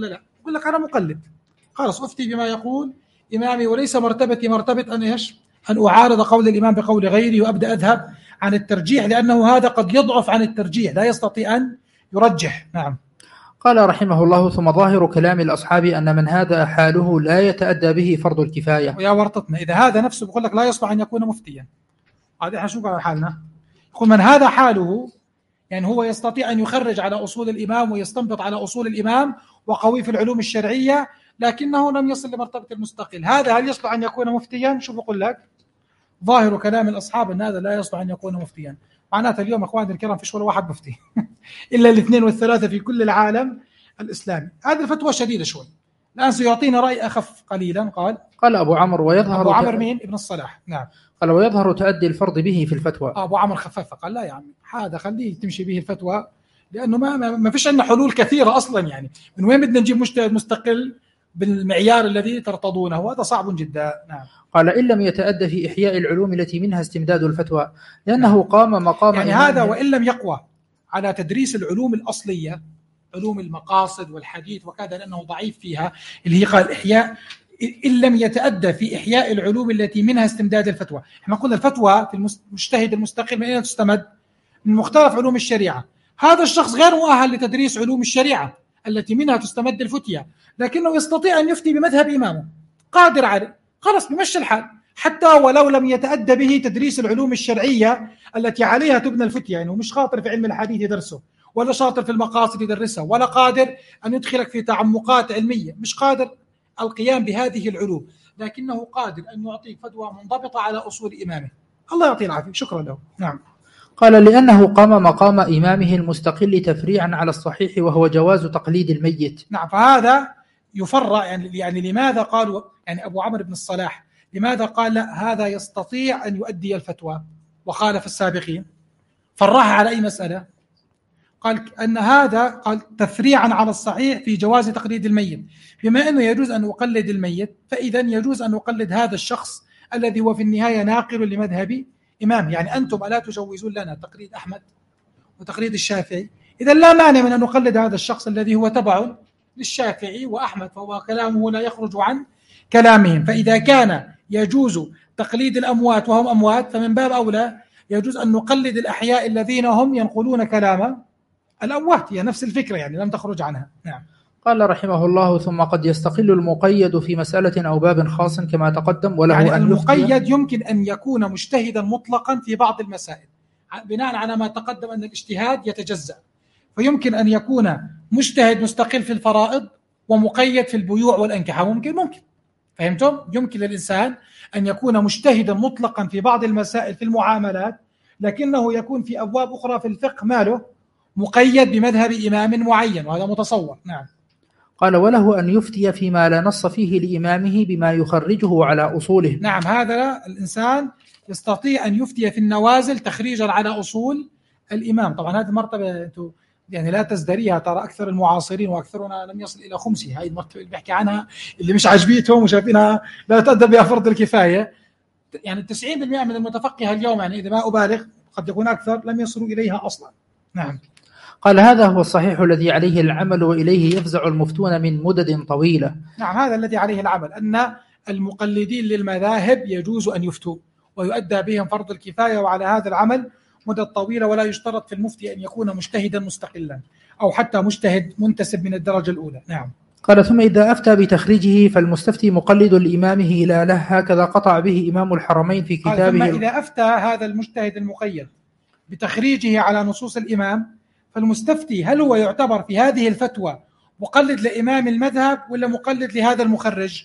يقول لك أنا مقلد، خلاص أفتي بما يقول إمامي، وليس مرتبتي مرتبة أن إيش؟ أن أعارض قول الإمام بقول غيري وأبدأ أذهب عن الترجيح، لأنه هذا قد يضعف عن الترجيح، لا يستطيع أن يرجح. نعم. قال رحمه الله: ثم ظاهر كلام الأصحاب أن من هذا حاله لا يتأدى به فرض الكفاية. ويا ورطتنا إذا هذا نفسه بيقول لك لا يصلح أن يكون مفتيا، هذا إحنا شو قال حالنا؟ يقول من هذا حاله، يعني هو يستطيع أن يخرج على أصول الإمام ويستنبط على أصول الإمام وقوي في العلوم الشرعية، لكنه لم يصل لمرتبة المستقل، هذا هل يصلح أن يكون مفتيا؟ شو بقول لك؟ ظاهر كلام الأصحاب أن هذا لا يصلح أن يكون مفتيا. معناته اليوم أخواني الكرام فيش ولا واحد مفتي إلا الاثنين والثلاثة في كل العالم الإسلامي. هذه الفتوى شديدة شوي. الآن سيعطينا رأي أخف قليلا. قال أبو عمرو: ويظهر أبو عمرو مين؟ ابن الصلاح. نعم. قال: ويظهر تؤدي الفرض به في الفتوى. أبو عمرو خففها، قال لا يا عمي هذا خليه تمشي به الفتوى، لأنه ما فيش عندنا حلول كثيرة أصلا، يعني من وين بدنا نجيب مجتهد مستقل بالمعيار الذي ترتضونه؟ هذا صعب جدا. نعم. قال: إن لم يتأدى في إحياء العلوم التي منها استمداد الفتوى، لأنه قام مقام يعني هذا وإن لم يقوى على تدريس العلوم الأصلية، علوم المقاصد والحديث وكذا، لأنه ضعيف فيها، اللي هي قال إحياء، إن لم يتأدى في إحياء العلوم التي منها استمداد الفتوى. احنا قلنا الفتوى في المجتهد المستقل من أين تستمد؟ من مختلف علوم الشريعة. هذا الشخص غير مؤهل لتدريس علوم الشريعة التي منها تستمد الفتية، لكنه يستطيع أن يفتي بمذهب إمامه، قادر عليه، خلص بمشي الحال، حتى ولو لم يتأدى به تدريس العلوم الشرعية التي عليها تبنى الفتية. يعني مش خاطر في علم الحديث يدرسه، ولا شاطر في المقاصد يدرسها، ولا قادر أن يدخلك في تعمقات علمية، مش قادر القيام بهذه العلوم، لكنه قادر أن يعطيك فتوى منضبطة على أصول إمامه. الله يعطيه العافية. شكرا له. نعم. قال: لأنه قام مقام إمامه المستقل تفريعا على الصحيح، وهو جواز تقليد الميت. نعم. فهذا يفرع، يعني لماذا قالوا، يعني أبو عمرو بن الصلاح لماذا قال لا هذا يستطيع أن يؤدي الفتوى وخالف السابقين؟ فرعها على أي مسألة؟ قال أن هذا قال تفريعا على الصحيح في جواز تقليد الميت، بما أنه يجوز أن أقلد الميت، فإذا يجوز أن أقلد هذا الشخص الذي هو في النهاية ناقل لمذهب إمام. يعني أنتم ألا تجوزون لنا تقليد أحمد وتقليد الشافعي، إذا لا مانع من أن نقلد هذا الشخص الذي هو تبع للشافعي وأحمد، فهو كلامه لا يخرج عن كلامهم. فإذا كان يجوز تقليد الأموات وهم أموات، فمن باب أولى يجوز أن نقلد الأحياء الذين هم ينقلون كلام الأموات. هي نفس الفكرة، يعني لم تخرج عنها. نعم. قال رحمه الله: ثم قد يستقل المقيد في مسألة أو باب خاص كما تقدم، وله يعني أن المقيد يمكن أن يكون مجتهدا مطلقا في بعض المسائل بناء على ما تقدم أن الاجتهاد يتجزأ، فيمكن أن يكون مجتهد مستقل في الفرائض ومقيد في البيوع والأنكحة. ممكن فهمتم؟ يمكن للإنسان أن يكون مجتهدا مطلقا في بعض المسائل في المعاملات، لكنه يكون في أبواب أخرى في الفقه ماله مقيد بمذهب إمام معين، وهذا متصور. نعم. قال: وله أن يفتي فيما لا نص فيه لإمامه بما يخرجه على أصوله. نعم. هذا الإنسان يستطيع أن يفتي في النوازل تخريجا على أصول الإمام. طبعا هذه المرتبة أنتم يعني لا تزدريها، ترى أكثر المعاصرين وأكثرنا لم يصل إلى خمسه. هذه المرتبة اللي بيحكي عنها اللي مش عاجبيتهم وشايفينها لا تؤدى بها فرض الكفاية، يعني 90% من المتفقهة اليوم، يعني إذا ما أبالغ قد يكون أكثر، لم يصلوا إليها أصلا. نعم. قال: هذا هو الصحيح الذي عليه العمل، وإليه يفزع المفتون من مدد طويلة. نعم. هذا الذي عليه العمل، أن المقلدين للمذاهب يجوز أن يفتوا ويؤدى بهم فرض الكفاية، وعلى هذا العمل مدة طويلة، ولا يشترط في المفتي أن يكون مجتهدا مستقلا أو حتى مجتهد منتسب من الدرجة الأولى. نعم. قال: ثم إذا أفتى بتخريجه فالمستفتي مقلد لإمامه لا له، هكذا قطع به إمام الحرمين في كتابه. ثم إذا أفتى هذا المجتهد المقيد بتخريجه على نصوص الإمام، فالمستفتي هل هو يعتبر في هذه الفتوى مقلد لإمام المذهب ولا مقلد لهذا المخرج؟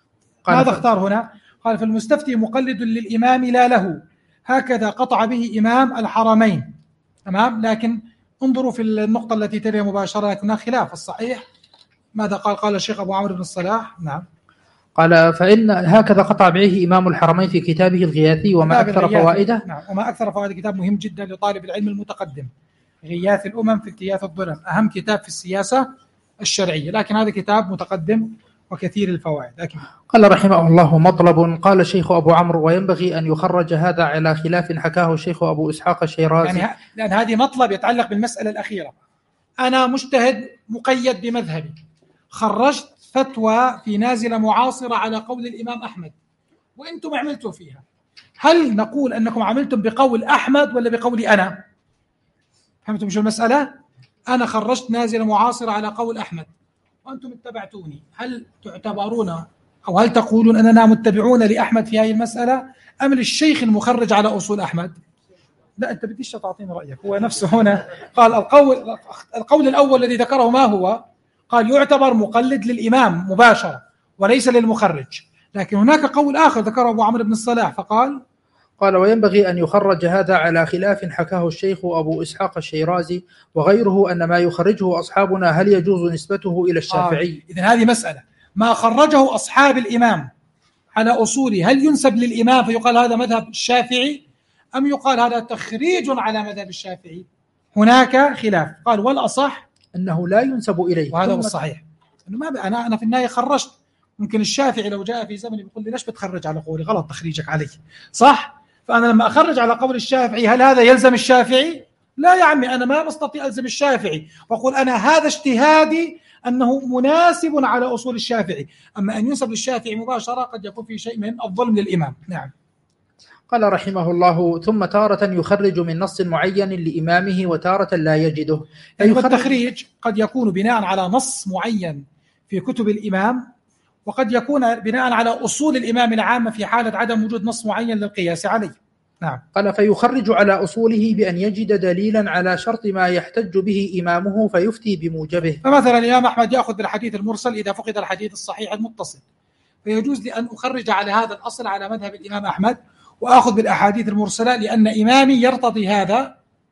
ماذا اختار هنا؟ قال: فالمستفتي مقلد للإمام لا له، هكذا قطع به إمام الحرمين. تمام. لكن انظروا في النقطة التي تلي مباشرة، هناك خلاف. الصحيح ماذا قال الشيخ أبو عمرو بن الصلاح؟ نعم. قال: فإن هكذا قطع به إمام الحرمين في كتابه الغياثي، وما أكثر فوائده. نعم. وما أكثر فوائد. كتاب مهم جدا لطالب العلم المتقدم، غياث الأمم في التياث الظلم، أهم كتاب في السياسة الشرعية، لكن هذا كتاب متقدم وكثير الفوائد. لكن قال رحمه الله: مطلب. قال الشيخ أبو عمرو: وينبغي أن يخرج هذا على خلاف حكاه الشيخ أبو إسحاق الشيرازي. يعني لأن هذه مطلب يتعلق بالمسألة الأخيرة. أنا مجتهد مقيد بمذهبي، خرجت فتوى في نازلة معاصرة على قول الإمام أحمد وأنتم عملتوا فيها، هل نقول أنكم عملتم بقول أحمد ولا بقولي أنا؟ فهمتم شو المسألة؟ أنا خرجت نازلة معاصرة على قول أحمد وأنتم اتبعتوني، هل تعتبرون أو هل تقولون أننا متبعون لأحمد في هذه المسألة أم للشيخ المخرج على أصول أحمد؟ لا، أنت بديش تعطيني رأيك. هو نفسه هنا قال القول الأول الذي ذكره ما هو؟ قال يعتبر مقلد للإمام مباشرة وليس للمخرج. لكن هناك قول آخر ذكره أبو عمرو بن الصلاح فقال وينبغي أن يخرج هذا على خلاف حكاه الشيخ أبو إسحاق الشيرازي وغيره أن ما يخرجه أصحابنا هل يجوز نسبته إلى الشافعي. إذن هذه مسألة، ما خرجه أصحاب الإمام على أصوله هل ينسب للإمام فيقال هذا مذهب الشافعي أم يقال هذا تخريج على مذهب الشافعي؟ هناك خلاف. قال والأصح أنه لا ينسب إليه، وهذا هو الصحيح. أنه ما أنا في النهاية خرجت. ممكن الشافعي لو جاء في زمني بيقول لي ليش بتخرج على قولي؟ غلط تخريجك علي، صح؟ فأنا لما أخرج على قول الشافعي هل هذا يلزم الشافعي؟ لا يا عمي، أنا ما بستطيع ألزم الشافعي وأقول أنا هذا اجتهادي أنه مناسب على أصول الشافعي. أما أن ينسب للشافعي مباشرة قد يكون في شيء من الظلم للإمام. نعم. قال رحمه الله ثم تارة يخرج من نص معين لإمامه وتارة لا يجده. التخريج قد يكون بناء على نص معين في كتب الإمام وقد يكون بناء على أصول الإمام العامة في حالة عدم وجود نص معين للقياس عليه. نعم. قال فيخرج على أصوله بأن يجد دليلا على شرط ما يحتج به إمامه فيفتي بموجبه. فمثلا الإمام أحمد يأخذ بالحديث المرسل إذا فقد الحديث الصحيح المتصل، فيجوز لي أن أخرج على هذا الأصل على مذهب الإمام أحمد وأخذ بالأحاديث المرسلة لأن إمامي يرتضي هذا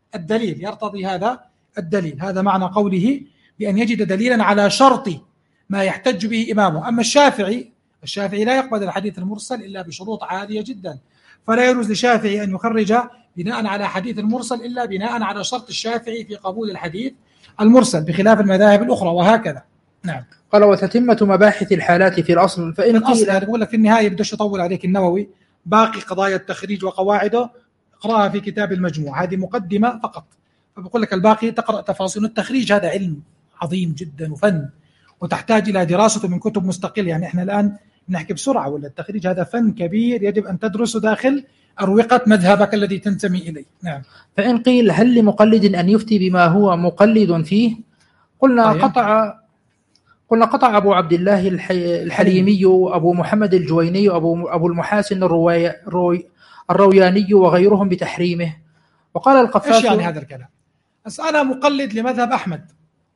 الدليل. هذا معنى قوله بأن يجد دليلا على شرط ما يحتج به إمامه. أما الشافعي لا يقبل الحديث المرسل إلا بشروط عالية جدا، فلا يجوز للشافعي أن يخرج بناء على حديث المرسل إلا بناء على شرط الشافعي في قبول الحديث المرسل بخلاف المذاهب الأخرى وهكذا. نعم. قال وتتمة مباحث الحالات في الأصل فإن الأصل يعني بقول لك في النهاية بدش يطول عليك النووي، باقي قضايا التخريج وقواعده اقرأها في كتاب المجموع، هذه مقدمة فقط. فبقول لك الباقي تقرأ تفاصيل التخريج. هذا علم عظيم جدا وفن وتحتاج إلى دراسته من كتب مستقلة. يعني إحنا الآن نحكي بسرعة، ولا التخريج هذا فن كبير يجب أن تدرسه داخل أروقة مذهبك الذي تنتمي إليه. نعم. فإن قيل هل لمقلد أن يفتي بما هو مقلد فيه؟ قلنا قطع أبو عبد الله الحليمي وأبو محمد الجويني وأبو المحاسن الروياني وغيرهم بتحريمه. وقال القفاص إيش يعني هذا الكلام؟ أنا مقلد لمذهب أحمد،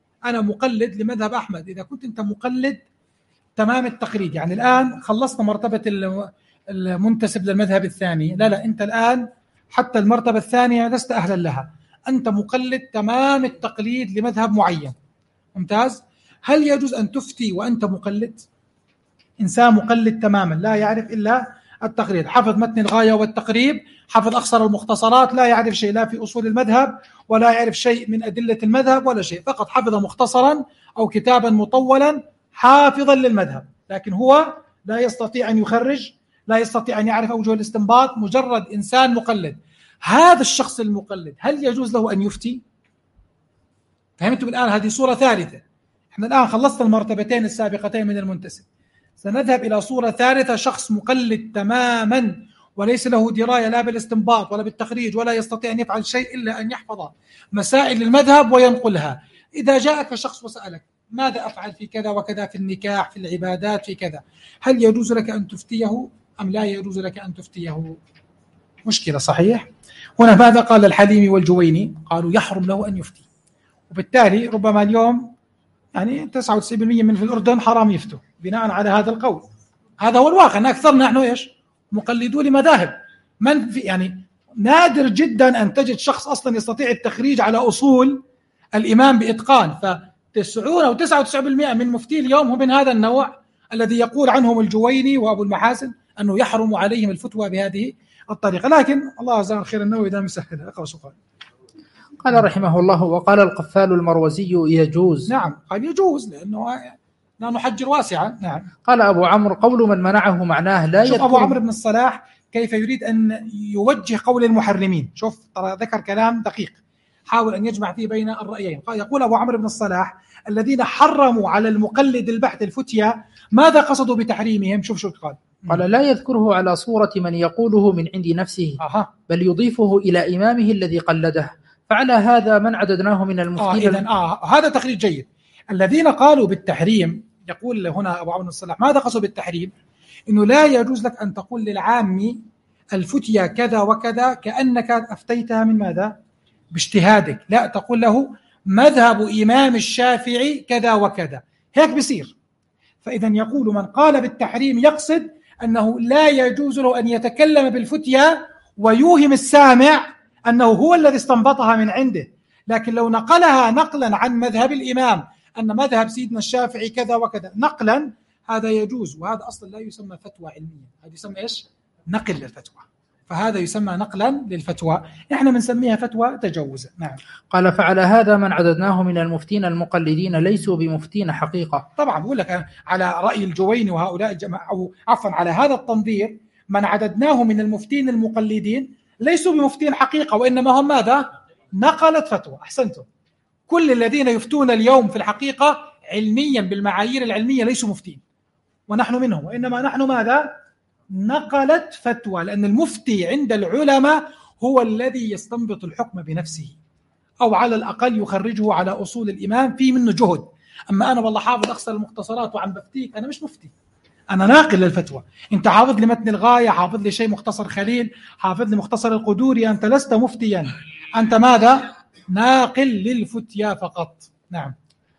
إذا كنت أنت مقلد تمام التقليد، يعني الآن خلصنا مرتبة المنتسب للمذهب الثاني، لا أنت الآن حتى المرتبة الثانية لست أهلا لها، أنت مقلد تمام التقليد لمذهب معين. ممتاز. هل يجوز أن تفتي وأنت مقلد؟ إنسان مقلد تماما لا يعرف إلا التقليد، حفظ متن الغاية والتقريب، حفظ أخصر المختصرات، لا يعرف شيء لا في أصول المذهب ولا يعرف شيء من أدلة المذهب ولا شيء، فقط حفظ مختصرا أو كتابا مطولا حافظا للمذهب، لكن هو لا يستطيع أن يخرج، لا يستطيع أن يعرف أوجه الاستنباط، مجرد إنسان مقلد. هذا الشخص المقلد هل يجوز له أن يفتي؟ فهمتم الآن؟ هذه صورة ثالثة. احنا الآن خلصنا المرتبتين السابقتين من المنتسب، سنذهب إلى صورة ثالثة، شخص مقلد تماما وليس له دراية لا بالاستنباط ولا بالتخريج ولا يستطيع أن يفعل شيء إلا أن يحفظ مسائل المذهب وينقلها. إذا جاءك شخص وسألك ماذا أفعل في كذا وكذا، في النكاح، في العبادات، في كذا، هل يجوز لك أن تفتيه أم لا يجوز لك أن تفتيه؟ مشكلة. صحيح. هنا ماذا قال الحليمي والجويني؟ قالوا يحرم له أن يفتي، وبالتالي ربما اليوم يعني 99% من في الأردن حرام يفتوا بناء على هذا القول. هذا هو الواقع، أن أكثرنا نحن إيش؟ مقلدون لمذاهب. من في يعني نادر جدا أن تجد شخص أصلا يستطيع التخريج على أصول الإمام بإتقان. ف90 أو 99% من مفتي اليوم هم من هذا النوع الذي يقول عنهم الجويني وأبو المحاسن أنه يحرم عليهم الفتوى بهذه الطريقة. لكن الله جزاه خير النووي دام يسهل. اقرأ سؤال. قال رحمه الله وقال القفال المروزي يجوز. نعم قال يجوز لأنه حجر واسعة. نعم. قال أبو عمرو قول من منعه معناه لا يذكر. أبو عمرو بن الصلاح كيف يريد أن يوجه قول المحرمين. شوف ترى ذكر كلام دقيق، حاول أن يجمع فيه بين الرأيين. يقول أبو عمرو بن الصلاح الذين حرموا على المقلد البحث الفتيا ماذا قصدوا بتحريمهم؟ شوف قال. قال لا يذكره على صورة من يقوله من عند نفسه بل يضيفه إلى إمامه الذي قلده، فعلى هذا من عددناه من المفتين. هذا تقرير جيد. الذين قالوا بالتحريم، يقول هنا أبو عمرو الصلاح ماذا قصدوا بالتحريم؟ إنه لا يجوز لك أن تقول للعامي الفتيا كذا وكذا كأنك أفتيتها من ماذا؟ باجتهادك، لا، تقول له مذهب إمام الشافعي كذا وكذا، هيك بصير. فإذا يقول من قال بالتحريم يقصد أنه لا يجوز له أن يتكلم بالفتيا ويوهم السامع أنه هو الذي استنبطها من عنده، لكن لو نقلها نقلا عن مذهب الإمام أن مذهب سيدنا الشافعي كذا وكذا نقلا، هذا يجوز، وهذا أصلا لا يسمى فتوى علمية، هذا يسمى إيش؟ نقل للفتوى، فهذا يسمى نقلا للفتوى، احنا بنسميها فتوى تجوزا. نعم. قال فعلى هذا من عددناه من المفتين المقلدين ليسوا بمفتين حقيقة. طبعا بقول لك على رأي الجويني وهؤلاء الجماعة، أو عفوا على هذا التنظير، من عددناه من المفتين المقلدين ليسوا بمفتين حقيقة، وإنما هم ماذا؟ نقلت فتوى. أحسنتم. كل الذين يفتون اليوم في الحقيقة علميا بالمعايير العلمية ليسوا مفتين، ونحن منهم، وإنما نحن ماذا؟ نقلت فتوى، لأن المفتي عند العلماء هو الذي يستنبط الحكم بنفسه، أو على الأقل يخرجه على أصول الإمام، في منه جهد. أما أنا والله حافظ أكثر المختصرات وعم بفتيك، أنا مش مفتي، أنا ناقل للفتوى. أنت حافظ لي متن الغاية، حافظ لي شيء مختصر خليل، حافظ لي مختصر القدوري، أنت لست مفتيا، أنت ماذا؟ ناقل للفتيا فقط. نعم.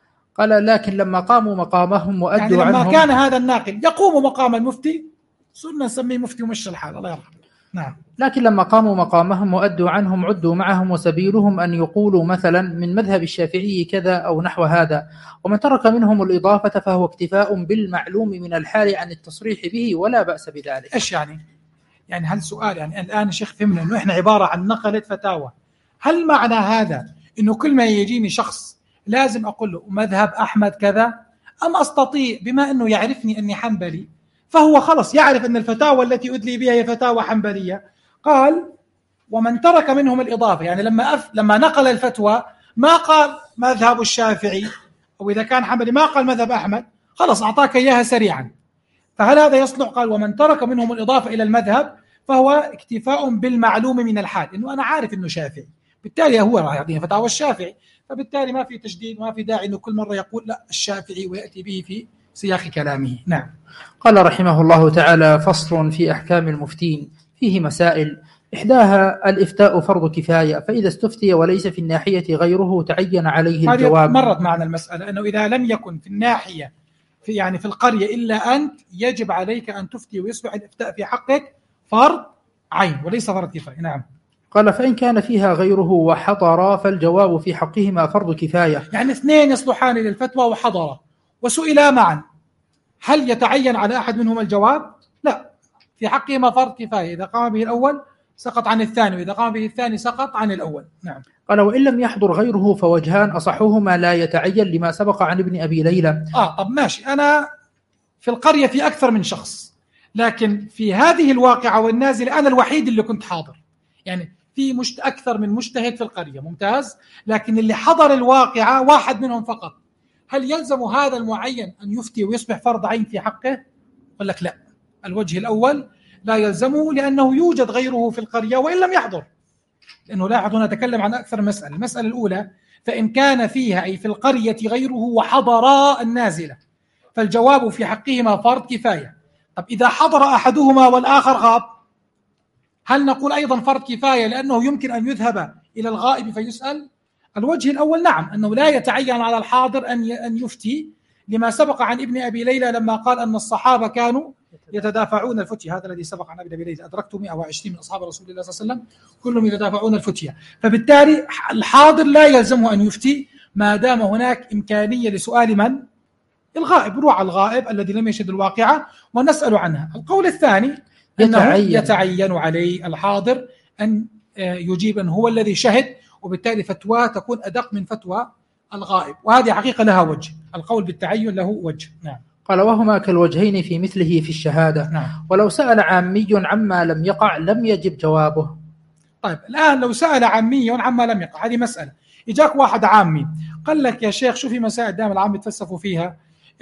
قال لكن لما قاموا مقامهم وأدوا يعني لما عنهم، كان هذا الناقل يقوم مقام المفتي صرنا نسميه مفتي ومشي الحال، الله يرحمه. نعم. لكن لما قاموا مقامهم وأدوا عنهم عدوا معهم، وسبيلهم أن يقولوا مثلا من مذهب الشافعي كذا أو نحو هذا، ومن ترك منهم الإضافة فهو اكتفاء بالمعلوم من الحال عن التصريح به، ولا بأس بذلك. إيش يعني؟ يعني هل سؤال، يعني الآن شيخ فهمنا أنه إحنا عبارة عن نقلة فتاوى، هل معنى هذا أنه كل ما يجيني شخص لازم أقول له مذهب أحمد كذا، أم أستطيع بما أنه يعرفني أني حنبلي فهو خلص يعرف أن الفتاوى التي أدلي بها هي فتاوى حنبلية؟ قال ومن ترك منهم الإضافة، يعني لما نقل الفتوى ما قال مذهب الشافعي، أو إذا كان حنبلي ما قال مذهب أحمد، خلص أعطاك إياها سريعا، فهل هذا يصلح؟ قال ومن ترك منهم الإضافة إلى المذهب فهو اكتفاء بالمعلوم من الحال، إنه أنا عارف إنه شافعي، بالتالي هو راح يعطيني فتاوى الشافعي، فبالتالي ما في تجديد، ما في داعي إنه كل مرة يقول لا الشافعي ويأتي به في سياق كلامه. نعم. قال رحمه الله تعالى: فصل في أحكام المفتين، فيه مسائل، إحداها الإفتاء فرض كفاية، فإذا استفتي وليس في الناحية غيره تعين عليه الجواب. مرت معنا المسألة أنه إذا لم يكن في الناحية في القرية إلا أنت، يجب عليك أن تفتي ويصبح الإفتاء في حقك فرض عين وليس فرض كفاية. نعم. قال فإن كان فيها غيره وحضر فالجواب في حقهما فرض كفاية. يعني اثنين يصلحان للفتوى وحضرا وسئلا معا، هل يتعين على أحد منهما الجواب؟ لا، في حقهما فرض كفاية، إذا قام به الأول سقط عن الثاني، وإذا قام به الثاني سقط عن الأول. نعم. قال وإن لم يحضر غيره فوجهان، أصحهما لا يتعين لما سبق عن ابن أبي ليلى. طب ماشي، أنا في القرية في أكثر من شخص، لكن في هذه الواقعة والنازلة أنا الوحيد اللي كنت حاضر، يعني في أكثر من مجتهد في القرية، ممتاز، لكن اللي حضر الواقعة واحد منهم فقط، هل يلزم هذا المعين أن يفتي ويصبح فرض عين في حقه؟ قال لك لا، الوجه الأول لا يلزمه، لأنه يوجد غيره في القرية وإن لم يحضر، لأنه لاحظ هنا نتكلم عن أكثر مسألة. المسألة الأولى فإن كان فيها أي في القرية غيره وحضرا النازلة فالجواب في حقهما فرض كفاية. طب إذا حضر أحدهما والآخر غاب، هل نقول أيضا فرض كفاية لأنه يمكن أن يذهب إلى الغائب فيسأل؟ الوجه الأول نعم، أنه لا يتعين على الحاضر أن يفتي، لما سبق عن ابن أبي ليلى لما قال أن الصحابة كانوا يتدافعون الفتية، هذا الذي سبق عن ابن أبي ليلى، أدركت 120 من أصحاب رسول الله صلى الله عليه وسلم كلهم يتدافعون الفتية، فبالتالي الحاضر لا يلزمه أن يفتي ما دام هناك إمكانية لسؤال من؟ الغائب، روح الغائب الذي لم يشهد الواقعة ونسأل عنها. القول الثاني أنه يتعين عليه الحاضر أن يجيب أن هو الذي شهد، وبالتالي فتوى تكون أدق من فتوى الغائب، وهذه حقيقة لها وجه، القول بالتعين له وجه. نعم. قال وهما كالوجهين في مثله في الشهادة. نعم. ولو سأل عامي عما لم يقع لم يجب جوابه. طيب الآن لو سأل عامي عما لم يقع، هذه مسألة، إجاك واحد عامي قال لك يا شيخ شو في مسائل دائما العام يتفلسفوا فيها،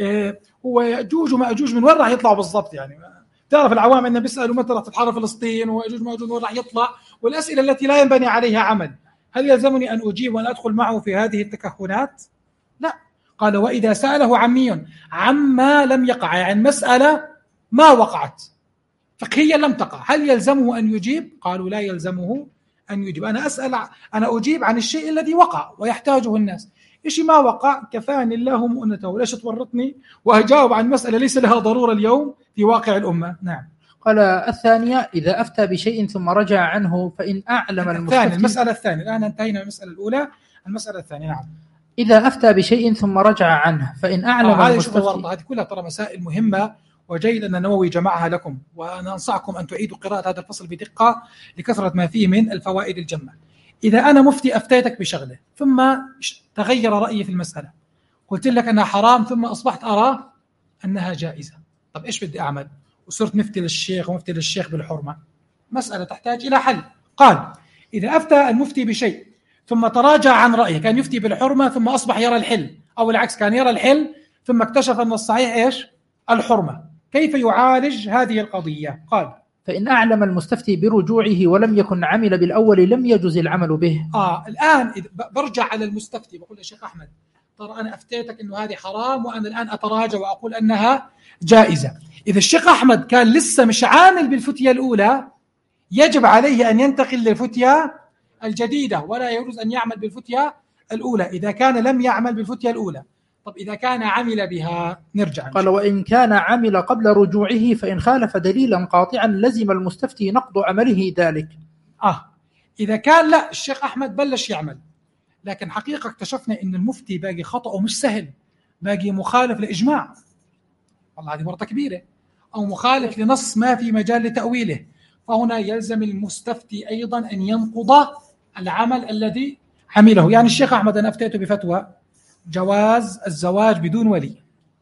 هو يأجوج ومأجوج من وين راح يطلعوا بالضبط؟ يعني تعرف العوام أن بيسألوا متى راح تتحرر فلسطين ويأجوج ومأجوج وين راح يطلع، والأسئلة التي لا ينبني عليها عمل، هل يلزمني أن أجيب وأن أدخل معه في هذه التكهنات؟ لا. قال وإذا سأله عمي عما لم يقع، يعني مسألة ما وقعت فقهيا لم تقع، هل يلزمه أن يجيب؟ قالوا لا يلزمه أن يجيب. أنا أجيب عن الشيء الذي وقع ويحتاجه الناس. إشي ما وقع كفاني الله مؤنته، ليش تورطني وأجاوب عن مسألة ليس لها ضرورة اليوم في واقع الأمة. نعم. قال الثانية إذا أفتى بشيء ثم رجع عنه فإن أعلم المستفتي. المسألة الثانية، الآن انتهينا من المسألة الأولى، المسألة الثانية. نعم. إذا أفتى بشيء ثم رجع عنه فإن أعلم المستفتي. هذه كلها ترى مسائل مهمة، وجيد أن النووي جمعها لكم، وأنا أنصحكم أن تعيدوا قراءة هذا الفصل بدقة لكثرة ما فيه من الفوائد الجمة. إذا أنا مفتي أفتيتك بشغلة ثم تغير رأيي في المسألة، قلت لك أنها حرام ثم أصبحت أرى أنها جائزة، طب إيش بدي أعمل؟ وصرت مفتي للشيخ ومفتي للشيخ بالحرمة، مسألة تحتاج إلى حل. قال إذا أفتى المفتي بشيء ثم تراجع عن رأيه، كان يفتي بالحرمة ثم أصبح يرى الحل، أو العكس كان يرى الحل ثم اكتشف أن الصحيح إيش؟ الحرمة، كيف يعالج هذه القضية؟ قال فإن أعلم المستفتي برجوعه ولم يكن عمل بالأول لم يجوز العمل به. الآن برجع على المستفتي بقول يا شيخ أحمد ترى أنا أفتيتك أنه هذه حرام وأنا الآن أتراجع وأقول أنها جائزة. إذا الشيخ أحمد كان لسه مش عامل بالفتية الأولى يجب عليه أن ينتقل للفتية الجديدة، ولا يجوز أن يعمل بالفتية الأولى إذا كان لم يعمل بالفتية الأولى. طب إذا كان عمل بها نرجع. قال وإن كان عمل قبل رجوعه فإن خالف دليلا قاطعا لزم المستفتي نقض عمله ذلك. إذا كان لا الشيخ أحمد بلش يعمل لكن حقيقة اكتشفنا إن المفتي باقي خطأه مش سهل، باقي مخالف لإجماع، والله هذه ورطة كبيرة، أو مخالف لنص ما في مجال لتأويله، فهنا يلزم المستفتي أيضا أن ينقض العمل الذي عمله. يعني الشيخ أحمد أنا أفتيته بفتوى جواز الزواج بدون ولي،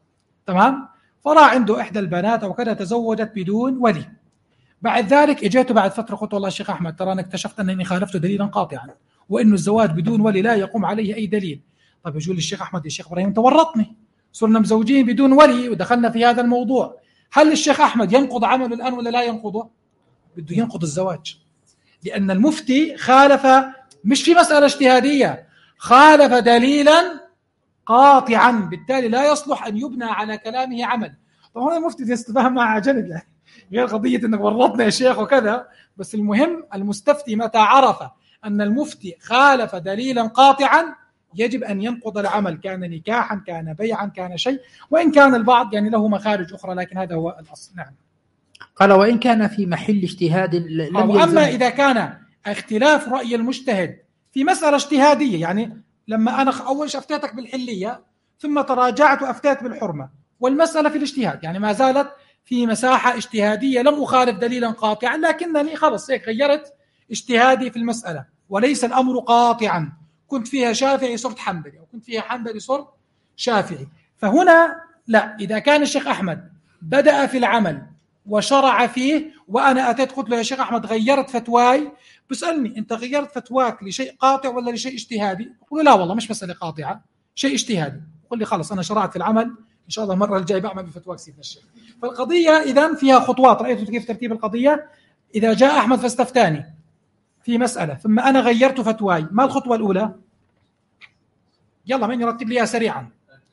تمام؟ فرأى عنده إحدى البنات أو كذا تزوجت بدون ولي، بعد ذلك اجيته بعد فترة قلت والله الشيخ أحمد ترى أنا اكتشفت أنني خالفت دليلا قاطعا وإنه الزواج بدون ولي لا يقوم عليه أي دليل. طيب يقول للشيخ أحمد يا شيخ إبراهيم تورطني، صرنا مزوجين بدون ولي ودخلنا في هذا الموضوع، هل الشيخ أحمد ينقض عمله الآن ولا لا ينقضه؟ بده ينقض الزواج، لأن المفتي خالف، مش في مسألة اجتهادية، خالف دليلا قاطعا، بالتالي لا يصلح أن يبنى على كلامه عمل. طبعا المفتي يستفهم مع عجلة يعني غير قضية أنك ورطنا يا شيخ وكذا، بس المهم المستفتي متى عرف أن المفتي خالف دليلا قاطعا يجب أن ينقض العمل، كان نكاحا كان بيعا كان شيء، وإن كان البعض يعني له مخارج أخرى لكن هذا هو الأصل. نعم. قال وإن كان في محل اجتهاد لم يلزم. أما إذا كان اختلاف رأي المجتهد في مسألة اجتهادية، يعني لما أنا أول شيء أفتيتك بالحلية ثم تراجعت وأفتيت بالحرمة والمسألة في الاجتهاد، يعني ما زالت في مساحة اجتهادية لم أخالف دليلا قاطعا لكنني خلص هيك غيرت اجتهادي في المسألة وليس الأمر قاطعا، كنت فيها شافعي صرت حنبلي وكنت فيها حنبلي صرت شافعي. فهنا لا، إذا كان الشيخ أحمد بدأ في العمل وشرع فيه وأنا أتيت قلت له يا شيخ أحمد غيرت فتواي، بسألني أنت غيرت فتواك لشيء قاطع ولا لشيء اجتهادي؟ أقول لا والله مش مسألة قاطعة، شيء اجتهادي. قل لي خلص أنا شرعت في العمل إن شاء الله المرة الجاي بعمل بفتواك سيدنا الشيخ. فالقضية إذن فيها خطوات، رأيتوا كيف ترتيب القضية؟ إذا جاء أحمد فاستفتاني في مسألة ثم أنا غيرت فتواي، ما الخطوة الأولى؟ يلا من يرتب ليها سريعا.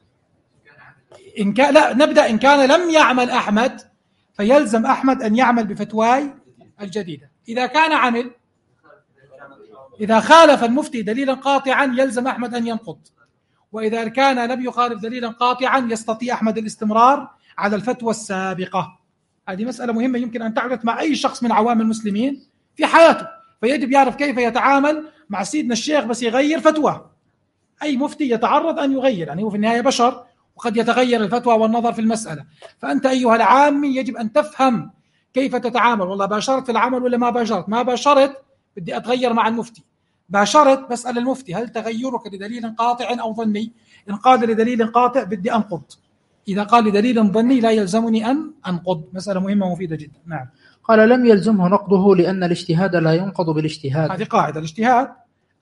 إن كان لا نبدأ، إن كان لم يعمل أحمد فيلزم أحمد أن يعمل بفتواي الجديدة. إذا كان عمل، إذا خالف المفتي دليلا قاطعا يلزم أحمد أن ينقض، وإذا كان لم يخالف دليلا قاطعا يستطيع أحمد الاستمرار على الفتوى السابقة. هذه مسألة مهمة يمكن أن تحدث مع أي شخص من عوام المسلمين في حياته، فيجب يعرف كيف يتعامل مع سيدنا الشيخ بس يغير فتوى. أي مفتي يتعرض أن يغير، يعني هو في النهاية بشر وقد يتغير الفتوى والنظر في المسألة، فأنت أيها العامي يجب أن تفهم كيف تتعامل. والله باشرت في العمل ولا ما باشرت؟ ما باشرت بدي أتغير مع المفتي، باشرت بسأل المفتي هل تغيرك لدليل قاطع أو ظني؟ إن قال لدليل قاطع بدي أنقض، إذا قال لدليل ظني لا يلزمني أن أنقض. مسألة مهمة ومفيدة جدا. نعم. قال لم يلزمه نقضه لأن الاجتهاد لا ينقض بالاجتهاد. هذه قاعدة، الاجتهاد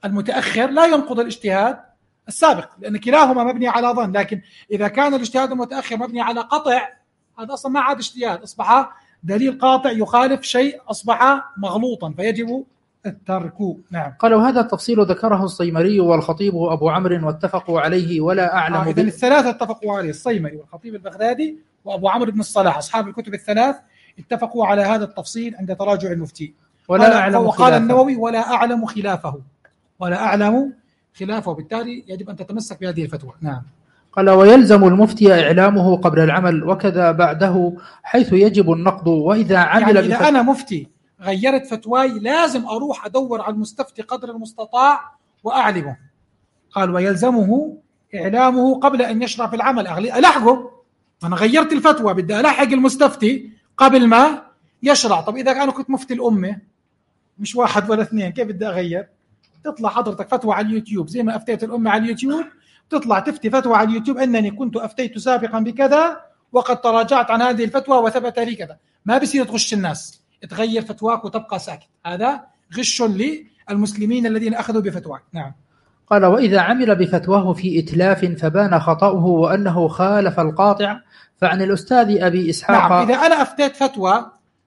المتأخر لا ينقض الاجتهاد السابق، لأن كلاهما مبني على ظن. لكن إذا كان الاجتهاد المتأخر مبني على قطع، هذا أصلا ما عاد اجتهاد، أصبح دليل قاطع يخالف شيء أصبح مغلوطا فيجب الترك. نعم. قالوا هذا التفصيل ذكره الصيمري والخطيب وأبو عمرو واتفقوا عليه ولا أعلم إذن الثلاثة اتفقوا عليه، الصيمري والخطيب البغدادي وأبو عمرو بن الصلاح، أصحاب الكتب الثلاث اتفقوا على هذا التفصيل عند تراجع المفتي. ولا أعلم وقال النووي ولا أعلم خلافه، ولا أعلم خلافه، بالتالي يجب أن تتمسك بهذه الفتوى. نعم. قال ويلزم المفتي إعلامه قبل العمل وكذا بعده حيث يجب النقض. وإذا عمل يعني إذا أنا مفتي غيرت فتواي لازم أروح أدور على المستفتي قدر المستطاع وأعلمه. قال ويلزمه إعلامه قبل أن يشرع في العمل، ألحقه، أنا غيرت الفتوى بدي ألحق المستفتي قبل ما يشرع. طب إذا أنا كنت مفتي الأمة مش واحد ولا اثنين، كيف بدي أغير؟ تطلع حضرتك فتوى على اليوتيوب زي ما أفتيت الأمة على اليوتيوب، تطلع تفتي فتوى على اليوتيوب أنني كنت أفتيت سابقا بكذا وقد تراجعت عن هذه الفتوى وثبت لي كذا. ما بصير تغش الناس، تغير فتواك وتبقى ساكت، هذا غش للمسلمين الذين أخذوا بفتواك. نعم. قال وإذا عمل بفتواه في إتلاف فبان خطأه وأنه خالف القاطع فعن الأستاذ أبي إسحاق. نعم. إذا أنا أفتيت فتوى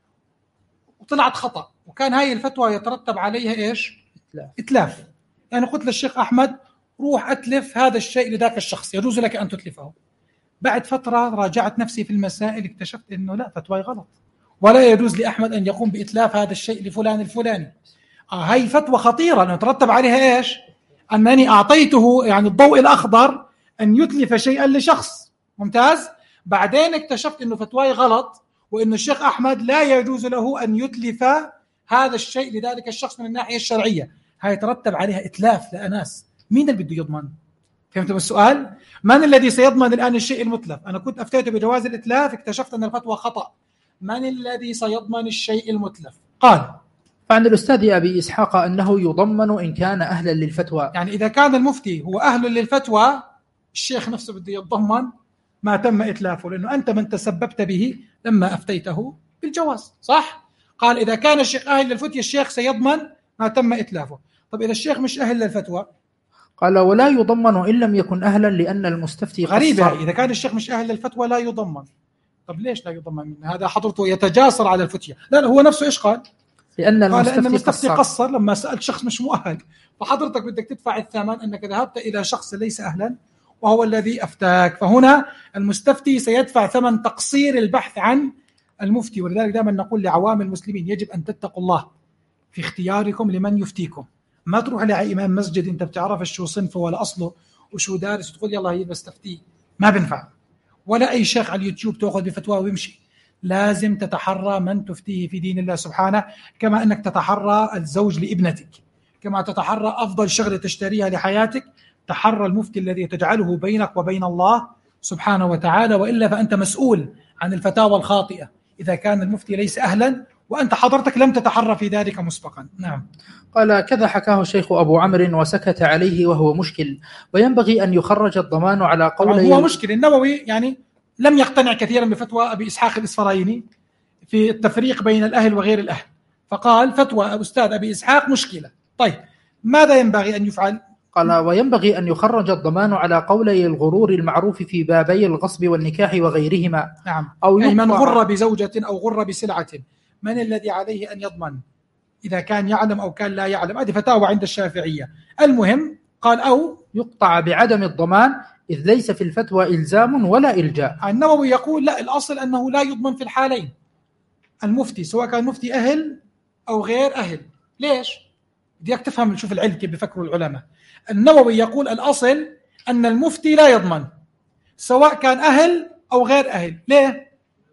وطلعت خطأ وكان هاي الفتوى يترتب عليها إيش؟ إتلاف. يعني قلت للشيخ أحمد روح أتلف هذا الشيء لذاك الشخص، يجوز لك أن تتلفه. بعد فترة راجعت نفسي في المسائل اكتشفت أنه لا، فتواي غلط، ولا يجوز لأحمد أن يقوم بإتلاف هذا الشيء لفلان الفلاني. هاي فتوى خطيرة أنه يترتب عليها إيش؟ أنني أعطيته يعني الضوء الأخضر أن يتلف شيئا لشخص. ممتاز. بعدين اكتشفت أنه فتواي غلط، وأن الشيخ أحمد لا يجوز له أن يتلف هذا الشيء لذلك الشخص من الناحية الشرعية. هاي يترتب عليها إتلاف لأناس. مين اللي بده يضمن؟ فهمتم السؤال؟ من الذي سيضمن الآن الشيء المتلف؟ أنا كنت أفتيت بجواز الإتلاف، اكتشفت أن الفتوى خطأ، من الذي سيضمن الشيء المتلف؟ قال فعن الأستاذ أبي إسحاق أنه يضمن إن كان أهلا للفتوى. يعني إذا كان المفتي هو أهل للفتوى، الشيخ نفسه بده يتضمن ما تم إتلافه، لأنه أنت من تسببت به لما أفتيته بالجواز، صح؟ قال إذا كان الشيخ أهل للفتوى الشيخ سيضمن ما تم إتلافه. طب إذا الشيخ مش أهل للفتوى؟ قال ولا يضمن إن لم يكن أهلا لأن المستفتي غريبة. إذا كان الشيخ مش أهل للفتوى لا يضمن. طب ليش لا يضمن؟ هذا حضرته يتجاسر على الفتية. لا هو نفسه إيش قال؟ لأن المستفتي قصر لما سألت شخص مش مؤهل، فحضرتك بدك تدفع الثمن أنك ذهبت إلى شخص ليس أهلا وهو الذي أفتاك. فهنا المستفتي سيدفع ثمن تقصير البحث عن المفتي. ولذلك دائما نقول لعوام المسلمين يجب أن تتقوا الله في اختياركم لمن يفتيكم. ما تروح لأي إمام مسجد أنت بتعرفش شو صنفه ولا أصله وشو دارس وتقول يلا هي بستفتيه، ما بنفع. ولا أي شيخ على اليوتيوب تأخذ بفتوى ويمشي. لازم تتحرى من تفتيه في دين الله سبحانه، كما أنك تتحرى الزوج لابنتك، كما تتحرى أفضل شغلة تشتريها لحياتك، تحرى المفتي الذي تجعله بينك وبين الله سبحانه وتعالى، وإلا فأنت مسؤول عن الفتاوى الخاطئة إذا كان المفتي ليس أهلا وأنت حضرتك لم تتحرى في ذلك مسبقا. نعم. قال كذا حكاه الشيخ أبو عمرو وسكت عليه وهو مشكل، وينبغي أن يخرج الضمان على قوله. هو مشكل. النووي يعني لم يقتنع كثيرا بفتوى أبي إسحاق الإسفرايني في التفريق بين الأهل وغير الأهل، فقال فتوى أستاذ أبي إسحاق مشكلة. طيب ماذا ينبغي أن يفعل؟ قال وينبغي أن يخرج الضمان على قولي الغرور المعروف في بابي الغصب والنكاح وغيرهما. نعم. أو أي من غر بزوجة أو غر بسلعة، من الذي عليه أن يضمن إذا كان يعلم أو كان لا يعلم؟ هذه فتاوى عند الشافعية. المهم قال أو يقطع بعدم الضمان إذ ليس في الفتوى إلزام ولا إلجاء. النووي يقول لا، الأصل أنه لا يضمن في الحالين المفتي، سواء كان مفتي أهل أو غير أهل. ليش؟ بدك تفهم، شوف العلم كيف بيفكروا العلماء. النووي يقول الأصل أن المفتي لا يضمن سواء كان أهل أو غير أهل. ليه؟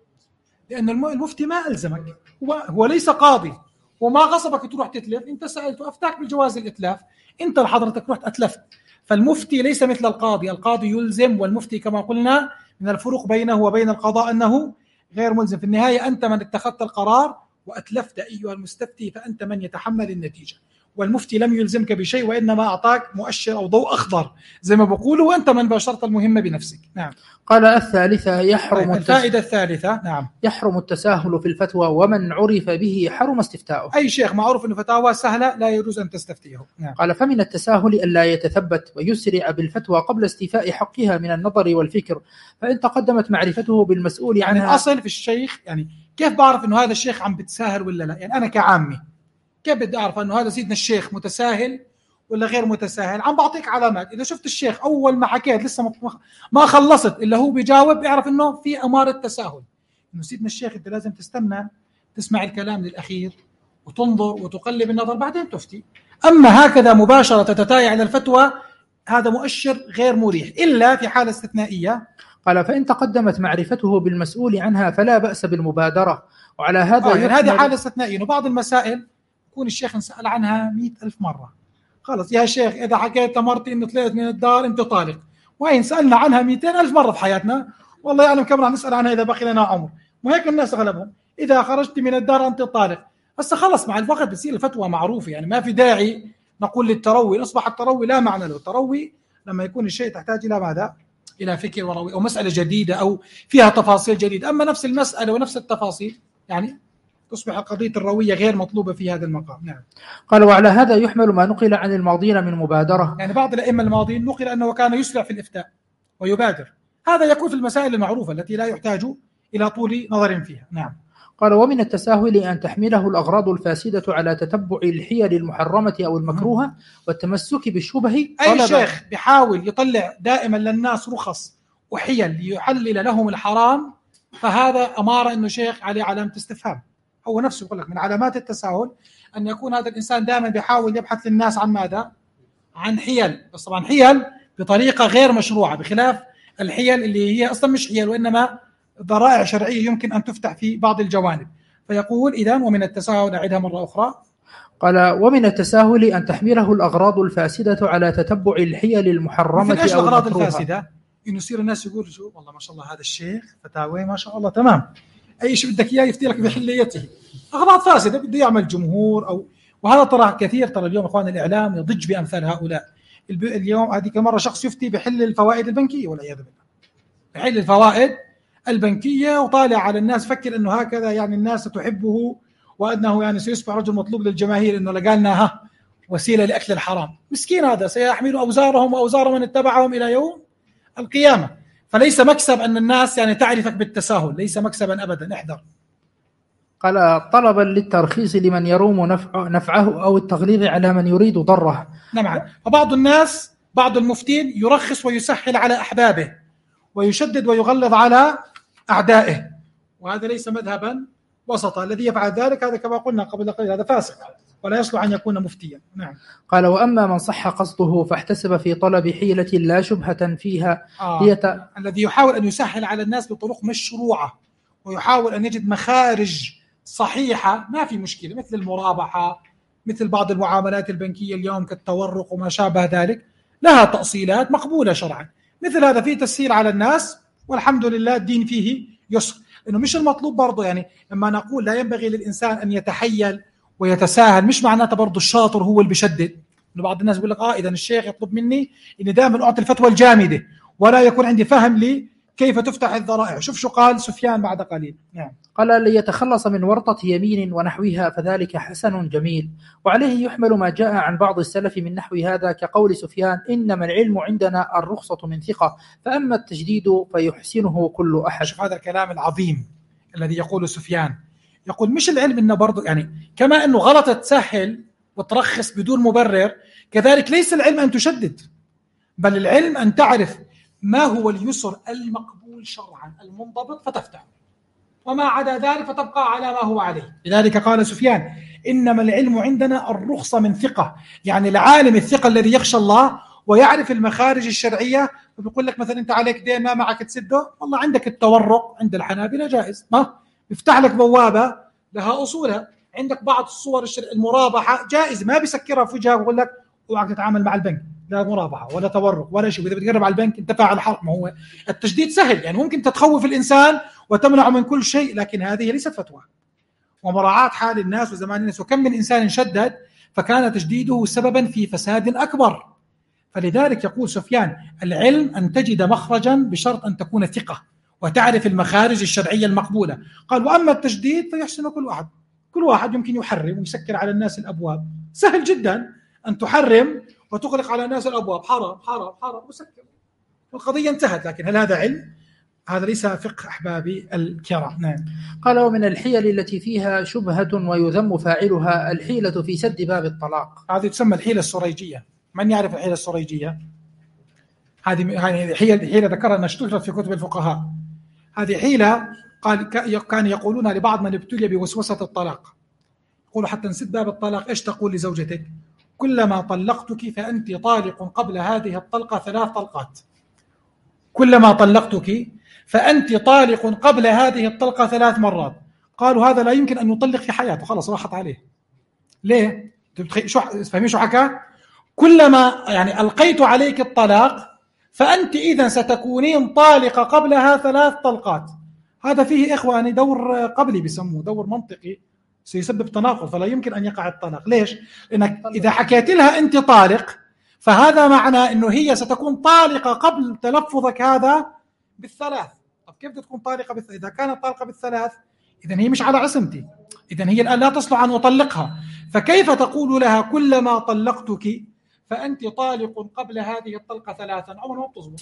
لأن المفتي ما ألزمك، هو ليس قاضي وما غصبك تروح تتلف. أنت سألته أفتاك بالجواز الإتلاف، أنت لحضرتك رحت أتلفت. فالمفتي ليس مثل القاضي. القاضي يلزم، والمفتي كما قلنا من الفروق بينه وبين القضاء أنه غير ملزم. في النهاية أنت من اتخذت القرار وأتلفت أيها المستفتي، فأنت من يتحمل النتيجة. والمفتي لم يلزمك بشيء وإنما أعطاك مؤشر أو ضوء أخضر زي ما بقولوا، وأنت من باشرت المهمة بنفسك. نعم. قال الثالثة الفائدة الثالثة. نعم. يحرم التساهل في الفتوى، ومن عرف به حرم استفتاؤه. أي شيخ معروف أنه فتاوى سهلة لا يجوز أن تستفتيه. نعم. قال فمن التساهل ألا يتثبت ويسرع بالفتوى قبل استيفاء حقها من النظر والفكر، فإن تقدمت معرفته بالمسؤول عنها. يعني الأصل في الشيخ، يعني كيف بعرف أنه هذا الشيخ عم بتساهل ولا لا؟ يعني أنا كعامي كيف بدي أعرف أنه هذا سيدنا الشيخ متساهل ولا غير متساهل؟ عم بعطيك علامات. إذا شفت الشيخ أول ما حكيت لسه ما خلصت إلا هو بيجاوب، اعرف أنه في أمارة تساهل، إنه سيدنا الشيخ أنت لازم تستنى تسمع الكلام للأخير وتنظر وتقلب النظر بعدين تفتي. أما هكذا مباشرة تتتايع على الفتوى هذا مؤشر غير مريح إلا في حالة استثنائية. قال فإن تقدمت معرفته بالمسؤول عنها فلا بأس بالمبادرة. وعلى هذا يعني هذه حالة استثنائية، إنه بعض المسائل يكون الشيخ نسأل عنها 100,000 مرة، خلص يا شيخ إذا حكيت مرتي إنه طلعت من الدار أنت طالق، وين سألنا عنها 200,000 مرة في حياتنا، والله يعلم كم راح نسأل عنها إذا بقي لنا عمر. وهيك الناس أغلبهم إذا خرجت من الدار أنت طالق، بس خلص مع الوقت بتصير الفتوى معروفة، يعني ما في داعي نقول للتروي. أصبح التروي لا معنى له. التروي لما يكون الشيء تحتاج إلى ماذا؟ إلى فكر وروي أو مسألة جديدة أو فيها تفاصيل جديدة. أما نفس المسألة ونفس التفاصيل يعني تصبح القضية الروية غير مطلوبة في هذا المقام. نعم. قال وعلى هذا يحمل ما نقل عن الماضين من مبادرة. يعني بعض الأئمة الماضين نقل أنه كان يسرع في الإفتاء ويبادر، هذا يكون في المسائل المعروفة التي لا يحتاج إلى طول نظر فيها. نعم. قال ومن التساهل أن تحمله الأغراض الفاسدة على تتبع الحيل المحرمة أو المكروهة والتمسك بالشبه. أي شيخ بيحاول يطلع دائما للناس رخص وحيل ليحلل لهم الحرام، فهذا أمارة أنه شيخ عليه علامة استفهام. هو نفسه يقول لك من علامات التساهل أن يكون هذا الإنسان دائما بيحاول يبحث للناس عن ماذا؟ عن حيل، بس طبعا حيل بطريقة غير مشروعة، بخلاف الحيل اللي هي أصلا مش حيل وإنما ذرائع شرعية يمكن أن تفتح في بعض الجوانب. فيقول إذن ومن التساهل، أعيدها مرة أخرى. قال ومن التساهل أن تحمله الأغراض الفاسدة على تتبع الحيل المحرمة أو الأغراض الفاسدة إنه يصير الناس يقول شو والله ما شاء الله هذا الشيخ فتاوي ما شاء الله تمام، أي شيء بدك إياه يفتي لك بحليته. أغراض فاسدة بده يعمل جمهور أو، وهذا ترى كثير، ترى اليوم إخوان الإعلام يضج بأمثال هؤلاء. اليوم هذيك مرة شخص يفتي بحل الفوائد البنكية والعياذ بالله، بحل الفوائد البنكية وطالع على الناس فكر أنه هكذا يعني الناس تحبه وأنه يعني سيصبح رجل مطلوب للجماهير، أنه لقالنا وسيلة لأكل الحرام. مسكين هذا سيحمل أوزارهم وأوزار من اتبعهم إلى يوم القيامة. فليس مكسب أن الناس يعني تعرفك بالتساهل، ليس مكسبا أبدا، احذر. قال طلبا للترخيص لمن يروم نفعه أو التغليظ على من يريد ضره. نعم. فبعض الناس بعض المفتين يرخص ويسهل على أحبابه ويشدد ويغلظ على أعدائه، وهذا ليس مذهبا وسطا. الذي يفعل ذلك هذا كما قلنا قبل قليل هذا فاسق ولا يصلح أن يكون مفتيا. نعم. قال وأما من صح قصده فاحتسب في طلب حيلة لا شبهة فيها الذي يحاول أن يسهل على الناس بطرق مشروعة ويحاول أن يجد مخارج صحيحة ما في مشكلة، مثل المرابحة، مثل بعض المعاملات البنكية اليوم كالتورق وما شابه ذلك، لها تأصيلات مقبولة شرعا. مثل هذا فيه تسهيل على الناس والحمد لله الدين فيه يسر. إنه مش المطلوب برضه، يعني لما نقول لا ينبغي للإنسان أن يتحيل ويتساهل مش معناته برضه الشاطر هو اللي بيشدد. إنه بعض الناس يقول لك إذا الشيخ يطلب مني إني دائما أعطي الفتوى الجامدة ولا يكون عندي فهم لي كيف تفتح الذرائع. شوف شو قال سفيان بعد قليل. نعم. قال ليتخلص من ورطة يمين ونحوها فذلك حسن جميل. وعليه يحمل ما جاء عن بعض السلف من نحو هذا كقول سفيان إنما العلم عندنا الرخصة من ثقة، فأما التجديد فيحسنه كل أحد. شوف هذا الكلام العظيم الذي يقول سفيان، يقول مش العلم إنه برضو يعني كما أنه غلط تسهل وترخص بدون مبرر، كذلك ليس العلم أن تشدد، بل العلم أن تعرف ما هو اليسر المقبول شرعا المنضبط فتفتح، وما عدا ذلك فتبقى على ما هو عليه. لذلك قال سفيان إنما العلم عندنا الرخصة من ثقة، يعني العالم الثقة الذي يخشى الله ويعرف المخارج الشرعية. وبيقول لك مثلا أنت عليك دين ما معك تسده، والله عندك التورق عند الحنابلة جائز، ما يفتح لك بوابة لها أصولها. عندك بعض الصور المرابحة جائز، ما بيسكرها في وجهك ويقول لك اوعك تتعامل مع البنك، لا مرابحة ولا تورق ولا شيء، إذا بتقرب على البنك انت فاعل حرام. ما هو التجديد سهل، يعني ممكن تتخوف الإنسان وتمنعه من كل شيء، لكن هذه ليست فتوى ومراعاة حال الناس وزمان الناس. وكم من إنسان شدد فكان تجديده سببا في فساد أكبر. فلذلك يقول سفيان: العلم أن تجد مخرجا بشرط أن تكون ثقة وتعرف المخارج الشرعية المقبولة. قال: وأما التجديد فيحسن كل واحد يمكن يحرم ويسكر على الناس الأبواب. سهل جدا أن تحرم وتغلق على الناس الأبواب، حرام حرام حرام وسكر، والقضية انتهت. لكن هل هذا علم؟ هذا ليس فقه أحبابي الكرام. نعم. قال: ومن الحيل التي فيها شبهة ويذم فاعلها الحيلة في سد باب الطلاق. هذه تسمى الحيلة السريجية. من يعرف الحيلة السريجية؟ هذه حيلة ذكرها أنها اشتهرت في كتب الفقهاء. هذه حيلة كان يقولونها لبعض من ابتلي بوسوسة الطلاق. يقولوا حتى نسد باب الطلاق: إيش تقول لزوجتك؟ كلما طلقتك فأنت طالق قبل هذه الطلقة 3 طلقات. كلما طلقتك فأنت طالق قبل هذه الطلقة 3 مرات. قالوا: هذا لا يمكن أن يطلق في حياته، خلاص راحت عليه. ليه؟ فهمين شو حكى؟ كلما يعني ألقيت عليك الطلاق فأنت إذن ستكونين طالقة قبلها 3 طلقات. هذا فيه إخواني دور قبلي بيسموه دور منطقي سيسبب تناقض، فلا يمكن أن يقع الطلاق. ليش؟ لأنك إذا حكيت لها أنت طالق فهذا معنى أنه هي ستكون طالقة قبل تلفظك هذا بال3. طب كيف تكون طالقة إذا كانت طالقة بال3 إذن هي مش على عصمتي، إذن هي الآن لا تصلح أن أطلقها. فكيف تقول لها كلما طلقتك فأنت طالق قبل هذه الطلقة 3؟ عمر ما بتزبط.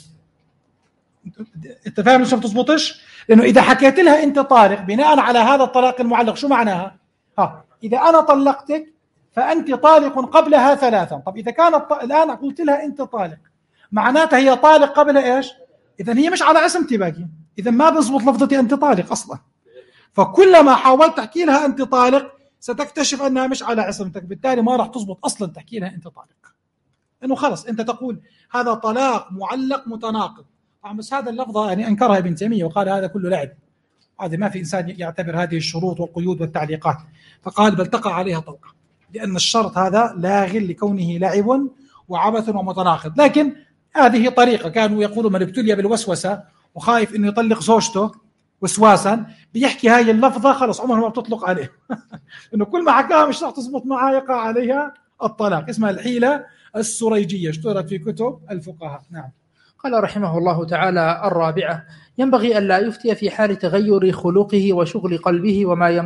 أنت فاهم ليش ما بتزبطش؟ لأنه إذا حكيت لها أنت طالق بناء على هذا الطلاق المعلق شو معناها؟ إذا أنا طلقتك فأنت طالق قبلها 3. طب إذا كانت الآن قلت لها أنت طالق معناتها هي طالق قبل إيش؟ إذن هي مش على عصمتي باقي، إذن ما بزبط لفظتي أنت طالق أصلا. فكلما حاولت تحكي لها أنت طالق ستكتشف أنها مش على عصمتك، بالتالي ما راح تزبط أصلا تحكي لها أنت طالق، إنه خلص أنت تقول هذا طلاق معلق متناقض. بس هذا اللفظة يعني أنكرها ابن تيمية وقال هذا كله لعب، هذا ما في إنسان يعتبر هذه الشروط والقيود والتعليقات. فقال: بل تقع عليها طلقة، لأن الشرط هذا لاغ لكونه لعب وعبث ومتناقض. لكن هذه طريقة كانوا يقولوا من ابتلي بالوسوسة وخايف إنه يطلق زوجته وسواسا بيحكي هاي اللفظة خلص عمره ما بتطلق عليه إنه كل ما حكاها مش راح تزبط معها يقع عليها الطلاق. اسمها الحيلة السريجية، اشتهرت في كتب الفقهاء. نعم. قال رحمه الله تعالى: الرابعة: ينبغي أن لا يفتي في حال تغير خلقه وشغل قلبه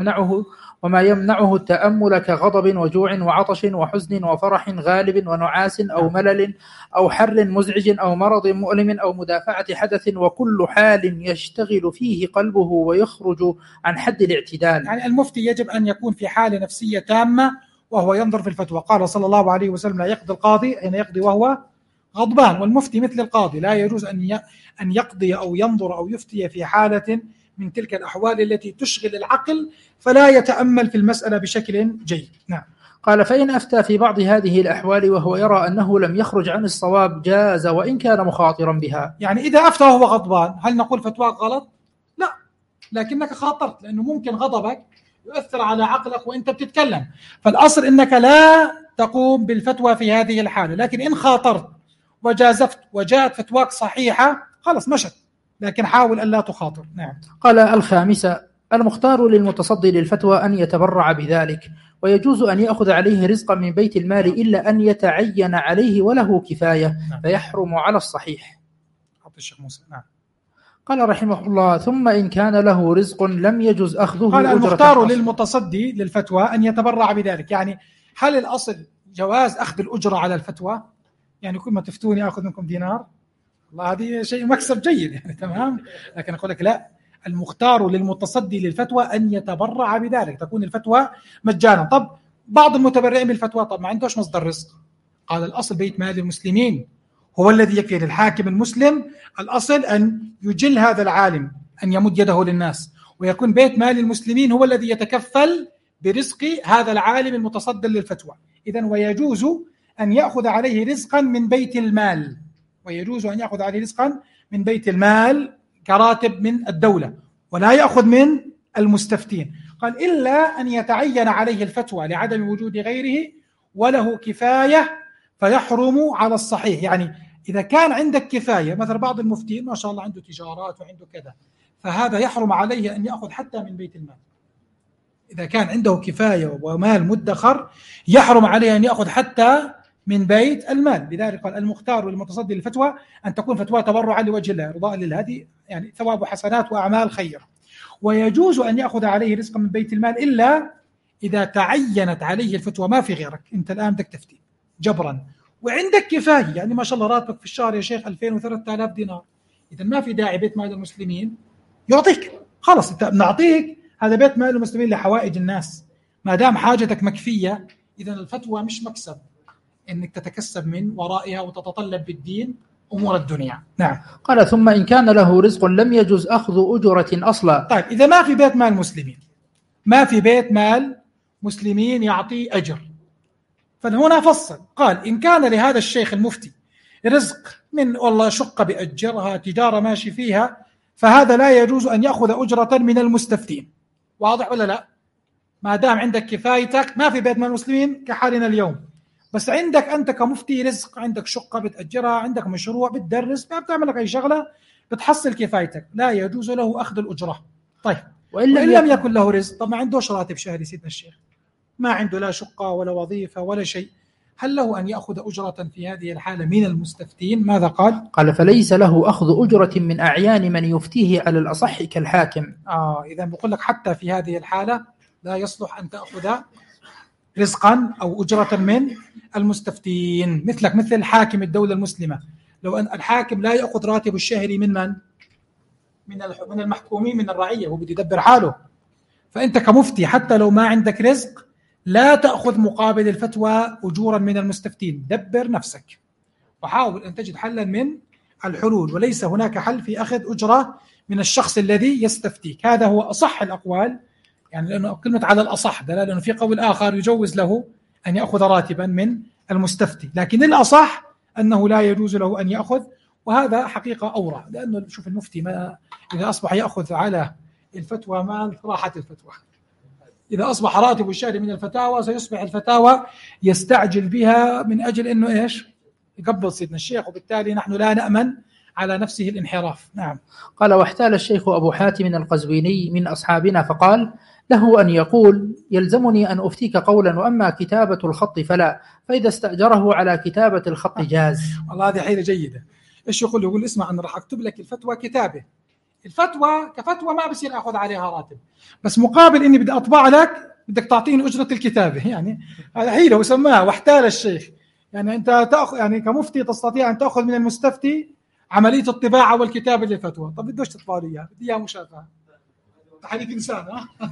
وما يمنعه التأمل كغضب وجوع وعطش وحزن وفرح غالب ونعاس أو ملل أو حر مزعج أو مرض مؤلم أو مدافعة حدث، وكل حال يشتغل فيه قلبه ويخرج عن حد الاعتدال. يعني المفتي يجب أن يكون في حالة نفسية تامة وهو ينظر في الفتوى. قال صلى الله عليه وسلم: لا يقضي القاضي حين يقضي وهو غضبان. والمفتي مثل القاضي لا يجوز أن يقضي أو ينظر أو يفتي في حالة من تلك الأحوال التي تشغل العقل فلا يتأمل في المسألة بشكل جيد. نعم. قال: فإن أفتى في بعض هذه الأحوال وهو يرى أنه لم يخرج عن الصواب جاز وإن كان مخاطرا بها. يعني إذا أفتى وهو غضبان هل نقول فتواك غلط؟ لا، لكنك خاطرت، لأنه ممكن غضبك يؤثر على عقلك وإنت بتتكلم، فالأصل إنك لا تقوم بالفتوى في هذه الحالة. لكن إن خاطرت وجازفت وجاءت فتواك صحيحة خلص مشت، لكن حاول أن لا تخاطر. نعم. قال: الخامسة: المختار للمتصدي للفتوى أن يتبرع بذلك، ويجوز أن يأخذ عليه رزقا من بيت المال إلا أن يتعين عليه وله كفاية. نعم. فيحرم على الصحيح. الشيخ موسى. نعم. قال رحمه الله: ثم إن كان له رزق لم يجوز أخذه. قال: المختار للمتصدي للفتوى أن يتبرع بذلك. يعني هل الأصل جواز أخذ الأجرة على الفتوى؟ يعني كل ما تفتوني أخذ منكم دينار، والله هذه شيء مكسب جيد يعني تمام. لكن أقول لك لا، المختار للمتصدي للفتوى أن يتبرع بذلك، تكون الفتوى مجانا. طب بعض المتبرعين بالفتوى طب ما عندوش مصدر رزق. قال: الأصل بيت مال المسلمين هو الذي يكفي للحاكم المسلم. الأصل أن يجل هذا العالم، أن يمد يده للناس، ويكون بيت مال المسلمين هو الذي يتكفل برزق هذا العالم المتصدر للفتوى. إذن ويجوز أن يأخذ عليه رزقا من بيت المال، ويجوز أن يأخذ عليه رزقا من بيت المال كراتب من الدولة، ولا يأخذ من المستفتين. قال: إلا أن يتعين عليه الفتوى لعدم وجود غيره وله كفاية فيحرم على الصحيح. يعني إذا كان عندك كفاية، مثل بعض المفتين ما شاء الله عنده تجارات وعنده كذا، فهذا يحرم عليه أن يأخذ حتى من بيت المال. إذا كان عنده كفاية ومال مدخر يحرم عليه أن يأخذ حتى من بيت المال. لذلك قال المختار والمتصدي للفتوى أن تكون فتوى تبرعا لوجه الله رضاء لله، هذه يعني ثواب حسنات وأعمال خير. ويجوز أن يأخذ عليه رزقا من بيت المال إلا إذا تعينت عليه الفتوى، ما في غيرك، أنت الآن بدك تفتي جبرا وعندك كفاية، يعني ما شاء الله راتبك في الشهر يا شيخ 2000 و3000 دينار، إذا ما في داعي بيت مال المسلمين يعطيك، خلص أنت بنعطيك، هذا بيت مال المسلمين لحوائج الناس، ما دام حاجتك مكفية. إذا الفتوى مش مكسب إنك تتكسب من ورائها وتتطلب بالدين أمور الدنيا. نعم. قال ثم إن كان له رزق لم يجوز أخذ أجرة أصلا. طيب إذا ما في بيت مال مسلمين، ما في بيت مال مسلمين يعطي أجر، فهنا فصل قال إن كان لهذا الشيخ المفتي رزق من والله شقة بأجرها، تجارة ماشي فيها، فهذا لا يجوز أن يأخذ أجرة من المستفتين. واضح ولا لا؟ ما دام عندك كفايتك، ما في بيت مال المسلمين كحالنا اليوم، بس عندك أنت كمفتي رزق، عندك شقة بتأجرها، عندك مشروع بتدرس، ما بتعمل لك أي شغلة، بتحصل كفايتك، لا يجوز له أخذ الأجرة. طيب وإن لم يكن له رزق، طب ما عندوش راتب شهري سيدنا الشيخ، ما عنده لا شقة ولا وظيفة ولا شيء، هل له أن يأخذ أجرة في هذه الحالة من المستفتين؟ ماذا قال؟ قال فليس له أخذ أجرة من أعيان من يفتيه على الأصح كالحاكم. إذا بقول لك حتى في هذه الحالة لا يصلح أن تأخذ رزقا أو أجرة من المستفتين، مثلك مثل حاكم الدولة المسلمة، لو أن الحاكم لا يأخذ راتب الشهري من المحكومين من الرعية، هو بده يدبر حاله، فأنت كمفتي حتى لو ما عندك رزق لا تأخذ مقابل الفتوى أجورا من المستفتين، دبر نفسك وحاول أن تجد حلا من الحلول، وليس هناك حل في أخذ أجرة من الشخص الذي يستفتيك. هذا هو أصح الأقوال، يعني لأنه كلمة على الأصح دلالة أنه في قول آخر يجوز له أن يأخذ راتبا من المستفتي، لكن الأصح أنه لا يجوز له أن يأخذ، وهذا حقيقة أورع، لأنه شوف المفتي ما إذا أصبح يأخذ على الفتوى مال راحت الفتوى، إذا أصبح راتب الشهري من الفتاوى سيصبح الفتاوى يستعجل بها من أجل أنه إيش يقبل سيدنا الشيخ، وبالتالي نحن لا نأمن على نفسه الانحراف. نعم. قال واحتال الشيخ أبو حاتم القزويني من أصحابنا فقال له أن يقول يلزمني أن أفتيك قولا، وأما كتابة الخط فلا، فإذا استأجره على كتابة الخط جاز. والله هذه حيلة جيدة. إيش يقول؟ يقول اسمع أنا راح أكتب لك الفتوى كتابة، الفتوى كفتوى ما بصير أخذ عليها راتب، بس مقابل إني بدي أطبع لك بدك تعطيني أجرة الكتابة، يعني هذا حيلة وسماها واحتال الشيخ، يعني أنت تأخذ يعني كمفتي تستطيع أن تأخذ من المستفتي عملية الطباعة والكتابة للفتوى، طب بدوش تطبع لي إياها، بدي إياها مشافهة، تحريك إنسان.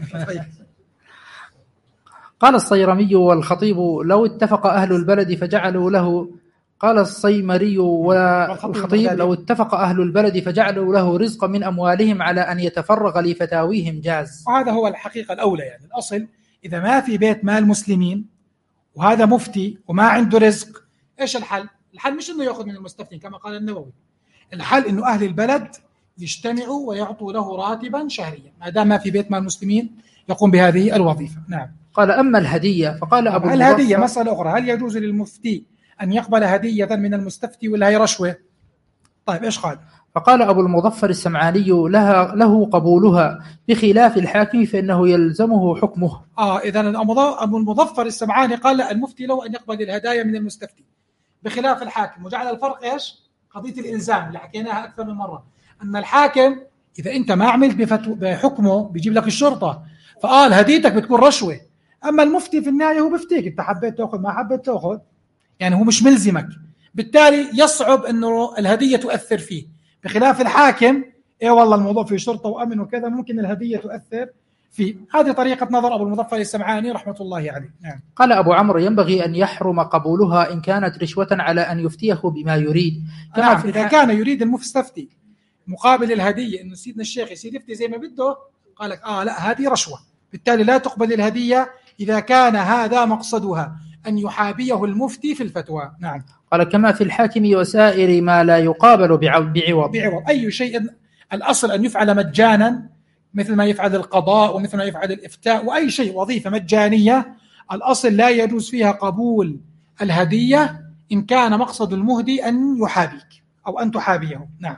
قال الصيرمي والخطيب لو اتفق أهل البلد فجعلوا له، قال الصيمري والخطيب لو اتفق أهل البلد فجعلوا له رزقا من أموالهم على أن يتفرغ لفتاويهم جاز. وهذا هو الحقيقة الأولى، يعني الأصل إذا ما في بيت مال مسلمين وهذا مفتي وما عنده رزق، إيش الحل؟ الحل مش إنه يأخذ من المستفتين كما قال النووي، الحل إنه أهل البلد يجتمعوا ويعطوا له راتبا شهريا ما دام ما في بيت مال مسلمين يقوم بهذه الوظيفة. نعم. قال أما الهدية فقال أبو الهدية مسألة أخرى، هل يجوز للمفتي أن يقبل هدية من المستفتي ولا هي رشوة؟ طيب إيش قال؟ فقال أبو المظفر السمعاني له قبولها بخلاف الحاكم فإنه يلزمه حكمه. إذن أبو المظفر السمعاني قال المفتي له أن يقبل الهدايا من المستفتي بخلاف الحاكم، وجعل الفرق إيش؟ قضية الإلزام اللي حكيناها أكثر من مرة، أن الحاكم إذا أنت ما عملت بحكمه بيجيب لك الشرطة، فقال هديتك بتكون رشوة. أما المفتي في النهاية هو بفتيك، أنت حبيت تأخذ ما حبيت تأخذ، يعني هو مش ملزمك، بالتالي يصعب أنه الهدية تؤثر فيه، بخلاف الحاكم والله الموضوع فيه شرطة وأمن وكذا ممكن الهدية تؤثر فيه. هذه طريقة نظر أبو المظفر السمعاني رحمة الله عليه. نعم. قال أبو عمرو ينبغي أن يحرم قبولها إن كانت رشوة على أن يفتيه بما يريد. نعم. إذا كان يريد المستفتي مقابل الهدية إنه سيدنا الشيخ يصير يفتي زي ما بده، قال لك لا هذه رشوة، بالتالي لا تقبل الهدية إذا كان هذا مقصدها أن يحابيه المفتي في الفتوى. نعم. قال كما في الحاكم وسائر ما لا يقابل بعوض. أي شيء الأصل أن يفعل مجانا مثل ما يفعل القضاء ومثل ما يفعل الإفتاء، وأي شيء وظيفة مجانية الأصل لا يجوز فيها قبول الهدية إن كان مقصد المهدي أن يحابيك أو أن تحابيه. نعم.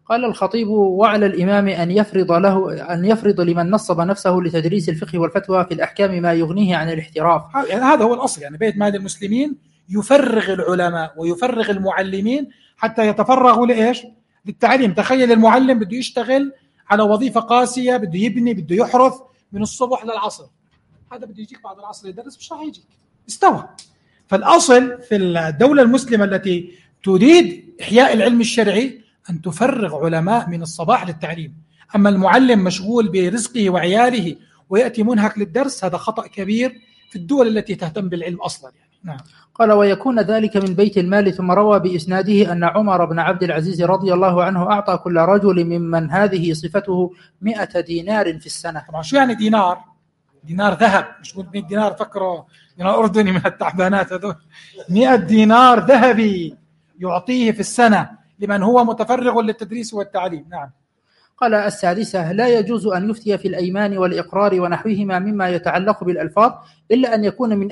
قال الخطيب: وعلى الإمام أن يفرض لمن نصب نفسه لتدريس الفقه والفتوى في الأحكام ما يغنيه عن الاحتراف. يعني هذا هو الأصل، يعني بيت مال المسلمين يفرغ العلماء ويفرغ المعلمين حتى يتفرغوا لإيش؟ للتعليم. تخيل المعلم بده يشتغل على وظيفة قاسية، بده يبني، بده يحرث من الصبح للعصر، هذا بده يجيك بعد العصر يدرس، مش راح يجيك، استوى. فالأصل في الدولة المسلمة التي تريد إحياء العلم الشرعي أن تفرغ علماء من الصباح للتعليم. أما المعلم مشغول برزقه وعياله ويأتي منهك للدرس، هذا خطأ كبير في الدول التي تهتم بالعلم أصلا يعني. نعم. قال: ويكون ذلك من بيت المال. ثم روى بإسناده أن عمر بن عبد العزيز رضي الله عنه أعطى كل رجل ممن هذه صفته 100 دينار في السنة. طبعا شو يعني دينار؟ دينار ذهب، مش 100 دينار فكروا دينار أردني من التعبانات هذول. 100 دينار ذهبي يعطيه في السنة لمن هو متفرغ للتدريس والتعليم. نعم. قال: السادسة: لا يجوز أن يفتي في الأيمان والإقرار ونحوهما مما يتعلق بالألفاظ إلا أن يكون من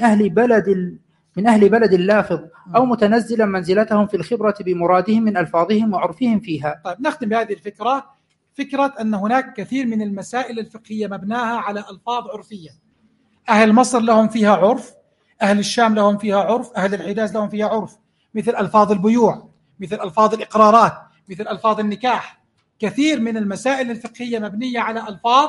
أهل بلد لافظ أو متنزلا منزلتهم في الخبرة بمرادهم من ألفاظهم وعرفهم فيها. طيب نختم بهذه الفكرة، فكرة أن هناك كثير من المسائل الفقهية مبناها على ألفاظ عرفية. أهل مصر لهم فيها عرف، أهل الشام لهم فيها عرف، أهل الحجاز لهم فيها عرف، مثل ألفاظ البيوع، مثل ألفاظ الإقرارات، مثل ألفاظ النكاح. كثير من المسائل الفقهية مبنية على ألفاظ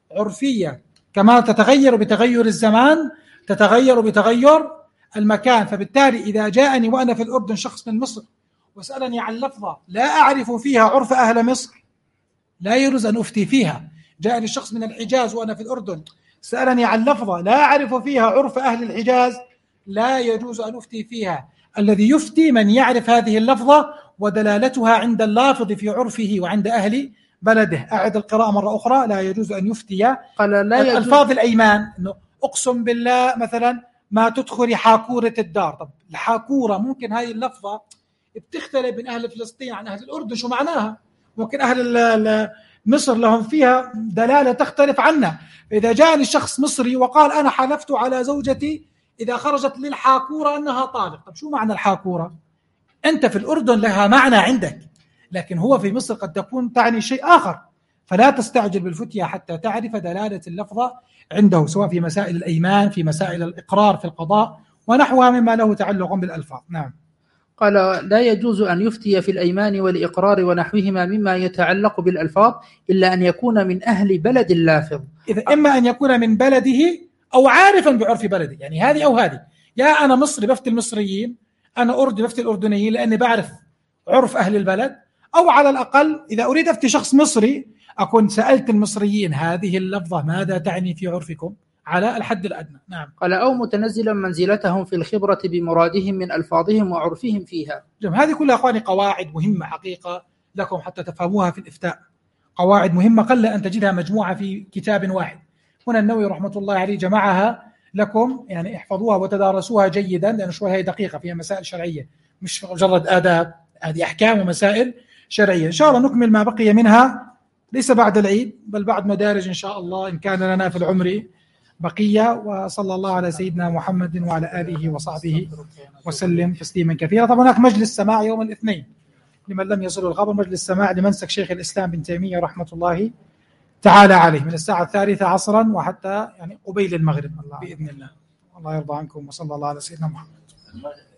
عرفية، كما تتغير بتغير الزمان تتغير بتغير المكان. فبالتالي إذا جاءني وأنا في الأردن شخص من مصر وسألني عن لفظة لا أعرف فيها عرف أهل مصر، لا يجوز أن أفتي فيها. جاءني شخص من الحجاز وأنا في الأردن سألني عن لفظة لا أعرف فيها عرف أهل الحجاز، لا يجوز أن أفتي فيها. الذي يفتي من يعرف هذه اللفظة ودلالتها عند اللافظ في عرفه وعند أهل بلده. أعد القراءة مرة أخرى: لا يجوز أن يفتي. قال: لا يجوز. ألفاظ الأيمان، إنه أقسم بالله مثلا ما تدخلي حاكورة الدار. طب الحاكورة ممكن هاي اللفظة بتختلف من أهل فلسطين عن أهل الأردن، شو معناها؟ ممكن أهل مصر لهم فيها دلالة تختلف عنا. فإذا جاءني شخص مصري وقال أنا حلفت على زوجتي إذا خرجت للحاكورة أنها طالق، طب شو معنى الحاكورة؟ أنت في الأردن لها معنى عندك، لكن هو في مصر قد تكون تعني شيء آخر. فلا تستعجل بالفتية حتى تعرف دلالة اللفظة عنده، سواء في مسائل الأيمان، في مسائل الإقرار في القضاء ونحوها مما له تعلق بالألفاظ. نعم. قال: لا يجوز أن يفتي في الأيمان والإقرار ونحوهما مما يتعلق بالألفاظ إلا أن يكون من أهل بلد لافظ. إذا إما أن يكون من بلده أو عارفا بعرف بلده، يعني هذه أو هذه. يا أنا مصري بفتي المصريين، أنا أردني بفتي الأردنيين لأني بعرف عرف أهل البلد، أو على الأقل إذا أريد أفتي شخص مصري أكون سألت المصريين هذه اللفظة ماذا تعني في عرفكم على الحد الأدنى. نعم. قال: أو متنزلا منزلتهم في الخبرة بمرادهم من ألفاظهم وعرفهم فيها. هذه كلها أخواني قواعد مهمة حقيقة لكم حتى تفهموها في الإفتاء، قواعد مهمة قل أن تجدها مجموعة في كتاب واحد. هنا النووي رحمة الله عليه جمعها لكم، يعني احفظوها وتدارسوها جيدا، لأن شوي هي دقيقة فيها مسائل شرعية مش مجرد آداب، هذه أحكام ومسائل شرعية. إن شاء الله نكمل ما بقي منها ليس بعد العيد بل بعد مدارج إن شاء الله إن كان لنا في العمر بقية. وصلى الله على سيدنا محمد وعلى آله وصحبه وسلم تسليما كثيرا. طبعا هناك مجلس سماع يوم الاثنين لمن لم يصل الخبر، مجلس سماع لمنسك شيخ الإسلام بن تيمية رحمة الله تعالى عليه، من الساعة 3 عصرا وحتى يعني قبيل المغرب بإذن الله. الله يرضى عنكم، وصلى الله على سيدنا محمد.